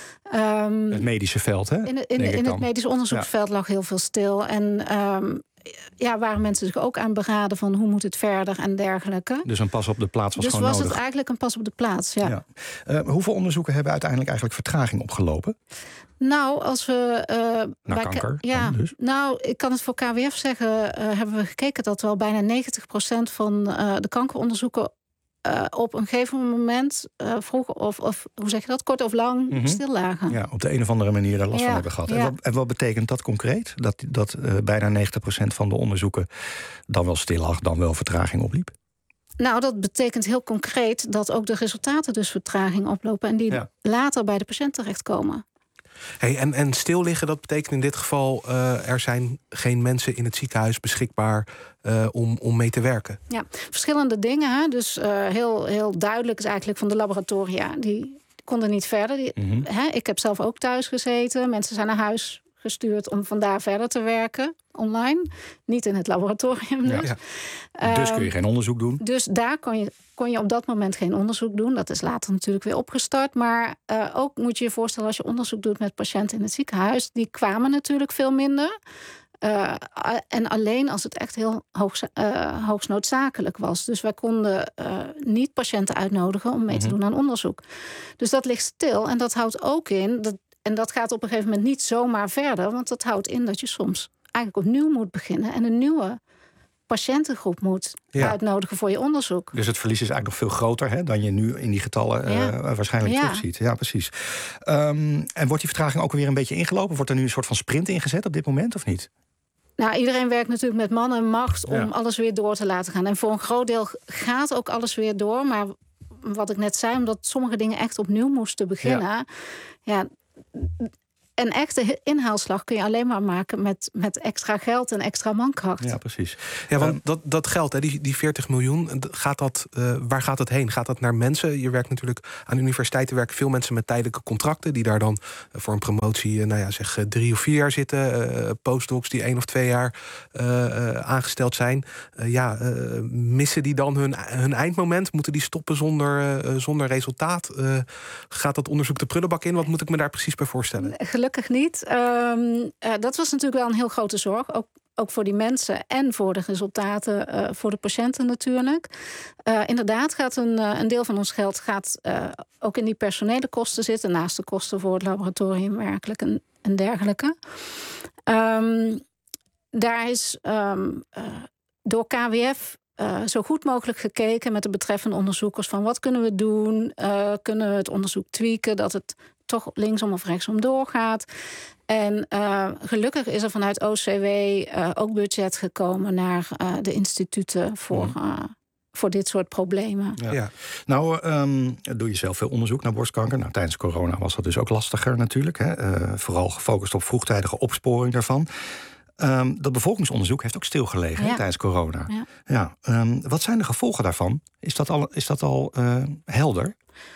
Speaker 8: Um,
Speaker 5: het medische veld, hè?
Speaker 8: In, in, in het medische onderzoeksveld ja. lag heel veel stil. En um, ja, waren mensen zich ook aan beraden van hoe moet het verder en dergelijke.
Speaker 5: Dus een pas op de plaats was
Speaker 8: dus
Speaker 5: gewoon
Speaker 8: was
Speaker 5: nodig.
Speaker 8: Dus was het eigenlijk een pas op de plaats, ja. ja.
Speaker 5: Uh, hoeveel onderzoeken hebben uiteindelijk eigenlijk vertraging opgelopen?
Speaker 8: Nou, als we... Uh,
Speaker 5: Naar
Speaker 8: bij
Speaker 5: kanker?
Speaker 8: Ja,
Speaker 5: dus.
Speaker 8: nou, ik kan het voor K W F zeggen, uh, hebben we gekeken dat wel bijna negentig procent van uh, de kankeronderzoeken Uh, op een gegeven moment uh, vroeg of, of hoe zeg je dat, kort of lang mm-hmm. stil lagen.
Speaker 5: Ja, op de een of andere manier er last
Speaker 8: ja,
Speaker 5: van hebben gehad.
Speaker 8: Ja.
Speaker 5: En, wat, en wat betekent dat concreet? Dat, dat uh, bijna negentig procent van de onderzoeken dan wel stil lag, dan wel vertraging opliep?
Speaker 8: Nou, dat betekent heel concreet dat ook de resultaten dus vertraging oplopen en die ja. later bij de patiënt terechtkomen.
Speaker 4: Hey, en, en stil liggen, dat betekent in dit geval Uh, er zijn geen mensen in het ziekenhuis beschikbaar uh, om, om mee te werken.
Speaker 8: Ja, verschillende dingen. Hè? Dus uh, heel, heel duidelijk is eigenlijk van de laboratoria. Die, konden niet verder. Die,
Speaker 5: Mm-hmm.
Speaker 8: hè, ik heb zelf ook thuis gezeten. Mensen zijn naar huis gestuurd om vandaar verder te werken. Online. Niet in het laboratorium dus.
Speaker 5: Ja. Ja. Dus kun je geen onderzoek doen?
Speaker 8: Dus daar kon je, kon je op dat moment geen onderzoek doen. Dat is later natuurlijk weer opgestart. Maar uh, ook moet je je voorstellen als je onderzoek doet met patiënten in het ziekenhuis. Die kwamen natuurlijk veel minder. Uh, en alleen als het echt heel hoog, uh, hoogst noodzakelijk was. Dus wij konden uh, niet patiënten uitnodigen om mee te doen aan onderzoek. Dus dat ligt stil. En dat houdt ook in... Dat, en dat gaat op een gegeven moment niet zomaar verder. Want dat houdt in dat je soms eigenlijk opnieuw moet beginnen. En een nieuwe patiëntengroep moet ja. uitnodigen voor je onderzoek.
Speaker 5: Dus het verlies is eigenlijk nog veel groter hè, dan je nu in die getallen ja. uh, waarschijnlijk ja. terugziet. Ja, precies. Um, en wordt die vertraging ook weer een beetje ingelopen? Wordt er nu een soort van sprint ingezet op dit moment of niet?
Speaker 8: Nou, iedereen werkt natuurlijk met man en macht om ja. alles weer door te laten gaan. En voor een groot deel gaat ook alles weer door. Maar wat ik net zei, omdat sommige dingen echt opnieuw moesten beginnen... Ja, ja een echte inhaalslag kun je alleen maar maken met, met extra geld en extra mankracht.
Speaker 5: Ja, precies.
Speaker 4: Ja, want dat, dat geld, hè, die, die veertig miljoen, gaat dat, uh, waar gaat dat heen? Gaat dat naar mensen? Je werkt natuurlijk aan de universiteiten, werken veel mensen met tijdelijke contracten, die daar dan uh, voor een promotie, uh, nou ja, zeg uh, drie of vier jaar zitten. Uh, postdocs die één of twee jaar uh, uh, aangesteld zijn. Uh, ja, uh, missen die dan hun, hun eindmoment? Moeten die stoppen zonder, uh, zonder resultaat? Uh, gaat dat onderzoek de prullenbak in? Wat moet ik me daar precies bij voorstellen?
Speaker 8: Gelukkig niet. Um, uh, dat was natuurlijk wel een heel grote zorg. Ook, ook voor die mensen en voor de resultaten, uh, voor de patiënten natuurlijk. Uh, inderdaad gaat een, uh, een deel van ons geld gaat, uh, ook in die personele kosten zitten. Naast de kosten voor het laboratorium werkelijk en, en dergelijke. Um, daar is um, uh, door K W F... Uh, zo goed mogelijk gekeken met de betreffende onderzoekers van wat kunnen we doen? Uh, kunnen we het onderzoek tweaken dat het toch linksom of rechtsom doorgaat? En uh, gelukkig is er vanuit O C W uh, ook budget gekomen naar uh, de instituten voor, uh, voor dit soort problemen.
Speaker 5: Ja. Ja. Nou, um, doe je zelf veel onderzoek naar borstkanker. Nou, tijdens corona was dat dus ook lastiger natuurlijk. Hè? Uh, vooral gefocust op vroegtijdige opsporing daarvan. Um, dat bevolkingsonderzoek heeft ook stilgelegen ja. hè, tijdens corona. Ja. Ja, um, wat zijn de gevolgen daarvan? Is dat al, is dat al uh, helder?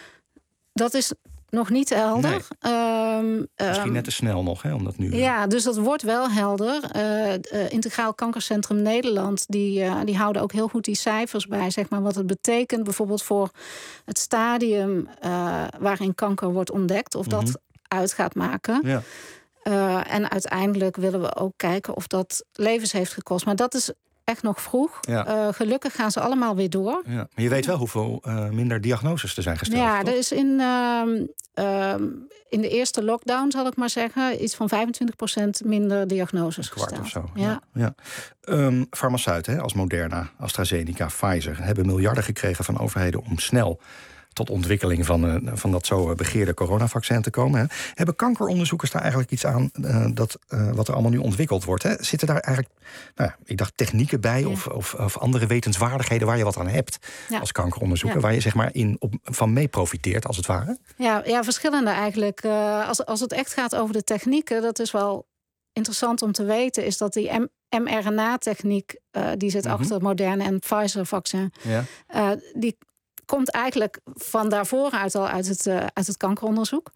Speaker 8: Dat is nog niet helder.
Speaker 5: Nee.
Speaker 8: Um,
Speaker 5: Misschien
Speaker 8: um,
Speaker 5: net te snel nog, hè, omdat nu...
Speaker 8: Ja, dus dat wordt wel helder. Uh, uh, Integraal Kankercentrum Nederland... Die, uh, die houden ook heel goed die cijfers bij. Zeg maar, wat het betekent bijvoorbeeld voor het stadium... Uh, waarin kanker wordt ontdekt. Of mm-hmm. dat uit gaat maken. Ja. Uh, en uiteindelijk willen we ook kijken of dat levens heeft gekost. Maar dat is echt nog vroeg. Ja. Uh, gelukkig gaan ze allemaal weer door.
Speaker 5: Ja. Maar je weet wel hoeveel uh, minder diagnoses er zijn gesteld.
Speaker 8: Ja,
Speaker 5: toch?
Speaker 8: er is in, uh, uh, in de eerste lockdown, zal ik maar zeggen... iets van vijfentwintig procent minder diagnoses
Speaker 5: een kwart
Speaker 8: gesteld.
Speaker 5: Of zo.
Speaker 8: Ja.
Speaker 5: Ja. Ja. Um, farmaceuten hè, als Moderna, AstraZeneca, Pfizer... hebben miljarden gekregen van overheden om snel... tot ontwikkeling van, uh, van dat zo begeerde coronavaccin te komen. Hè. Hebben kankeronderzoekers daar eigenlijk iets aan... Uh, dat, uh, wat er allemaal nu ontwikkeld wordt? Hè? Zitten daar eigenlijk, nou, ik dacht, technieken bij... Ja. Of, of, of andere wetenswaardigheden waar je wat aan hebt... Ja. als kankeronderzoeker, ja. waar je zeg maar in, op, van mee profiteert, als het ware?
Speaker 8: Ja, ja verschillende eigenlijk. Uh, als, als het echt gaat over de technieken... dat is wel interessant om te weten... is dat die M R N A-techniek... Uh, die zit mm-hmm. achter Moderna en Pfizer-vaccin... Ja. Uh, die komt eigenlijk van daarvoor uit al uit het, uh, uit het kankeronderzoek.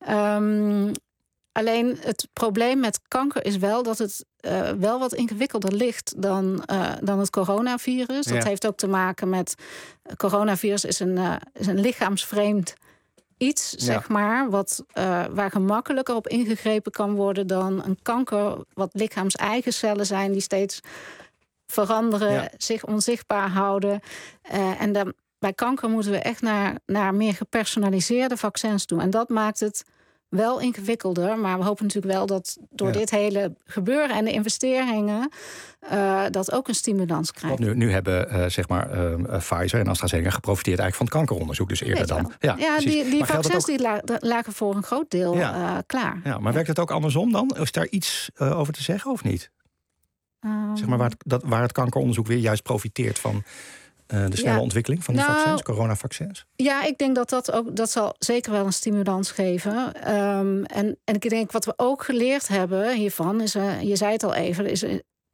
Speaker 8: Um, alleen het probleem met kanker is wel dat het uh, wel wat ingewikkelder ligt dan, uh, dan het coronavirus. Ja. Dat heeft ook te maken met... coronavirus is een, uh, is een lichaamsvreemd iets, ja. zeg maar... Wat, uh, waar gemakkelijker op ingegrepen kan worden dan een kanker... wat lichaams-eigen cellen zijn die steeds veranderen... Ja. zich onzichtbaar houden. Uh, en dan bij kanker moeten we echt naar, naar meer gepersonaliseerde vaccins toe. En dat maakt het wel ingewikkelder. Maar we hopen natuurlijk wel dat door ja. dit hele gebeuren en de investeringen... Uh, dat ook een stimulans krijgt.
Speaker 5: Want nu, nu hebben uh, zeg maar, uh, Pfizer en AstraZeneca geprofiteerd eigenlijk van het kankeronderzoek. Dus eerder dan.
Speaker 8: Ja, ja die, die vaccins ook... die la, lagen voor een groot deel ja. uh, klaar.
Speaker 5: Ja, maar ja. werkt het ook andersom dan? Is daar iets uh, over te zeggen of niet? Um... Zeg maar waar het, dat, waar het kankeronderzoek weer juist profiteert van... Uh, de snelle ja. ontwikkeling van die nou, vaccins, coronavaccins?
Speaker 8: Ja, ik denk dat dat ook dat zal zeker wel een stimulans geven. Um, en, en ik denk wat we ook geleerd hebben hiervan is, uh, je zei het al even, is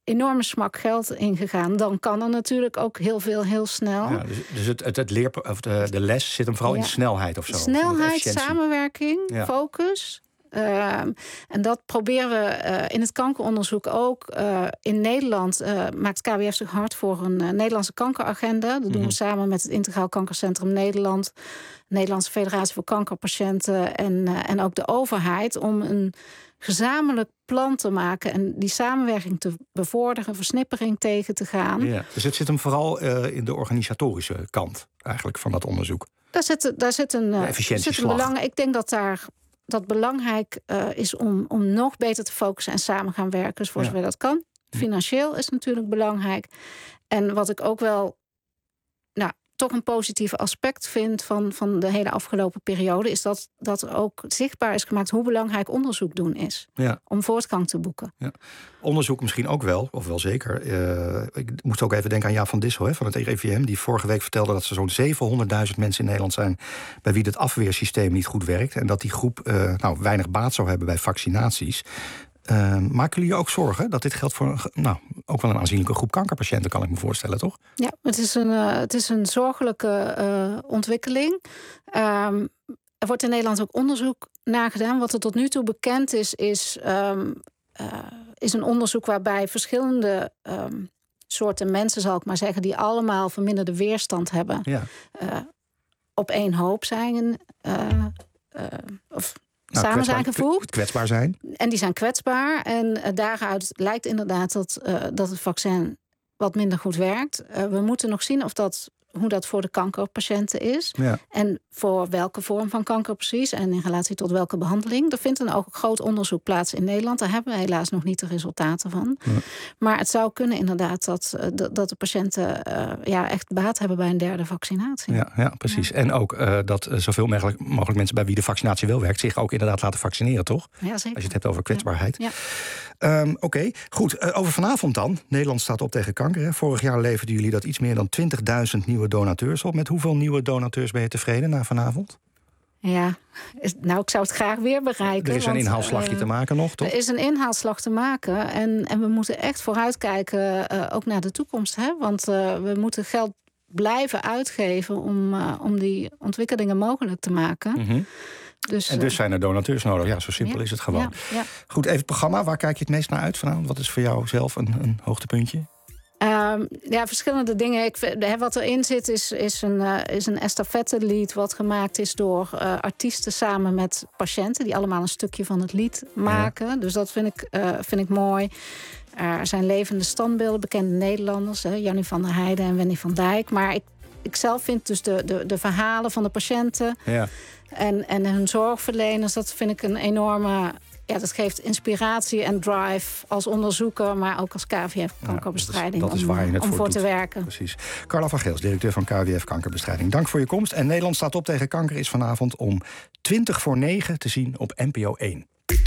Speaker 8: enorme smak geld ingegaan. Dan kan er natuurlijk ook heel veel, heel snel.
Speaker 5: Ja, dus dus het, het, het leer, of de, de les zit hem vooral ja. in snelheid of zo?
Speaker 8: Snelheid, samenwerking, ja. focus. Uh, en dat proberen we uh, in het kankeronderzoek ook. Uh, in Nederland uh, maakt K W F zich hard voor een uh, Nederlandse kankeragenda. Dat doen mm-hmm. we samen met het Integraal Kankercentrum Nederland, de Nederlandse Federatie voor Kankerpatiënten en, uh, en ook de overheid, om een gezamenlijk plan te maken en die samenwerking te bevorderen, versnippering tegen te gaan.
Speaker 5: Ja, dus het zit hem vooral uh, in de organisatorische kant eigenlijk van dat onderzoek.
Speaker 8: Daar zit, daar zit een, uh, zit een belang. Ik denk dat daar dat belangrijk uh, is om, om nog beter te focussen en samen gaan werken zoals ja. we dat kan. Financieel is natuurlijk belangrijk. En wat ik ook wel nou, toch een positief aspect vind van, van de hele afgelopen periode, is dat, dat er ook zichtbaar is gemaakt hoe belangrijk onderzoek doen is. Ja. Om voortgang te boeken.
Speaker 5: Ja. Onderzoek misschien ook wel, of wel zeker. Uh, ik moest ook even denken aan Jaap van Dissel hè, van het R I V M, die vorige week vertelde dat er zo'n zevenhonderdduizend mensen in Nederland zijn bij wie het afweersysteem niet goed werkt. En dat die groep uh, nou, weinig baat zou hebben bij vaccinaties. Uh, maken jullie je ook zorgen dat dit geldt voor nou, ook wel een aanzienlijke groep kankerpatiënten, kan ik me voorstellen, toch?
Speaker 8: Ja, het is een, uh, het is een zorgelijke uh, ontwikkeling. Um, er wordt in Nederland ook onderzoek naar gedaan. Wat er tot nu toe bekend is, is, um, uh, is een onderzoek waarbij verschillende um, soorten mensen, zal ik maar zeggen, die allemaal verminderde weerstand hebben, ja. uh, op één hoop zijn. Uh, uh, of
Speaker 5: Nou,
Speaker 8: samen zijn gevoegd.
Speaker 5: Kwetsbaar zijn.
Speaker 8: En die zijn kwetsbaar. En uh, daaruit lijkt inderdaad dat, uh, dat het vaccin wat minder goed werkt. Uh, we moeten nog zien of dat, hoe dat voor de kankerpatiënten is. Ja. En voor welke vorm van kanker precies. En in relatie tot welke behandeling. Er vindt dan ook groot onderzoek plaats in Nederland. Daar hebben we helaas nog niet de resultaten van. Ja. Maar het zou kunnen inderdaad dat, uh, dat de patiënten uh, ja, echt baat hebben bij een derde vaccinatie.
Speaker 5: Ja, ja precies. Ja. En ook uh, dat uh, zoveel mogelijk, mogelijk mensen bij wie de vaccinatie wel werkt zich ook inderdaad laten vaccineren, toch?
Speaker 8: Ja, zeker.
Speaker 5: Als je het hebt over kwetsbaarheid.
Speaker 8: Ja.
Speaker 5: Ja. Um, Oké, okay. goed. Uh, over vanavond dan. Nederland staat op tegen kanker. Hè. Vorig jaar leverden jullie dat iets meer dan twintigduizend nieuwe donateurs op. Met hoeveel nieuwe donateurs ben je tevreden na vanavond?
Speaker 8: Ja, nou, ik zou het graag weer bereiken.
Speaker 5: Er is een inhaalslagje uh, te maken nog, toch?
Speaker 8: Er is een inhaalslag te maken. En, en we moeten echt vooruitkijken, uh, ook naar de toekomst. Hè? Want uh, we moeten geld blijven uitgeven om, uh, om die ontwikkelingen mogelijk te maken.
Speaker 5: Mm-hmm.
Speaker 8: Dus,
Speaker 5: en dus zijn er donateurs nodig. Ja, zo simpel
Speaker 8: ja,
Speaker 5: is het gewoon.
Speaker 8: Ja, ja.
Speaker 5: Goed, even het programma. Waar kijk je het meest naar uit vanavond? Wat is voor jou zelf een, een hoogtepuntje?
Speaker 8: Um, ja, verschillende dingen. Ik, he, wat erin zit is, is een, uh, is een estafette-lied wat gemaakt is door uh, artiesten samen met patiënten, die allemaal een stukje van het lied maken. Ja. Dus dat vind ik, uh, vind ik mooi. Er zijn levende standbeelden, bekende Nederlanders, hè, Jannie van der Heijden en Wendy van Dijk. Maar ik, ik zelf vind dus de, de, de verhalen van de patiënten ja. en, en hun zorgverleners, dat vind ik een enorme. Ja, dat geeft inspiratie en drive als onderzoeker, maar ook als K V F Kankerbestrijding,
Speaker 5: ja, dat is, dat is waar je het
Speaker 8: om, om voor
Speaker 5: doet.
Speaker 8: te werken.
Speaker 5: Precies. Carla van Geels, directeur van K W F Kankerbestrijding. Dank voor je komst. En Nederland staat op tegen kanker is vanavond om twintig voor negen te zien op N P O één.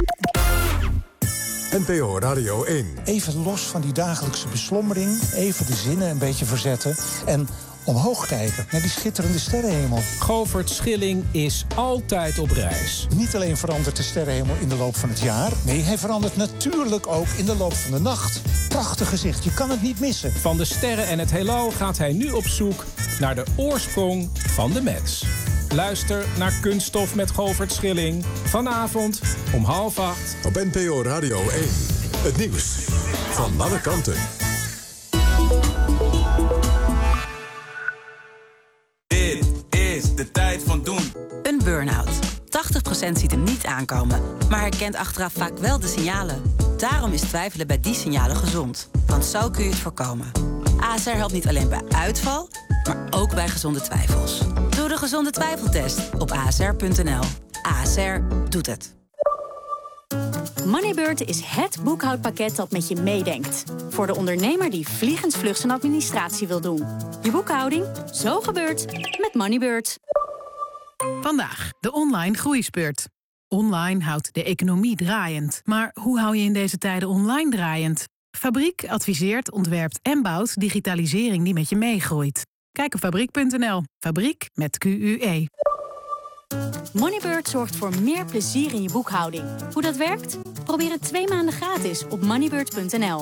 Speaker 1: N P O Radio één.
Speaker 9: Even los van die dagelijkse beslommering, even de zinnen een beetje verzetten en omhoog kijken naar die schitterende sterrenhemel.
Speaker 10: Govert Schilling is altijd op reis.
Speaker 9: Niet alleen verandert de sterrenhemel in de loop van het jaar. Nee, hij verandert natuurlijk ook in de loop van de nacht. Prachtig gezicht, je kan het niet missen.
Speaker 10: Van de sterren en het heelal gaat hij nu op zoek naar de oorsprong van de mens. Luister naar Kunststof met Govert Schilling. Vanavond om half acht.
Speaker 1: Op N P O Radio één. Het nieuws van alle kanten.
Speaker 20: De tijd van doen.
Speaker 21: Een burn-out. tachtig procent ziet hem niet aankomen, maar herkent achteraf vaak wel de signalen. Daarom is twijfelen bij die signalen gezond. Want zo kun je het voorkomen. A S R helpt niet alleen bij uitval, maar ook bij gezonde twijfels. Doe de gezonde twijfeltest op a s r punt n l. A S R doet het.
Speaker 22: Moneybird is het boekhoudpakket dat met je meedenkt. Voor de ondernemer die vliegensvlug zijn administratie wil doen. Je boekhouding, zo gebeurt met Moneybird.
Speaker 23: Vandaag de online groeispurt. Online houdt de economie draaiend. Maar hoe hou je in deze tijden online draaiend? Fabriek adviseert, ontwerpt en bouwt digitalisering die met je meegroeit. Kijk op fabriek punt n l. Fabriek met Q U E.
Speaker 22: Moneybird zorgt voor meer plezier in je boekhouding. Hoe dat werkt? Probeer het twee maanden gratis op moneybird punt n l.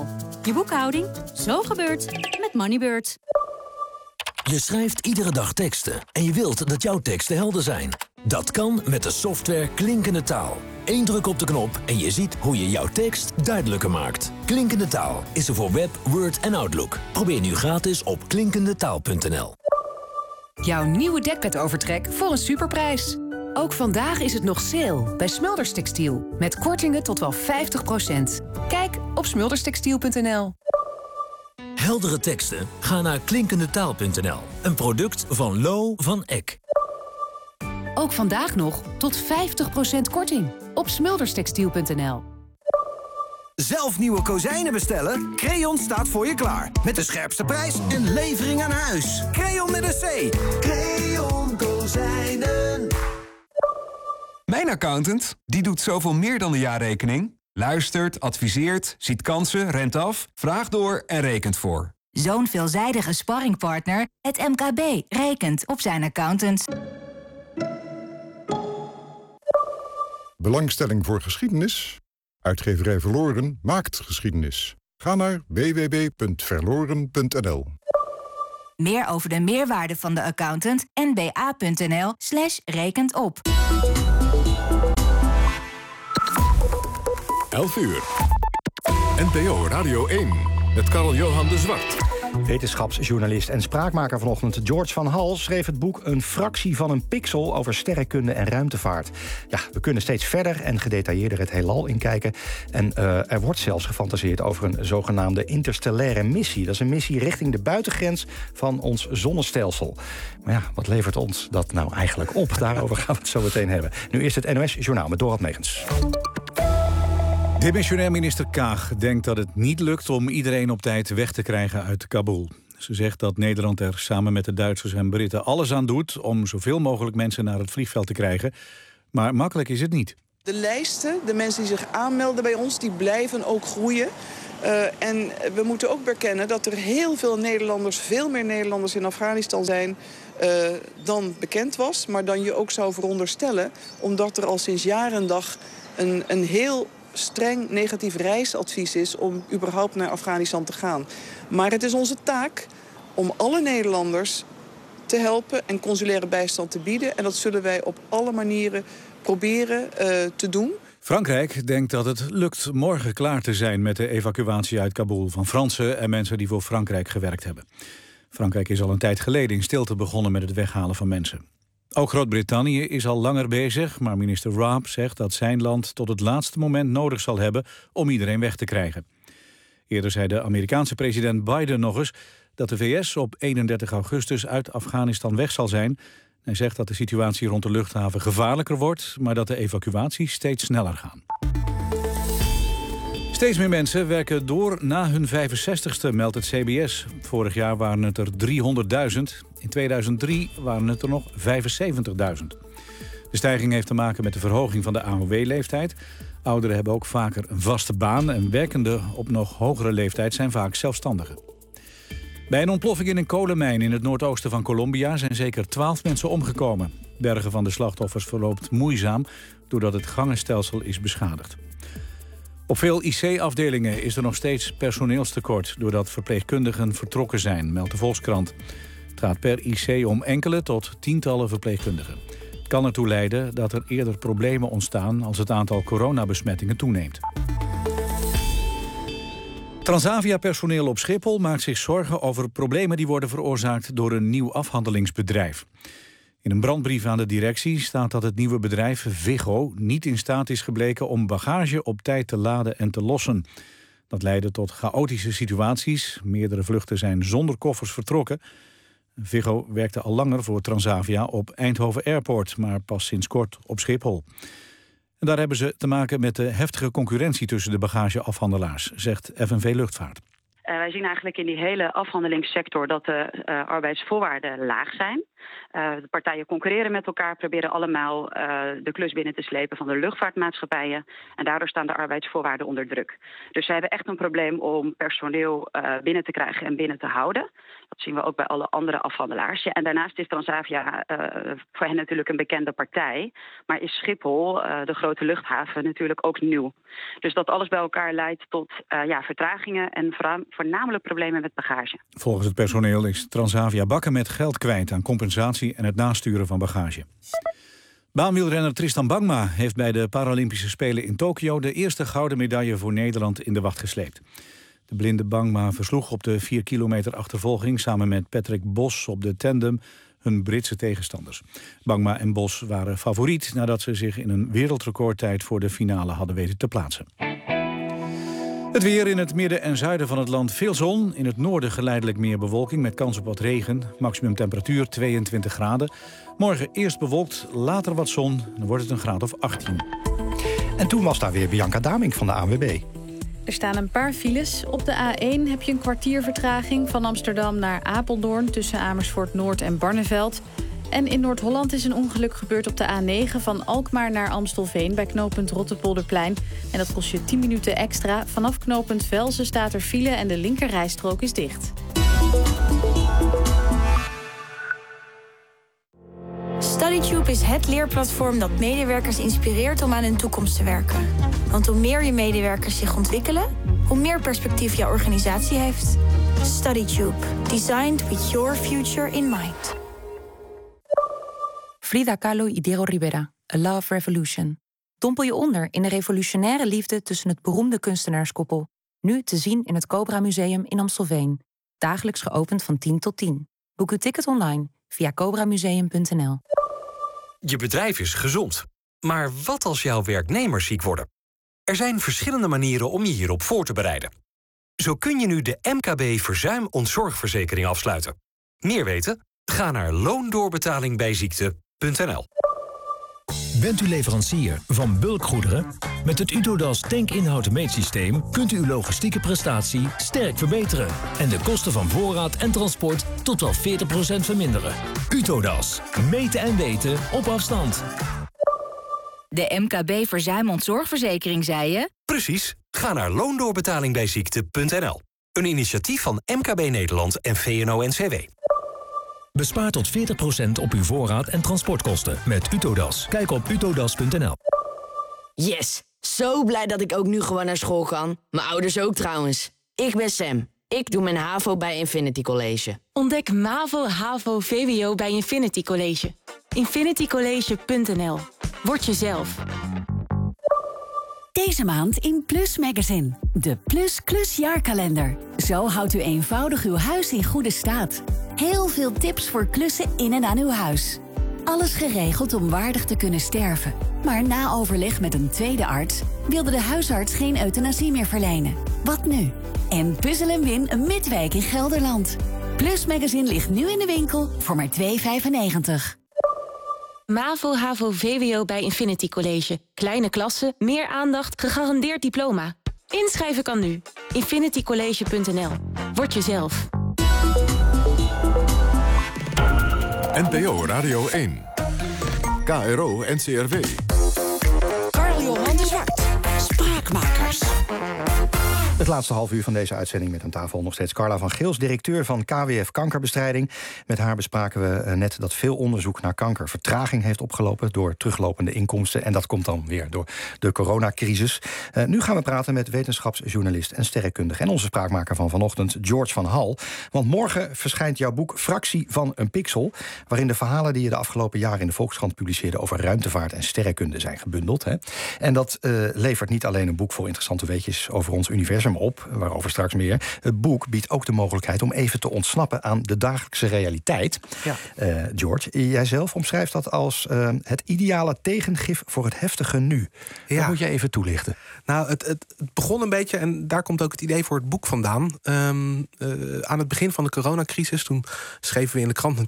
Speaker 22: Je boekhouding, zo gebeurt met Moneybird.
Speaker 11: Je schrijft iedere dag teksten en je wilt dat jouw teksten helder zijn. Dat kan met de software Klinkende Taal. Eén druk op de knop en je ziet hoe je jouw tekst duidelijker maakt. Klinkende Taal is er voor Web, Word en Outlook. Probeer nu gratis op klinkendetaal punt n l.
Speaker 12: Jouw nieuwe dekbedovertrek voor een superprijs. Ook vandaag is het nog sale bij Smulders Textiel. Met kortingen tot wel vijftig procent. Kijk op smulders textiel punt n l.
Speaker 11: Heldere teksten? Ga naar klinkendetaal punt n l. Een product van Lo van Eck.
Speaker 12: Ook vandaag nog tot vijftig procent korting op smulders textiel punt n l.
Speaker 13: Zelf nieuwe kozijnen bestellen? Creon staat voor je klaar. Met de scherpste prijs en levering aan huis. Creon met een C. Creon Kozijnen.
Speaker 18: Mijn accountant, die doet zoveel meer dan de jaarrekening. Luistert, adviseert, ziet kansen, rent af, vraagt door en rekent voor.
Speaker 20: Zo'n veelzijdige sparringpartner, het M K B, rekent op zijn accountant.
Speaker 1: Belangstelling voor geschiedenis? Uitgeverij Verloren maakt geschiedenis. Ga naar w w w punt verloren punt n l.
Speaker 20: Meer over de meerwaarde van de accountant n b a punt n l slash rekent op.
Speaker 1: elf uur. N P O Radio één. Met Karl-Johan de Zwart.
Speaker 5: Wetenschapsjournalist en spraakmaker vanochtend George van Hal schreef het boek Een fractie van een pixel over sterrenkunde en ruimtevaart. Ja, we kunnen steeds verder en gedetailleerder het heelal inkijken. En uh, er wordt zelfs gefantaseerd over een zogenaamde interstellaire missie. Dat is een missie richting de buitengrens van ons zonnestelsel. Maar ja, wat levert ons dat nou eigenlijk op? Daarover gaan we het zo meteen hebben. Nu eerst het N O S Journaal met Dorald Megens.
Speaker 17: Demissionair minister Kaag denkt dat het niet lukt om iedereen op tijd weg te krijgen uit Kabul. Ze zegt dat Nederland er samen met de Duitsers en Britten alles aan doet om zoveel mogelijk mensen naar het vliegveld te krijgen. Maar makkelijk is het niet.
Speaker 2: De lijsten, de mensen die zich aanmelden bij ons, die blijven ook groeien. Uh, en we moeten ook bekennen dat er heel veel Nederlanders, veel meer Nederlanders in Afghanistan zijn uh, dan bekend was. Maar dan je ook zou veronderstellen, omdat er al sinds jaren en dag een, een heel streng negatief reisadvies is om überhaupt naar Afghanistan te gaan. Maar het is onze taak om alle Nederlanders te helpen en consulaire bijstand te bieden. En dat zullen wij op alle manieren proberen uh, te doen.
Speaker 17: Frankrijk denkt dat het lukt morgen klaar te zijn met de evacuatie uit Kabul van Fransen en mensen die voor Frankrijk gewerkt hebben. Frankrijk is al een tijd geleden in stilte begonnen met het weghalen van mensen. Ook Groot-Brittannië is al langer bezig, maar minister Raab zegt dat zijn land tot het laatste moment nodig zal hebben om iedereen weg te krijgen. Eerder zei de Amerikaanse president Biden nog eens dat de V S op eenendertig augustus uit Afghanistan weg zal zijn. Hij zegt dat de situatie rond de luchthaven gevaarlijker wordt, maar dat de evacuaties steeds sneller gaan. Steeds meer mensen werken door na hun vijfenzestigste, meldt het C B S. Vorig jaar waren het er driehonderdduizend. In tweeduizend drie waren het er nog vijfenzeventigduizend. De stijging heeft te maken met de verhoging van de A O W-leeftijd. Ouderen hebben ook vaker een vaste baan en werkenden op nog hogere leeftijd zijn vaak zelfstandigen. Bij een ontploffing in een kolenmijn in het noordoosten van Colombia zijn zeker twaalf mensen omgekomen. Bergen van de slachtoffers verloopt moeizaam doordat het gangenstelsel is beschadigd. Op veel I C-afdelingen is er nog steeds personeelstekort doordat verpleegkundigen vertrokken zijn, meldt de Volkskrant. Het gaat per I C om enkele tot tientallen verpleegkundigen. Het kan ertoe leiden dat er eerder problemen ontstaan als het aantal coronabesmettingen toeneemt. Transavia-personeel op Schiphol maakt zich zorgen over problemen die worden veroorzaakt door een nieuw afhandelingsbedrijf. In een brandbrief aan de directie staat dat het nieuwe bedrijf Viggo niet in staat is gebleken om bagage op tijd te laden en te lossen. Dat leidde tot chaotische situaties. Meerdere vluchten zijn zonder koffers vertrokken. Viggo werkte al langer voor Transavia op Eindhoven Airport, maar pas sinds kort op Schiphol. En daar hebben ze te maken met de heftige concurrentie tussen de bagageafhandelaars, zegt F N V Luchtvaart.
Speaker 19: Uh, wij zien eigenlijk in die hele afhandelingssector dat de uh, arbeidsvoorwaarden laag zijn. Uh, de partijen concurreren met elkaar, proberen allemaal uh, de klus binnen te slepen van de luchtvaartmaatschappijen. En daardoor staan de arbeidsvoorwaarden onder druk. Dus ze hebben echt een probleem om personeel uh, binnen te krijgen en binnen te houden. Dat zien we ook bij alle andere afhandelaars. Ja, en daarnaast is Transavia uh, voor hen natuurlijk een bekende partij. Maar is Schiphol, uh, de grote luchthaven, natuurlijk ook nieuw. Dus dat alles bij elkaar leidt tot uh, ja, vertragingen en voornamelijk problemen met bagage.
Speaker 17: Volgens het personeel is Transavia bakken met geld kwijt aan compensatie en het nasturen van bagage. Baanwielrenner Tristan Bangma heeft bij de Paralympische Spelen in Tokio de eerste gouden medaille voor Nederland in de wacht gesleept. De blinde Bangma versloeg op de vier kilometer achtervolging samen met Patrick Bos op de tandem hun Britse tegenstanders. Bangma en Bos waren favoriet nadat ze zich in een wereldrecordtijd voor de finale hadden weten te plaatsen. Het weer in het midden en zuiden van het land veel zon. In het noorden geleidelijk meer bewolking met kans op wat regen. Maximum temperatuur tweeëntwintig graden. Morgen eerst bewolkt, later wat zon. Dan wordt het een graad of achttien.
Speaker 5: En toen was daar weer Bianca Damink van de A N W B.
Speaker 6: Er staan een paar files. Op de A één heb je een kwartier vertraging van Amsterdam naar Apeldoorn tussen Amersfoort Noord en Barneveld. En in Noord-Holland is een ongeluk gebeurd op de A negen van Alkmaar naar Amstelveen bij knooppunt Rottepolderplein. En dat kost je tien minuten extra. Vanaf knooppunt Velzen staat er file en de linkerrijstrook is dicht.
Speaker 7: StudyTube is het leerplatform dat medewerkers inspireert om aan hun toekomst te werken. Want hoe meer je medewerkers zich ontwikkelen, hoe meer perspectief jouw organisatie heeft. StudyTube. Designed with your future in mind.
Speaker 14: Frida Kahlo y Diego Rivera, A Love Revolution. Dompel je onder in de revolutionaire liefde tussen het beroemde kunstenaarskoppel. Nu te zien in het Cobra Museum in Amstelveen. Dagelijks geopend van tien tot tien. Boek uw ticket online via cobra museum punt n l.
Speaker 15: Je bedrijf is gezond. Maar wat als jouw werknemers ziek worden? Er zijn verschillende manieren om je hierop voor te bereiden. Zo kun je nu de M K B verzuim-ontzorgverzekering afsluiten. Meer weten? Ga naar loondoorbetalingbijziekte punt n l.
Speaker 11: Bent u leverancier van bulkgoederen? Met het Utodas tankinhoud-meetsysteem kunt u uw logistieke prestatie sterk verbeteren en de kosten van voorraad en transport tot wel veertig procent verminderen. Utodas. Meten en weten op afstand.
Speaker 20: De M K B verzuim-ontzorgverzekering, zei je?
Speaker 15: Precies. Ga naar loondoorbetalingbijziekte punt n l. Een initiatief van M K B Nederland en V N O N C W.
Speaker 11: Bespaar tot veertig procent op uw voorraad en transportkosten met Utodas. Kijk op utodas punt n l.
Speaker 16: Yes, zo blij dat ik ook nu gewoon naar school kan. Mijn ouders ook trouwens. Ik ben Sam. Ik doe mijn HAVO bij Infinity College.
Speaker 22: Ontdek MAVO, HAVO, V W O bij Infinity College. infinity college punt n l. Word jezelf.
Speaker 24: Deze maand in Plus Magazine. De Plus Klus jaarkalender. Zo houdt u eenvoudig uw huis in goede staat. Heel veel tips voor klussen in en aan uw huis. Alles geregeld om waardig te kunnen sterven. Maar na overleg met een tweede arts wilde de huisarts geen euthanasie meer verlenen. Wat nu? En puzzel en win een midweek in Gelderland. Plus Magazine ligt nu in de winkel voor maar twee vijfennegentig.
Speaker 22: MAVO, HAVO, V W O bij Infinity College. Kleine klassen, meer aandacht, gegarandeerd diploma. Inschrijven kan nu. infinity college punt n l. Word jezelf.
Speaker 25: N P O Radio één. K R O N C R W.
Speaker 27: Carl-Johan de Zwart. Spraakmakers.
Speaker 5: Het laatste half uur van deze uitzending met aan tafel nog steeds Carla van Geels, directeur van K W F Kankerbestrijding. Met haar bespraken we net dat veel onderzoek naar kanker vertraging heeft opgelopen door teruglopende inkomsten. En dat komt dan weer door de coronacrisis. Uh, nu gaan we praten met wetenschapsjournalist en sterrenkundige en onze spraakmaker van vanochtend, George van Hal. Want morgen verschijnt jouw boek Fractie van een Pixel, waarin de verhalen die je de afgelopen jaren in de Volkskrant publiceerde over ruimtevaart en sterrenkunde zijn gebundeld. Hè. En dat uh, levert niet alleen een boek vol interessante weetjes over ons universum op, waarover straks meer. Het boek biedt ook de mogelijkheid om even te ontsnappen aan de dagelijkse realiteit. Ja. Uh, George, jij zelf omschrijft dat als uh, het ideale tegengif voor het heftige nu. Ja. Dat moet je even toelichten.
Speaker 4: Nou, het, het, het begon een beetje, en daar komt ook het idee voor het boek vandaan. Um, uh, aan het begin van de coronacrisis, toen schreven we in de krant natuurlijk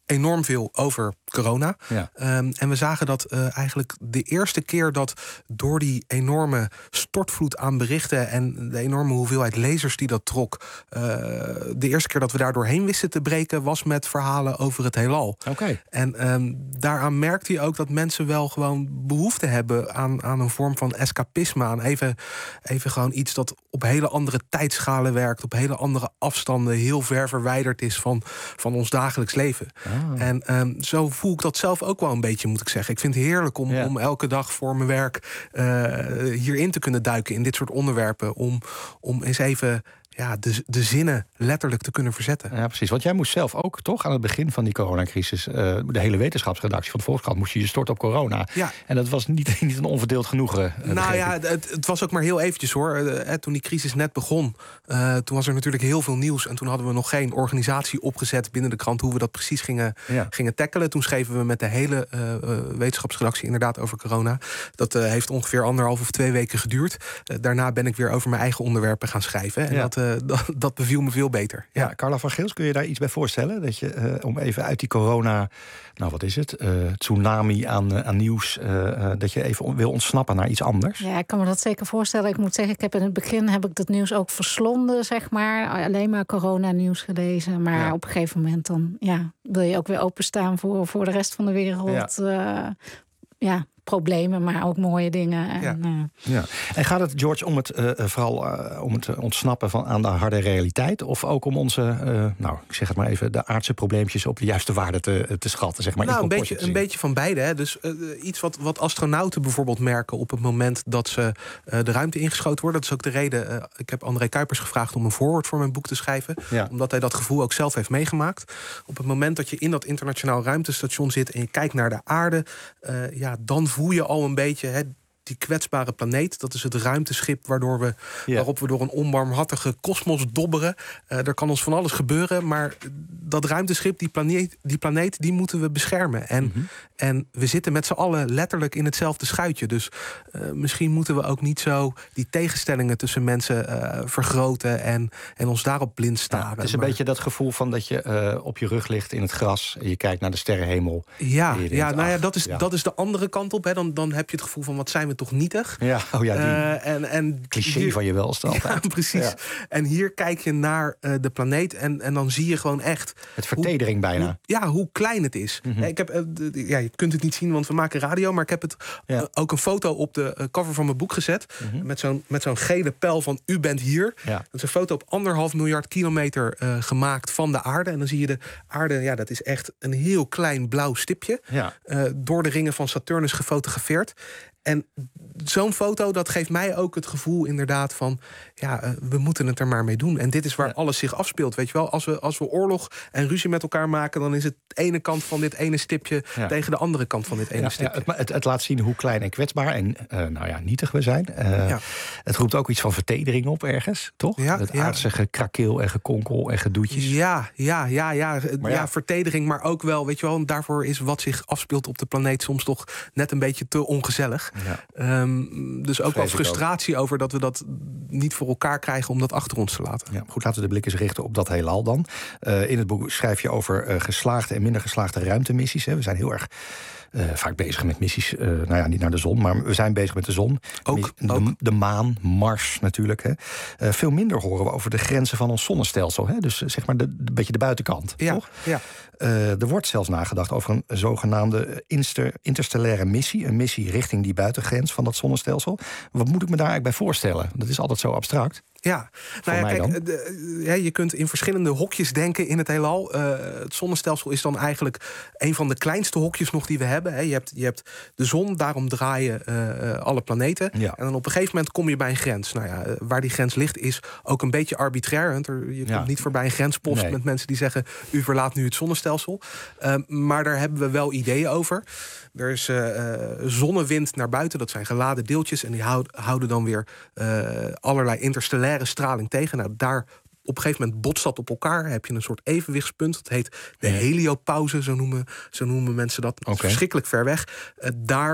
Speaker 4: enorm veel over corona.
Speaker 5: Ja.
Speaker 4: Um, en we zagen dat uh, eigenlijk de eerste keer dat door die enorme stortvloed aan berichten en de enorme hoeveelheid lezers die dat trok, uh, de eerste keer dat we daar doorheen wisten te breken was met verhalen over het heelal.
Speaker 5: Okay.
Speaker 4: En um, daaraan merkte je ook dat mensen wel gewoon behoefte hebben aan, aan een vorm van escapisme, aan even, even gewoon iets dat op hele andere tijdschalen werkt, op hele andere afstanden, heel ver verwijderd is van, van ons dagelijks leven.
Speaker 5: Ah.
Speaker 4: En um, zo voel ik dat zelf ook wel een beetje, moet ik zeggen. Ik vind het heerlijk om, ja. om elke dag voor mijn werk uh, hierin te kunnen duiken in dit soort onderwerpen. Om, om eens even ja, de, de zinnen letterlijk te kunnen verzetten.
Speaker 5: Ja, precies. Want jij moest zelf ook, toch, aan het begin van die coronacrisis, uh, de hele wetenschapsredactie van de Volkskrant moest je je storten op corona.
Speaker 4: Ja.
Speaker 5: En dat was niet, niet een onverdeeld genoegen. Uh,
Speaker 4: nou ja, het, het was ook maar heel eventjes hoor. Uh, toen die crisis net begon, uh, toen was er natuurlijk heel veel nieuws. En toen hadden we nog geen organisatie opgezet binnen de krant hoe we dat precies gingen, ja. gingen tackelen. Toen schreven we met de hele uh, uh, wetenschapsredactie inderdaad over corona. Dat uh, heeft ongeveer anderhalf of twee weken geduurd. Uh, daarna ben ik weer over mijn eigen onderwerpen gaan schrijven. En ja. dat, uh, dat, dat beviel me veel beter.
Speaker 5: Ja, ja, Carla van Geels, kun je daar iets bij voorstellen? Dat je, uh, om even uit die corona, nou wat is het, uh, tsunami aan, uh, aan nieuws, uh, uh, dat je even wil ontsnappen naar iets anders?
Speaker 3: Ja, ik kan me dat zeker voorstellen. Ik moet zeggen, ik heb in het begin heb ik dat nieuws ook verslonden, zeg maar. Alleen maar corona-nieuws gelezen. Maar ja. op een gegeven moment dan ja, wil je ook weer openstaan voor, voor de rest van de wereld. Ja. Uh, ja. problemen, maar ook mooie dingen. En,
Speaker 5: ja.
Speaker 3: Uh...
Speaker 5: Ja. En gaat het, George, om het uh, vooral uh, om het ontsnappen van aan de harde realiteit, of ook om onze, uh, nou, ik zeg het maar even, de aardse probleempjes op de juiste waarde te, te schatten, zeg maar?
Speaker 4: Nou, een beetje, een beetje van beide. Hè. Dus uh, iets wat, wat astronauten bijvoorbeeld merken op het moment dat ze uh, de ruimte ingeschoten worden. Dat is ook de reden. Uh, ik heb André Kuipers gevraagd om een voorwoord voor mijn boek te schrijven, ja. omdat hij dat gevoel ook zelf heeft meegemaakt. Op het moment dat je in dat internationaal ruimtestation zit en je kijkt naar de aarde, uh, ja, dan voel je al een beetje hè, die kwetsbare planeet. Dat is het ruimteschip waardoor we, ja. waarop we door een onbarmhartige kosmos dobberen. Uh, er kan ons van alles gebeuren, maar dat ruimteschip, die planeet, die planeet, die moeten we beschermen. En, mm-hmm. en we zitten met z'n allen letterlijk in hetzelfde schuitje. Dus uh, misschien moeten we ook niet zo die tegenstellingen tussen mensen uh, vergroten en, en ons daarop blind staren. Ja,
Speaker 5: het is een maar... beetje dat gevoel van dat je uh, op je rug ligt in het gras en je kijkt naar de sterrenhemel.
Speaker 4: Ja,
Speaker 5: denkt,
Speaker 4: ja nou ja, dat is,
Speaker 5: ja.
Speaker 4: dat is de andere kant op. Hè. Dan, dan heb je het gevoel van wat zijn we toch nietig.
Speaker 5: Ja, oh ja, die
Speaker 4: uh, en, en
Speaker 5: cliché
Speaker 4: hier,
Speaker 5: van je welstand.
Speaker 4: Ja, precies. Ja. En hier kijk je naar uh, de planeet en, en dan zie je gewoon echt
Speaker 5: het vertedering hoe, bijna.
Speaker 4: Hoe, ja, hoe klein het is. Mm-hmm. Ik heb, uh, de, ja, je kunt het niet zien, want we maken radio, maar ik heb het ja. uh, ook een foto op de uh, cover van mijn boek gezet. Mm-hmm. Met zo'n met zo'n gele pijl van u bent hier. Ja. Dat is een foto op anderhalf miljard kilometer uh, gemaakt van de aarde. En dan zie je de aarde, ja, dat is echt een heel klein blauw stipje. Ja. Uh, door de ringen van Saturnus gefotografeerd. En zo'n foto, dat geeft mij ook het gevoel inderdaad van, ja, uh, we moeten het er maar mee doen. En dit is waar ja. alles zich afspeelt, weet je wel. Als we, als we oorlog en ruzie met elkaar maken, dan is het de ene kant van dit ene stipje ja. tegen de andere kant van dit ene
Speaker 5: ja,
Speaker 4: stipje.
Speaker 5: Ja, het, het, het laat zien hoe klein en kwetsbaar en uh, nou ja, nietig we zijn. Uh, ja. Het roept ook iets van vertedering op ergens, toch? Ja, het
Speaker 4: ja.
Speaker 5: aardse gekrakeel en gekonkel en gedoetjes.
Speaker 4: Ja, ja, ja, ja,
Speaker 5: maar
Speaker 4: ja.
Speaker 5: ja,
Speaker 4: vertedering, maar ook wel, weet je wel, daarvoor is wat zich afspeelt op de planeet soms toch net een beetje te ongezellig. Ja. Um, dus ook Vrees wel frustratie ook. over dat we dat niet voor elkaar krijgen om dat achter ons te laten.
Speaker 5: Ja, goed, laten we de blik eens richten op dat heelal dan. Uh, in het boek schrijf je over uh, geslaagde en minder geslaagde ruimtemissies. Hè. We zijn heel erg Uh, vaak bezig met missies, uh, nou ja, niet naar de zon, maar we zijn bezig met de zon.
Speaker 4: Ook,
Speaker 5: de,
Speaker 4: ook.
Speaker 5: de maan, Mars natuurlijk. Hè. Uh, veel minder horen we over de grenzen van ons zonnestelsel. Hè. Dus uh, zeg maar de, de beetje de buitenkant.
Speaker 4: Ja,
Speaker 5: toch?
Speaker 4: Ja.
Speaker 5: Uh, er wordt zelfs nagedacht over een zogenaamde inster, interstellaire missie. Een missie richting die buitengrens van dat zonnestelsel. Wat moet ik me daar eigenlijk bij voorstellen? Dat is altijd zo abstract.
Speaker 4: Ja, nou ja, kijk, de, ja, je kunt in verschillende hokjes denken in het heelal. Uh, het zonnestelsel is dan eigenlijk een van de kleinste hokjes nog die we hebben. Hè. Je, hebt, je hebt de zon, daarom draaien uh, alle planeten. Ja. En dan op een gegeven moment kom je bij een grens. Nou ja, waar die grens ligt is ook een beetje arbitrair. Want er, je ja. komt niet voorbij een grenspost nee. met mensen die zeggen, u verlaat nu het zonnestelsel. Uh, maar daar hebben we wel ideeën over. Er is uh, zonnewind naar buiten, dat zijn geladen deeltjes. En die houd, houden dan weer uh, allerlei interstellaire straling tegen. Nou, daar op een gegeven moment botst dat op elkaar. Heb je een soort evenwichtspunt. Dat heet de heliopauze, zo noemen, zo noemen mensen dat. Okay. Verschrikkelijk ver weg. Uh, daar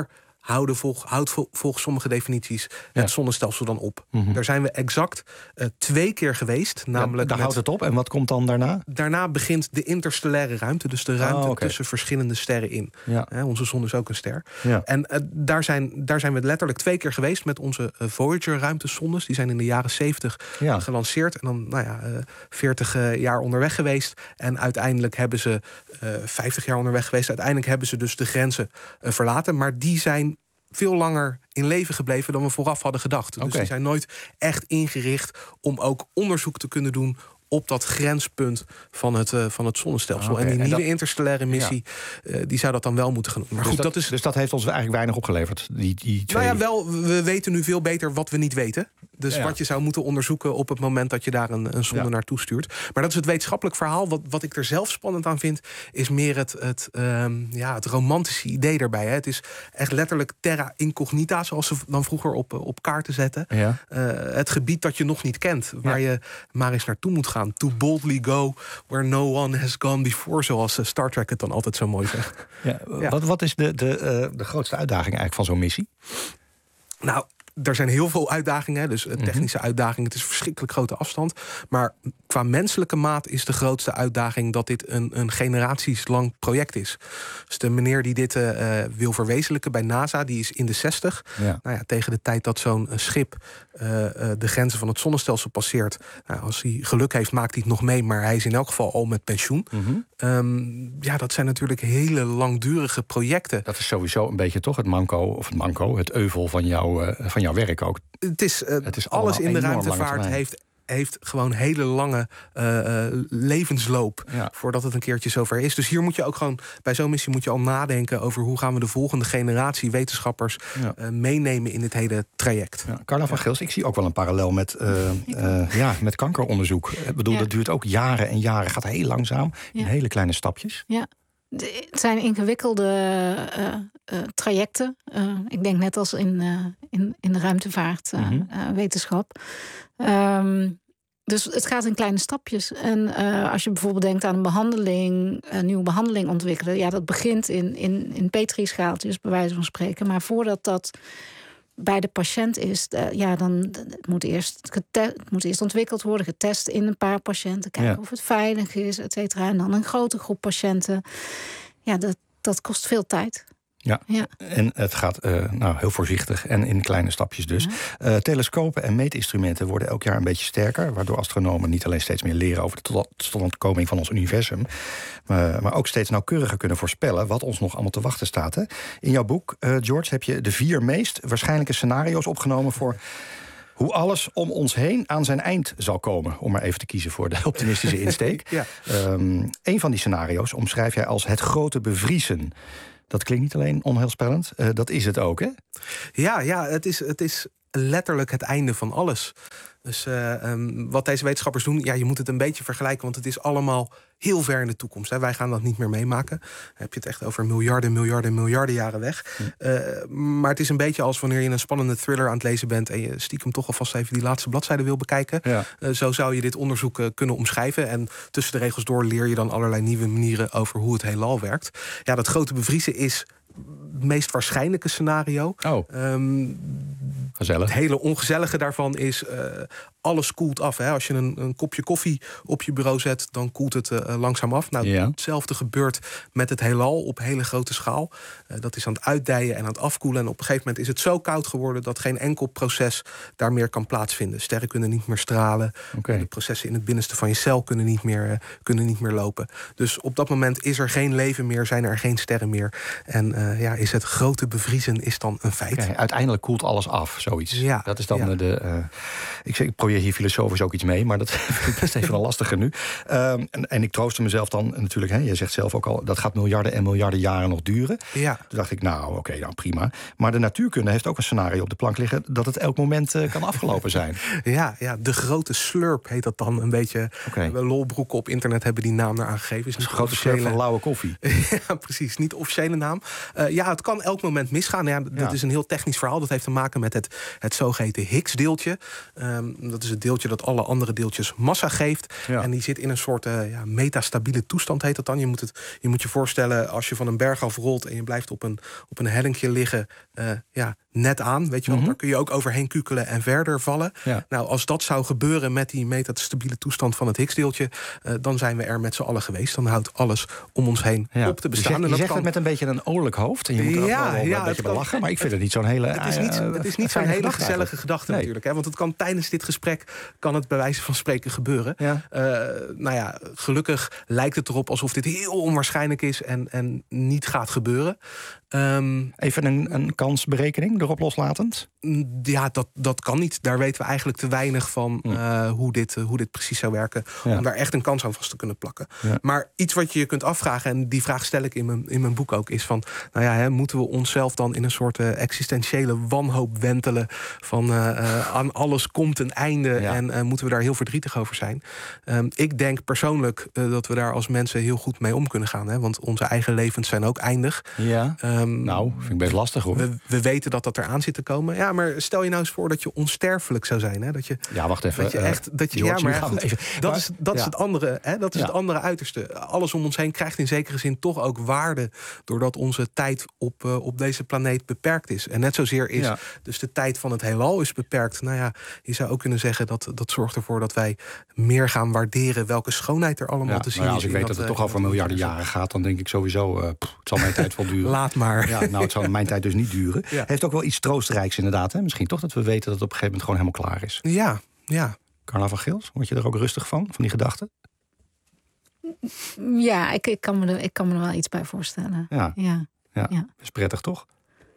Speaker 4: houden volg, houdt vol, volgens sommige definities ja. het zonnestelsel dan op.
Speaker 5: Mm-hmm.
Speaker 4: Daar zijn we exact uh, twee keer geweest. Namelijk
Speaker 5: ja, daar
Speaker 4: met,
Speaker 5: houdt het op. En wat komt dan daarna?
Speaker 4: Daarna begint de interstellaire ruimte. Dus de ruimte
Speaker 5: oh, okay.
Speaker 4: tussen verschillende sterren in. Ja. Uh, onze zon is ook een ster.
Speaker 5: Ja.
Speaker 4: En uh, daar, zijn, daar zijn we letterlijk twee keer geweest met onze uh, Voyager-ruimtesondes. Die zijn in de jaren zeventig ja. gelanceerd. En dan nou ja, uh, veertig uh, jaar onderweg geweest. En uiteindelijk hebben ze uh, vijftig jaar onderweg geweest. Uiteindelijk hebben ze dus de grenzen uh, verlaten. Maar die zijn veel langer in leven gebleven dan we vooraf hadden gedacht. Okay. Dus die zijn nooit echt ingericht om ook onderzoek te kunnen doen op dat grenspunt van het, uh, van het zonnestelsel. Ah, okay. En die nieuwe en dat, interstellaire missie, ja. uh, die zou dat dan wel moeten gaan doen. Maar
Speaker 5: dus
Speaker 4: goed,
Speaker 5: dat,
Speaker 4: dat is,
Speaker 5: dus dat heeft ons eigenlijk weinig opgeleverd, die, die twee...
Speaker 4: Nou ja, wel, we weten nu veel beter wat we niet weten. Dus
Speaker 5: ja.
Speaker 4: wat je zou moeten onderzoeken op het moment dat je daar een, een zonde ja. naartoe stuurt. Maar dat is het wetenschappelijk verhaal. Wat, wat ik er zelf spannend aan vind, is meer het, het, um, ja, het romantische idee daarbij. Hè. Het is echt letterlijk terra incognita, zoals ze dan vroeger op, op kaarten zetten. Ja. Uh, het gebied dat je nog niet kent, waar ja. je maar eens naartoe moet gaan. To boldly go where no one has gone before, zoals Star Trek het dan altijd zo mooi zegt.
Speaker 5: Ja, ja. Wat, wat is de, de, uh, de grootste uitdaging eigenlijk van zo'n missie?
Speaker 4: Nou, er zijn heel veel uitdagingen, dus technische mm-hmm. uitdagingen. Het is een verschrikkelijk grote afstand. Maar qua menselijke maat is de grootste uitdaging dat dit een, een generaties lang project is. Dus de meneer die dit uh, wil verwezenlijken bij NASA, die is in de zestig. Ja. Nou ja, tegen de tijd dat zo'n schip uh, uh, de grenzen van het zonnestelsel passeert. Nou, als hij geluk heeft, maakt hij het nog mee, maar hij is in elk geval al met pensioen. Mm-hmm. Um, ja, dat zijn natuurlijk hele langdurige projecten.
Speaker 5: Dat is sowieso een beetje toch het manco, of het manco, het euvel van, jou, uh, van jouw werk ook.
Speaker 4: Het is, uh, het is alles in de ruimtevaart heeft, heeft gewoon hele lange uh, levensloop ja. voordat het een keertje zover is. Dus hier moet je ook gewoon, bij zo'n missie moet je al nadenken over hoe gaan we de volgende generatie wetenschappers ja. uh, meenemen in dit hele traject.
Speaker 5: Ja. Carla van Gils, ik zie ook wel een parallel met, uh, uh, ja, met kankeronderzoek. Ik bedoel, ja. dat duurt ook jaren en jaren, gaat heel langzaam, in ja. hele kleine stapjes.
Speaker 3: Ja. Het zijn ingewikkelde uh, uh, trajecten. Uh, ik denk net als in, uh, in, in de ruimtevaart, uh, mm-hmm. uh, wetenschap. Um, dus het gaat in kleine stapjes. En uh, als je bijvoorbeeld denkt aan een behandeling, een nieuwe behandeling ontwikkelen, ja, dat begint in, in, in petrischaaltjes, bij wijze van spreken. Maar voordat dat bij de patiënt is, uh, ja, dan het moet eerst gete- het moet eerst ontwikkeld worden, getest in een paar patiënten, kijken ja. of het veilig is, et cetera. En dan een grote groep patiënten. Ja, dat, dat kost veel tijd.
Speaker 5: Ja. ja, en het gaat uh, nou, heel voorzichtig en in kleine stapjes dus. Ja. Uh, telescopen en meetinstrumenten worden elk jaar een beetje sterker, waardoor astronomen niet alleen steeds meer leren over de totstandkoming van ons universum, maar, maar ook steeds nauwkeuriger kunnen voorspellen wat ons nog allemaal te wachten staat. Hè? In jouw boek, uh, George, heb je de vier meest waarschijnlijke scenario's opgenomen voor hoe alles om ons heen aan zijn eind zal komen. Om maar even te kiezen voor de optimistische insteek. ja. um, een van die scenario's omschrijf jij als het grote bevriezen. Dat klinkt niet alleen onheilspellend, uh, dat is het ook, hè?
Speaker 4: Ja, ja het, is, het is letterlijk het einde van alles. Dus uh, um, wat deze wetenschappers doen, ja, je moet het een beetje vergelijken, want het is allemaal heel ver in de toekomst. Hè. Wij gaan dat niet meer meemaken. Dan heb je het echt over miljarden, miljarden, miljarden jaren weg. Hm. Uh, maar het is een beetje als wanneer je een spannende thriller aan het lezen bent en je stiekem toch alvast even die laatste bladzijde wil bekijken. Ja. Uh, zo zou je dit onderzoek uh, kunnen omschrijven. En tussen de regels door leer je dan allerlei nieuwe manieren over hoe het heelal werkt. Ja, dat grote bevriezen is het meest waarschijnlijke scenario.
Speaker 5: Oh. Um, Gezellig.
Speaker 4: Het hele ongezellige daarvan is, uh, alles koelt af. Hè. Als je een, een kopje koffie op je bureau zet, dan koelt het uh, langzaam af. Nou, ja. Hetzelfde gebeurt met het heelal op hele grote schaal. Uh, dat is aan het uitdijen en aan het afkoelen. En op een gegeven moment is het zo koud geworden dat geen enkel proces daar meer kan plaatsvinden. Sterren kunnen niet meer stralen. Okay. De processen in het binnenste van je cel kunnen niet meer, uh, kunnen niet meer lopen. Dus op dat moment is er geen leven meer, zijn er geen sterren meer. En uh, ja, is het grote bevriezen is dan een feit.
Speaker 5: Okay, uiteindelijk koelt alles af, zoiets.
Speaker 4: Ja,
Speaker 5: dat is dan
Speaker 4: ja.
Speaker 5: de. Uh, ik, ik probeer hier filosofisch ook iets mee, maar dat is best even een lastige nu. Um, en, en ik troostte mezelf dan natuurlijk, hè, je zegt zelf ook al, dat gaat miljarden en miljarden jaren nog duren.
Speaker 4: Ja.
Speaker 5: Toen dacht ik, nou, oké, okay, nou prima. Maar de natuurkunde heeft ook een scenario op de plank liggen dat het elk moment uh, kan afgelopen zijn.
Speaker 4: Ja, ja, de grote slurp heet dat dan een beetje. Okay. Lolbroeken op internet hebben die naam daar aangegeven.
Speaker 5: Is een grote slurp van lauwe koffie.
Speaker 4: Ja, precies. Niet officiële naam. Uh, ja, het kan elk moment misgaan. Ja, dat ja. is een heel technisch verhaal. Dat heeft te maken met het het zogeheten Higgs-deeltje. Um, dat is het deeltje dat alle andere deeltjes massa geeft. Ja. En die zit in een soort uh, ja, metastabiele toestand, heet dat dan. Je moet, het, je moet je voorstellen, als je van een berg afrolt en je blijft op een, op een hellinkje liggen, uh, ja, net aan, weet je wel. Mm-hmm. Daar kun je ook overheen kukelen en verder vallen. Ja. Nou, als dat zou gebeuren met die metastabiele toestand van het Higgs-deeltje, uh, dan zijn we er met z'n allen geweest. Dan houdt alles om ons heen ja. op te bestaan.
Speaker 5: Je, je, je
Speaker 4: en dat
Speaker 5: zegt
Speaker 4: kan...
Speaker 5: het met een beetje een oorlijk hoofd. En je moet er
Speaker 4: ja,
Speaker 5: ook wel
Speaker 4: ja,
Speaker 5: een beetje
Speaker 4: kan...
Speaker 5: belachen. Maar ik vind het niet zo'n hele
Speaker 4: Het is niet, uh, het is niet zo'n hele gezellige eigenlijk. gedachte
Speaker 5: nee.
Speaker 4: natuurlijk. Hè? Want het kan tijdens dit gesprek, kan het bij wijze van spreken gebeuren. Ja. Uh, nou ja, gelukkig lijkt het erop alsof dit heel onwaarschijnlijk is en, en niet gaat gebeuren. Um,
Speaker 5: Even een, een kansberekening erop loslatend?
Speaker 4: Ja, dat, dat kan niet. Daar weten we eigenlijk te weinig van uh, hoe, dit, uh, hoe dit precies zou werken. Ja. Om daar echt een kans aan vast te kunnen plakken. Ja. Maar iets wat je je kunt afvragen, en die vraag stel ik in mijn, in mijn boek ook, is van, nou ja, hè, moeten we onszelf dan in een soort uh, existentiële wanhoop wentelen van uh, uh, aan alles komt een einde ja. en uh, moeten we daar heel verdrietig over zijn? Um, ik denk persoonlijk uh, dat we daar als mensen heel goed mee om kunnen gaan. Hè, want onze eigen levens zijn ook eindig.
Speaker 5: Ja. Um, nou, vind ik best lastig hoor.
Speaker 4: We, we weten dat dat eraan zit te komen. Ja, maar stel je nou eens voor dat je onsterfelijk zou zijn. Hè? Dat je,
Speaker 5: ja, wacht even.
Speaker 4: Dat je echt, dat je,
Speaker 5: George,
Speaker 4: ja, maar goed,
Speaker 5: even.
Speaker 4: dat
Speaker 5: maar,
Speaker 4: is, dat
Speaker 5: ja.
Speaker 4: is het andere. Hè? Dat is ja. het andere uiterste. Alles om ons heen krijgt in zekere zin toch ook waarde, doordat onze tijd op, uh, op deze planeet beperkt is. En net zozeer is ja. dus de tijd van het heelal is beperkt. Nou ja, je zou ook kunnen zeggen dat dat zorgt ervoor dat wij meer gaan waarderen welke schoonheid er allemaal
Speaker 5: ja,
Speaker 4: te zien
Speaker 5: nou ja,
Speaker 4: is.
Speaker 5: Als ik weet dat, dat het toch over miljarden jaren gaat, dan denk ik sowieso, uh, pff, het zal mijn tijd wel duren.
Speaker 4: Laat maar.
Speaker 5: Ja, nou, het zal mijn tijd dus niet duren. Ja. Heeft ook wel iets troostrijks inderdaad. Hè? Misschien toch dat we weten dat het op een gegeven moment gewoon helemaal klaar is.
Speaker 4: Ja, ja.
Speaker 5: Carla van Gils, word je er ook rustig van, van die gedachten?
Speaker 3: Ja, ik, ik, kan me er, ik kan me er wel iets bij voorstellen.
Speaker 5: Ja,
Speaker 3: ja.
Speaker 5: ja.
Speaker 3: ja.
Speaker 5: is prettig toch?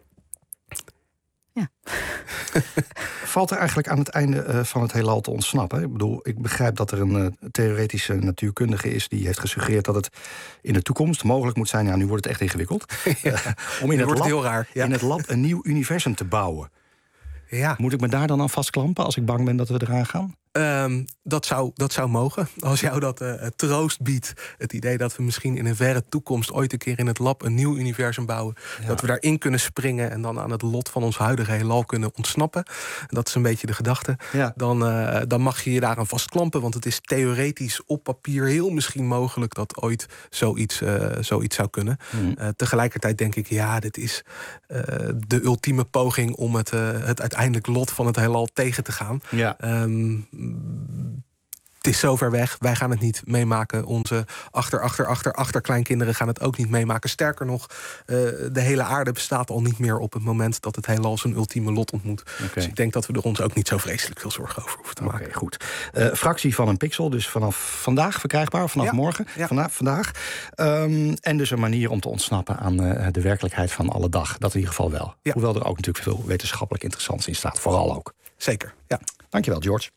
Speaker 3: Ja.
Speaker 5: Valt er eigenlijk aan het einde uh, van het heelal te ontsnappen? Ik bedoel, ik begrijp dat er een uh, theoretische natuurkundige is die heeft gesuggereerd dat het in de toekomst mogelijk moet zijn. Ja, nu wordt het echt ingewikkeld.
Speaker 4: Ja,
Speaker 5: uh, om in het,
Speaker 4: wordt
Speaker 5: lab,
Speaker 4: heel raar. Ja.
Speaker 5: in het lab een nieuw universum te bouwen.
Speaker 4: Ja.
Speaker 5: Moet ik me daar dan aan vastklampen als ik bang ben dat we eraan gaan?
Speaker 4: Um, dat, zou, dat zou mogen. Als jou dat uh, troost biedt. Het idee dat we misschien in een verre toekomst ooit een keer in het lab een nieuw universum bouwen. Ja. Dat we daarin kunnen springen en dan aan het lot van ons huidige heelal kunnen ontsnappen. Dat is een beetje de gedachte. Ja. Dan, uh, dan mag je je daaraan vastklampen. Want het is theoretisch op papier heel misschien mogelijk dat ooit zoiets, uh, zoiets zou kunnen. Mm. Uh, tegelijkertijd denk ik, ja, dit is uh, de ultieme poging om het, uh, het uiteindelijk lot van het heelal tegen te gaan. Ja. Um, Het is zo ver weg, wij gaan het niet meemaken. Onze achter, achter, achter, achterkleinkinderen gaan het ook niet meemaken. Sterker nog, uh, de hele aarde bestaat al niet meer op het moment dat het heelal zijn ultieme lot ontmoet. Okay. Dus ik denk dat we er ons ook niet zo vreselijk veel zorgen over hoeven te maken.
Speaker 5: Okay, goed. Uh, fractie van een pixel, dus vanaf vandaag verkrijgbaar, of vanaf ja. morgen? Ja. Vanaf vandaag. Um, en dus een manier om te ontsnappen aan uh, de werkelijkheid van alle dag. Dat in ieder geval wel. Ja. Hoewel er ook natuurlijk veel wetenschappelijk interessants in staat. Vooral ook.
Speaker 4: Zeker, ja.
Speaker 5: Dankjewel, George.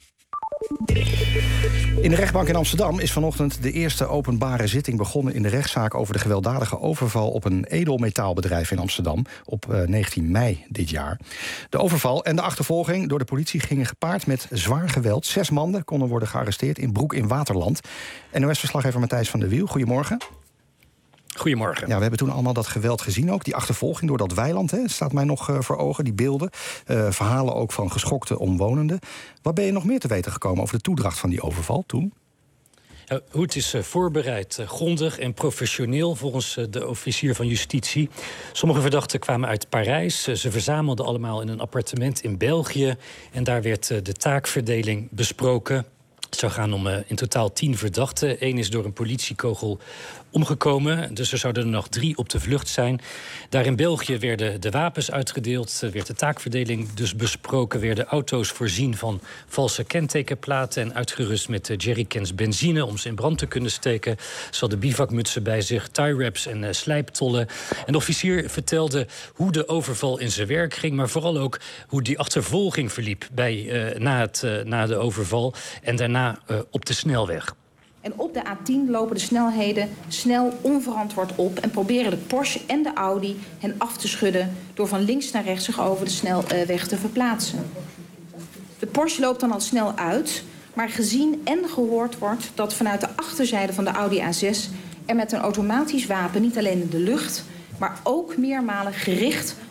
Speaker 5: In de rechtbank in Amsterdam is vanochtend de eerste openbare zitting begonnen in de rechtszaak over de gewelddadige overval op een edelmetaalbedrijf in Amsterdam op uh, negentien mei dit jaar. De overval en de achtervolging door de politie gingen gepaard met zwaar geweld. Zes mannen konden worden gearresteerd in Broek in Waterland. N O S-verslaggever Matthijs van der Wiel, goedemorgen.
Speaker 8: Goedemorgen.
Speaker 5: Ja, we hebben toen allemaal dat geweld gezien ook. Die achtervolging door dat weiland, hè, staat mij nog uh, voor ogen, die beelden. Uh, verhalen ook van geschokte omwonenden. Wat ben je nog meer te weten gekomen over de toedracht van die overval toen?
Speaker 8: Uh, hoe het is uh, voorbereid, uh, grondig en professioneel volgens uh, de officier van justitie. Sommige verdachten kwamen uit Parijs. Uh, ze verzamelden allemaal in een appartement in België. En daar werd uh, de taakverdeling besproken. Het zou gaan om uh, in totaal tien verdachten. Eén is door een politiekogel omgekomen. Dus er zouden er nog drie op de vlucht zijn. Daar in België werden de wapens uitgedeeld. Uh, werd de taakverdeling dus besproken. Werden auto's voorzien van valse kentekenplaten en uitgerust met uh, jerrycans benzine om ze in brand te kunnen steken. Ze hadden bivakmutsen bij zich, tie-wraps en uh, slijptollen. En de officier vertelde hoe de overval in zijn werk ging, maar vooral ook hoe die achtervolging verliep bij, uh, na, het, uh, na de overval en daarna uh, op de snelweg.
Speaker 9: En op de A tien lopen de snelheden snel onverantwoord op en proberen de Porsche en de Audi hen af te schudden door van links naar rechts zich over de snelweg te verplaatsen. De Porsche loopt dan al snel uit, maar gezien en gehoord wordt dat vanuit de achterzijde van de Audi A zes er met een automatisch wapen niet alleen in de lucht, maar ook meermalen gericht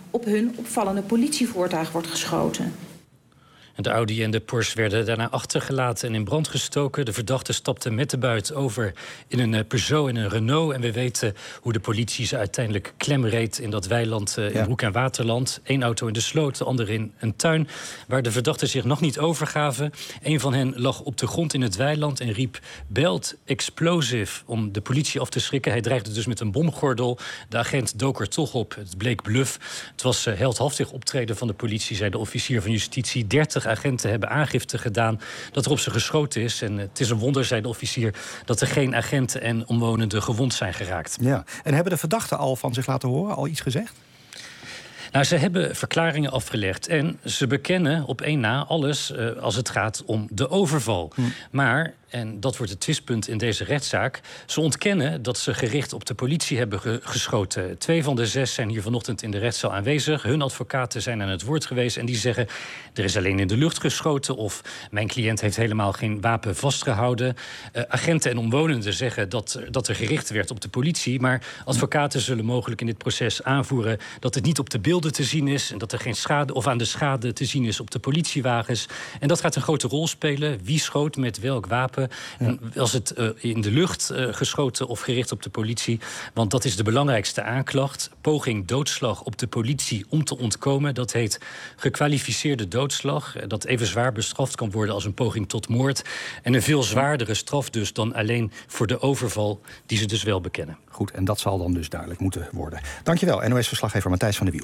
Speaker 9: op hun opvallende politievoertuig wordt geschoten.
Speaker 8: De Audi en de Porsche werden daarna achtergelaten en in brand gestoken. De verdachte stapte met de buit over in een Peugeot en een Renault. En we weten hoe de politie ze uiteindelijk klemreed in dat weiland uh, in ja. Broek en Waterland. Eén auto in de sloot, de andere in een tuin, waar de verdachten zich nog niet overgaven. Een van hen lag op de grond in het weiland en riep belt explosive om de politie af te schrikken. Hij dreigde dus met een bomgordel. De agent dook er toch op. Het bleek bluff. Het was uh, heldhaftig optreden van de politie, zei de officier van justitie. dertig agenten hebben aangifte gedaan dat er op ze geschoten is. En het is een wonder, zei de officier, dat er geen agenten en omwonenden gewond zijn geraakt.
Speaker 5: Ja. En hebben de verdachten al van zich laten horen, al iets gezegd?
Speaker 8: Nou, ze hebben verklaringen afgelegd en ze bekennen op één na alles uh, als het gaat om de overval. Hm. Maar, en dat wordt het twistpunt in deze rechtszaak, ze ontkennen dat ze gericht op de politie hebben ge- geschoten. Twee van de zes zijn hier vanochtend in de rechtszaal aanwezig. Hun advocaten zijn aan het woord geweest en die zeggen er is alleen in de lucht geschoten of mijn cliënt heeft helemaal geen wapen vastgehouden. Uh, agenten en omwonenden zeggen dat, dat er gericht werd op de politie, maar advocaten zullen mogelijk in dit proces aanvoeren dat het niet op de beelden te zien is en dat er geen schade of aan de schade te zien is op de politiewagens. En dat gaat een grote rol spelen. Wie schoot met welk wapen? Ja. En was het uh, in de lucht uh, geschoten of gericht op de politie? Want dat is de belangrijkste aanklacht. Poging doodslag op de politie om te ontkomen. Dat heet gekwalificeerde doodslag. Dat even zwaar bestraft kan worden als een poging tot moord. En een veel zwaardere straf dus dan alleen voor de overval die ze dus wel bekennen.
Speaker 5: Goed, en dat zal dan dus duidelijk moeten worden. Dankjewel, N O S-verslaggever Matthijs van der Wiel.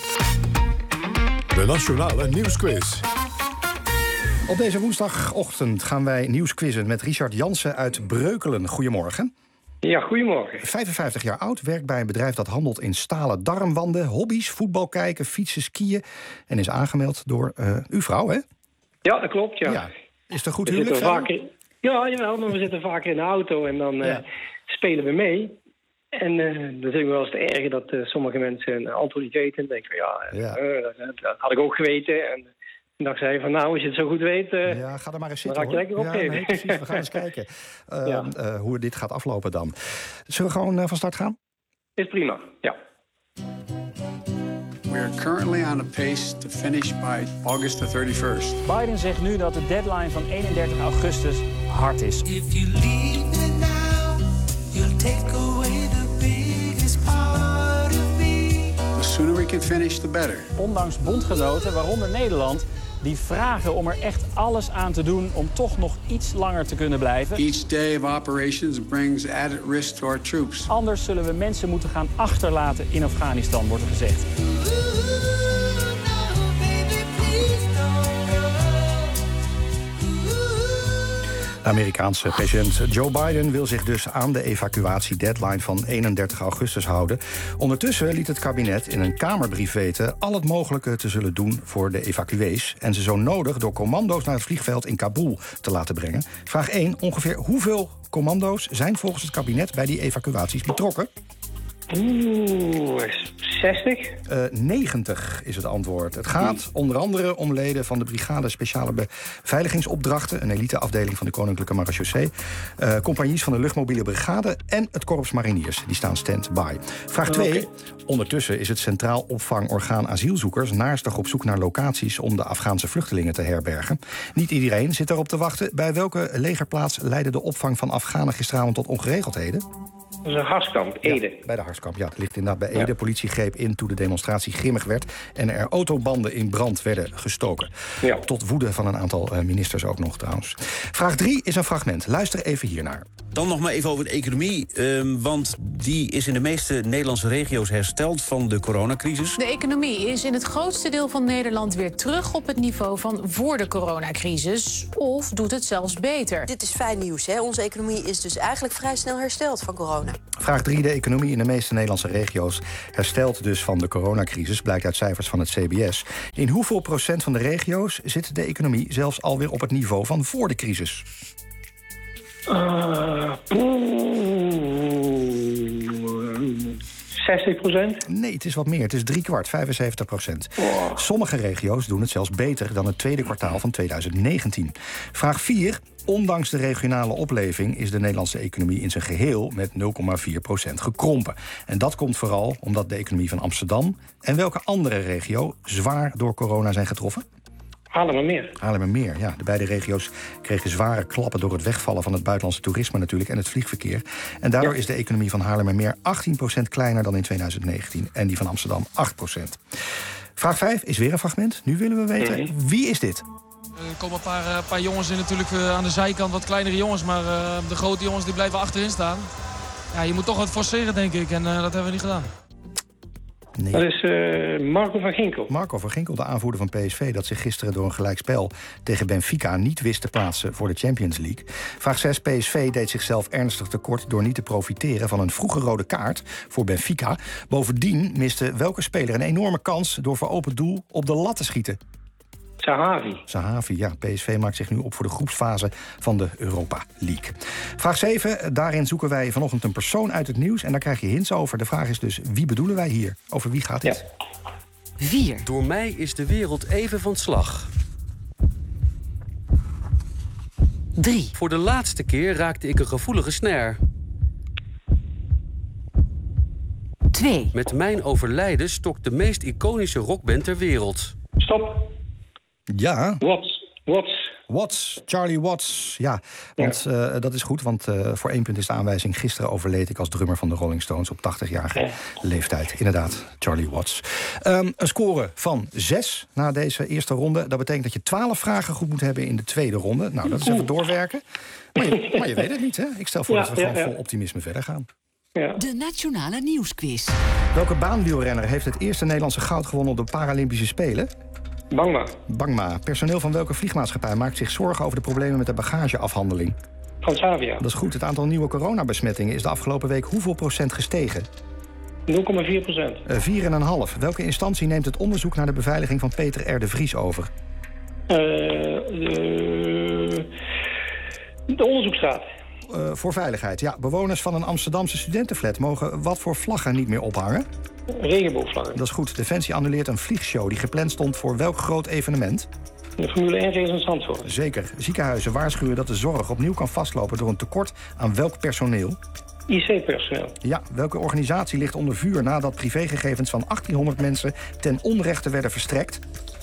Speaker 25: De Nationale Nieuwsquiz.
Speaker 5: Op deze woensdagochtend gaan wij nieuwsquizzen met Richard Jansen uit Breukelen. Goedemorgen.
Speaker 10: Ja, goedemorgen.
Speaker 5: vijfenvijftig jaar oud, werkt bij een bedrijf dat handelt in stalen darmwanden, hobby's, voetbal kijken, fietsen, skiën en is aangemeld door uh, uw vrouw, hè?
Speaker 10: Ja, dat klopt, ja.
Speaker 5: ja. Is het een goed
Speaker 10: we
Speaker 5: huwelijk?
Speaker 10: Vaker... Ja, jawel, maar we zitten vaker in de auto en dan ja. uh, spelen we mee. En uh, dan zit ik wel eens te erger dat uh, sommige mensen een antwoord niet weten. Dan denk ik van ja, ja. Uh, dat, dat had ik ook geweten. En toen dacht zij van nou, als je het zo goed weet, uh,
Speaker 5: ja, ga er maar eens zitten,
Speaker 10: dan ga ik je lekker opgeven.
Speaker 5: Ja, nee, precies, we gaan eens kijken uh, ja. uh, hoe dit gaat aflopen dan. Zullen we gewoon uh, van start gaan?
Speaker 10: Is prima, ja.
Speaker 12: We are currently on a pace to finish by August the thirty-first.
Speaker 13: Biden zegt nu dat de deadline van eenendertig augustus hard is.
Speaker 18: If you leave me now, you'll take away the biggest part of me.
Speaker 12: The sooner we can finish, the better.
Speaker 13: Ondanks bondgenoten, waaronder Nederland, die vragen om er echt alles aan te doen om toch nog iets langer te kunnen blijven.
Speaker 12: Each day of operations brings added risk to our troops.
Speaker 13: Anders zullen we mensen moeten gaan achterlaten in Afghanistan, wordt er gezegd.
Speaker 5: De Amerikaanse president Joe Biden wil zich dus aan de evacuatiedeadline van eenendertig augustus houden. Ondertussen liet het kabinet in een Kamerbrief weten al het mogelijke te zullen doen voor de evacuees en ze zo nodig door commando's naar het vliegveld in Kabul te laten brengen. Vraag één. Ongeveer hoeveel commando's zijn volgens het kabinet bij die evacuaties betrokken?
Speaker 10: Oeh, zestig?
Speaker 5: Uh, negentig is het antwoord. Het gaat onder andere om leden van de Brigade Speciale Beveiligingsopdrachten, een eliteafdeling van de Koninklijke Marechaussee, uh, compagnies van de Luchtmobiele Brigade en het Korps Mariniers. Die staan stand-by. Vraag twee. Okay. Ondertussen is het Centraal Opvangorgaan Asielzoekers naarstig op zoek naar locaties om de Afghaanse vluchtelingen te herbergen. Niet iedereen zit erop te wachten. Bij welke legerplaats leidde de opvang van Afghanen gisteravond tot ongeregeldheden?
Speaker 10: Dat is een Harskamp, Ede.
Speaker 5: Ja, bij de Harskamp, ja. Het ligt inderdaad bij Ede. Ja. Politie greep in toen de demonstratie grimmig werd en er autobanden in brand werden gestoken. Ja. Tot woede van een aantal uh, ministers ook nog trouwens. Vraag drie is een fragment. Luister even hiernaar.
Speaker 21: Dan nog maar even over de economie, uh, want die is in de meeste Nederlandse regio's hersteld van de coronacrisis.
Speaker 23: De economie is in het grootste deel van Nederland weer terug op het niveau van voor de coronacrisis. Of doet het zelfs beter.
Speaker 26: Dit is fijn nieuws, hè? Onze economie is dus eigenlijk vrij snel hersteld van corona.
Speaker 5: Vraag drie. De economie in de meeste Nederlandse regio's herstelt dus van de coronacrisis, blijkt uit cijfers van het C B S. In hoeveel procent van de regio's zit de economie zelfs alweer op het niveau van voor de crisis?
Speaker 10: Uh, zestig procent?
Speaker 5: Nee, het is wat meer. Het is drie kwart, vijfenzeventig procent. Oh. Sommige regio's doen het zelfs beter dan het tweede kwartaal van tweeduizend negentien. Vraag vier. Ondanks de regionale opleving is de Nederlandse economie in zijn geheel met nul komma vier procent gekrompen. En dat komt vooral omdat de economie van Amsterdam en welke andere regio zwaar door corona zijn getroffen?
Speaker 10: Haarlemmermeer.
Speaker 5: Haarlemmermeer, ja. De beide regio's kregen zware klappen door het wegvallen van het buitenlandse toerisme natuurlijk en het vliegverkeer. En daardoor ja. is de economie van Haarlemmermeer achttien procent kleiner dan in tweeduizend negentien en die van Amsterdam acht procent. Vraag vijf is weer een fragment. Nu willen we weten, mm-hmm. wie is dit?
Speaker 1: Er komen een paar, uh, paar jongens in natuurlijk uh, aan de zijkant, wat kleinere jongens, maar uh, de grote jongens die blijven achterin staan. Ja, je moet toch wat forceren, denk ik, en uh, dat hebben we niet gedaan.
Speaker 10: Nee. Dat is uh, Marco van Ginkel.
Speaker 5: Marco van Ginkel, de aanvoerder van P S V... dat zich gisteren door een gelijkspel tegen Benfica niet wist te plaatsen voor de Champions League. Vraag zes. P S V deed zichzelf ernstig tekort door niet te profiteren van een vroege rode kaart voor Benfica. Bovendien miste welke speler een enorme kans door voor open doel op de lat te schieten?
Speaker 10: Sahavi.
Speaker 5: Sahavi, ja. P S V maakt zich nu op voor de groepsfase van de Europa League. Vraag zeven. Daarin zoeken wij vanochtend een persoon uit het nieuws en daar krijg je hints over. De vraag is dus, wie bedoelen wij hier? Over wie gaat dit?
Speaker 27: Ja. vier.
Speaker 2: Door mij is de wereld even van slag.
Speaker 27: drie.
Speaker 2: Voor de laatste keer raakte ik een gevoelige snare.
Speaker 27: twee.
Speaker 2: Met mijn overlijden stokt de meest iconische rockband ter wereld.
Speaker 10: Stop.
Speaker 5: Ja.
Speaker 10: Watts. Watts.
Speaker 5: Watts. Charlie Watts. Ja, want ja. Uh, dat is goed, want uh, voor één punt is de aanwijzing. Gisteren overleed ik als drummer van de Rolling Stones op tachtigjarige ja. leeftijd. Inderdaad, Charlie Watts. Um, een score van zes na deze eerste ronde. Dat betekent dat je twaalf vragen goed moet hebben in de tweede ronde. Nou, dat is even doorwerken. Maar je, maar je weet het niet, hè? Ik stel voor ja, dat we ja, gewoon ja. vol optimisme verder gaan.
Speaker 27: Ja. De Nationale Nieuwsquiz.
Speaker 5: Welke baanwielrenner heeft het eerste Nederlandse goud gewonnen op de Paralympische Spelen?
Speaker 10: Bangma.
Speaker 5: Bangma. Personeel van welke vliegmaatschappij maakt zich zorgen over de problemen met de bagageafhandeling?
Speaker 10: Transavia.
Speaker 5: Dat is goed. Het aantal nieuwe coronabesmettingen is de afgelopen week hoeveel procent gestegen?
Speaker 10: nul komma vier procent.
Speaker 5: Uh, vier komma vijf. Welke instantie neemt het onderzoek naar de beveiliging van Peter R. de Vries over?
Speaker 10: Uh, de... de onderzoeksraad.
Speaker 5: Uh, voor veiligheid, ja. Bewoners van een Amsterdamse studentenflat mogen wat voor vlaggen niet meer ophangen?
Speaker 10: Regenboogvlaggen.
Speaker 5: Dat is goed. Defensie annuleert een vliegshow die gepland stond voor welk groot evenement?
Speaker 10: De Formule één race in Zandvoort.
Speaker 5: Zeker. Ziekenhuizen waarschuwen dat de zorg opnieuw kan vastlopen door een tekort aan welk personeel?
Speaker 10: I C-personeel.
Speaker 5: Ja, welke organisatie ligt onder vuur nadat privégegevens van achttienhonderd mensen ten onrechte werden verstrekt?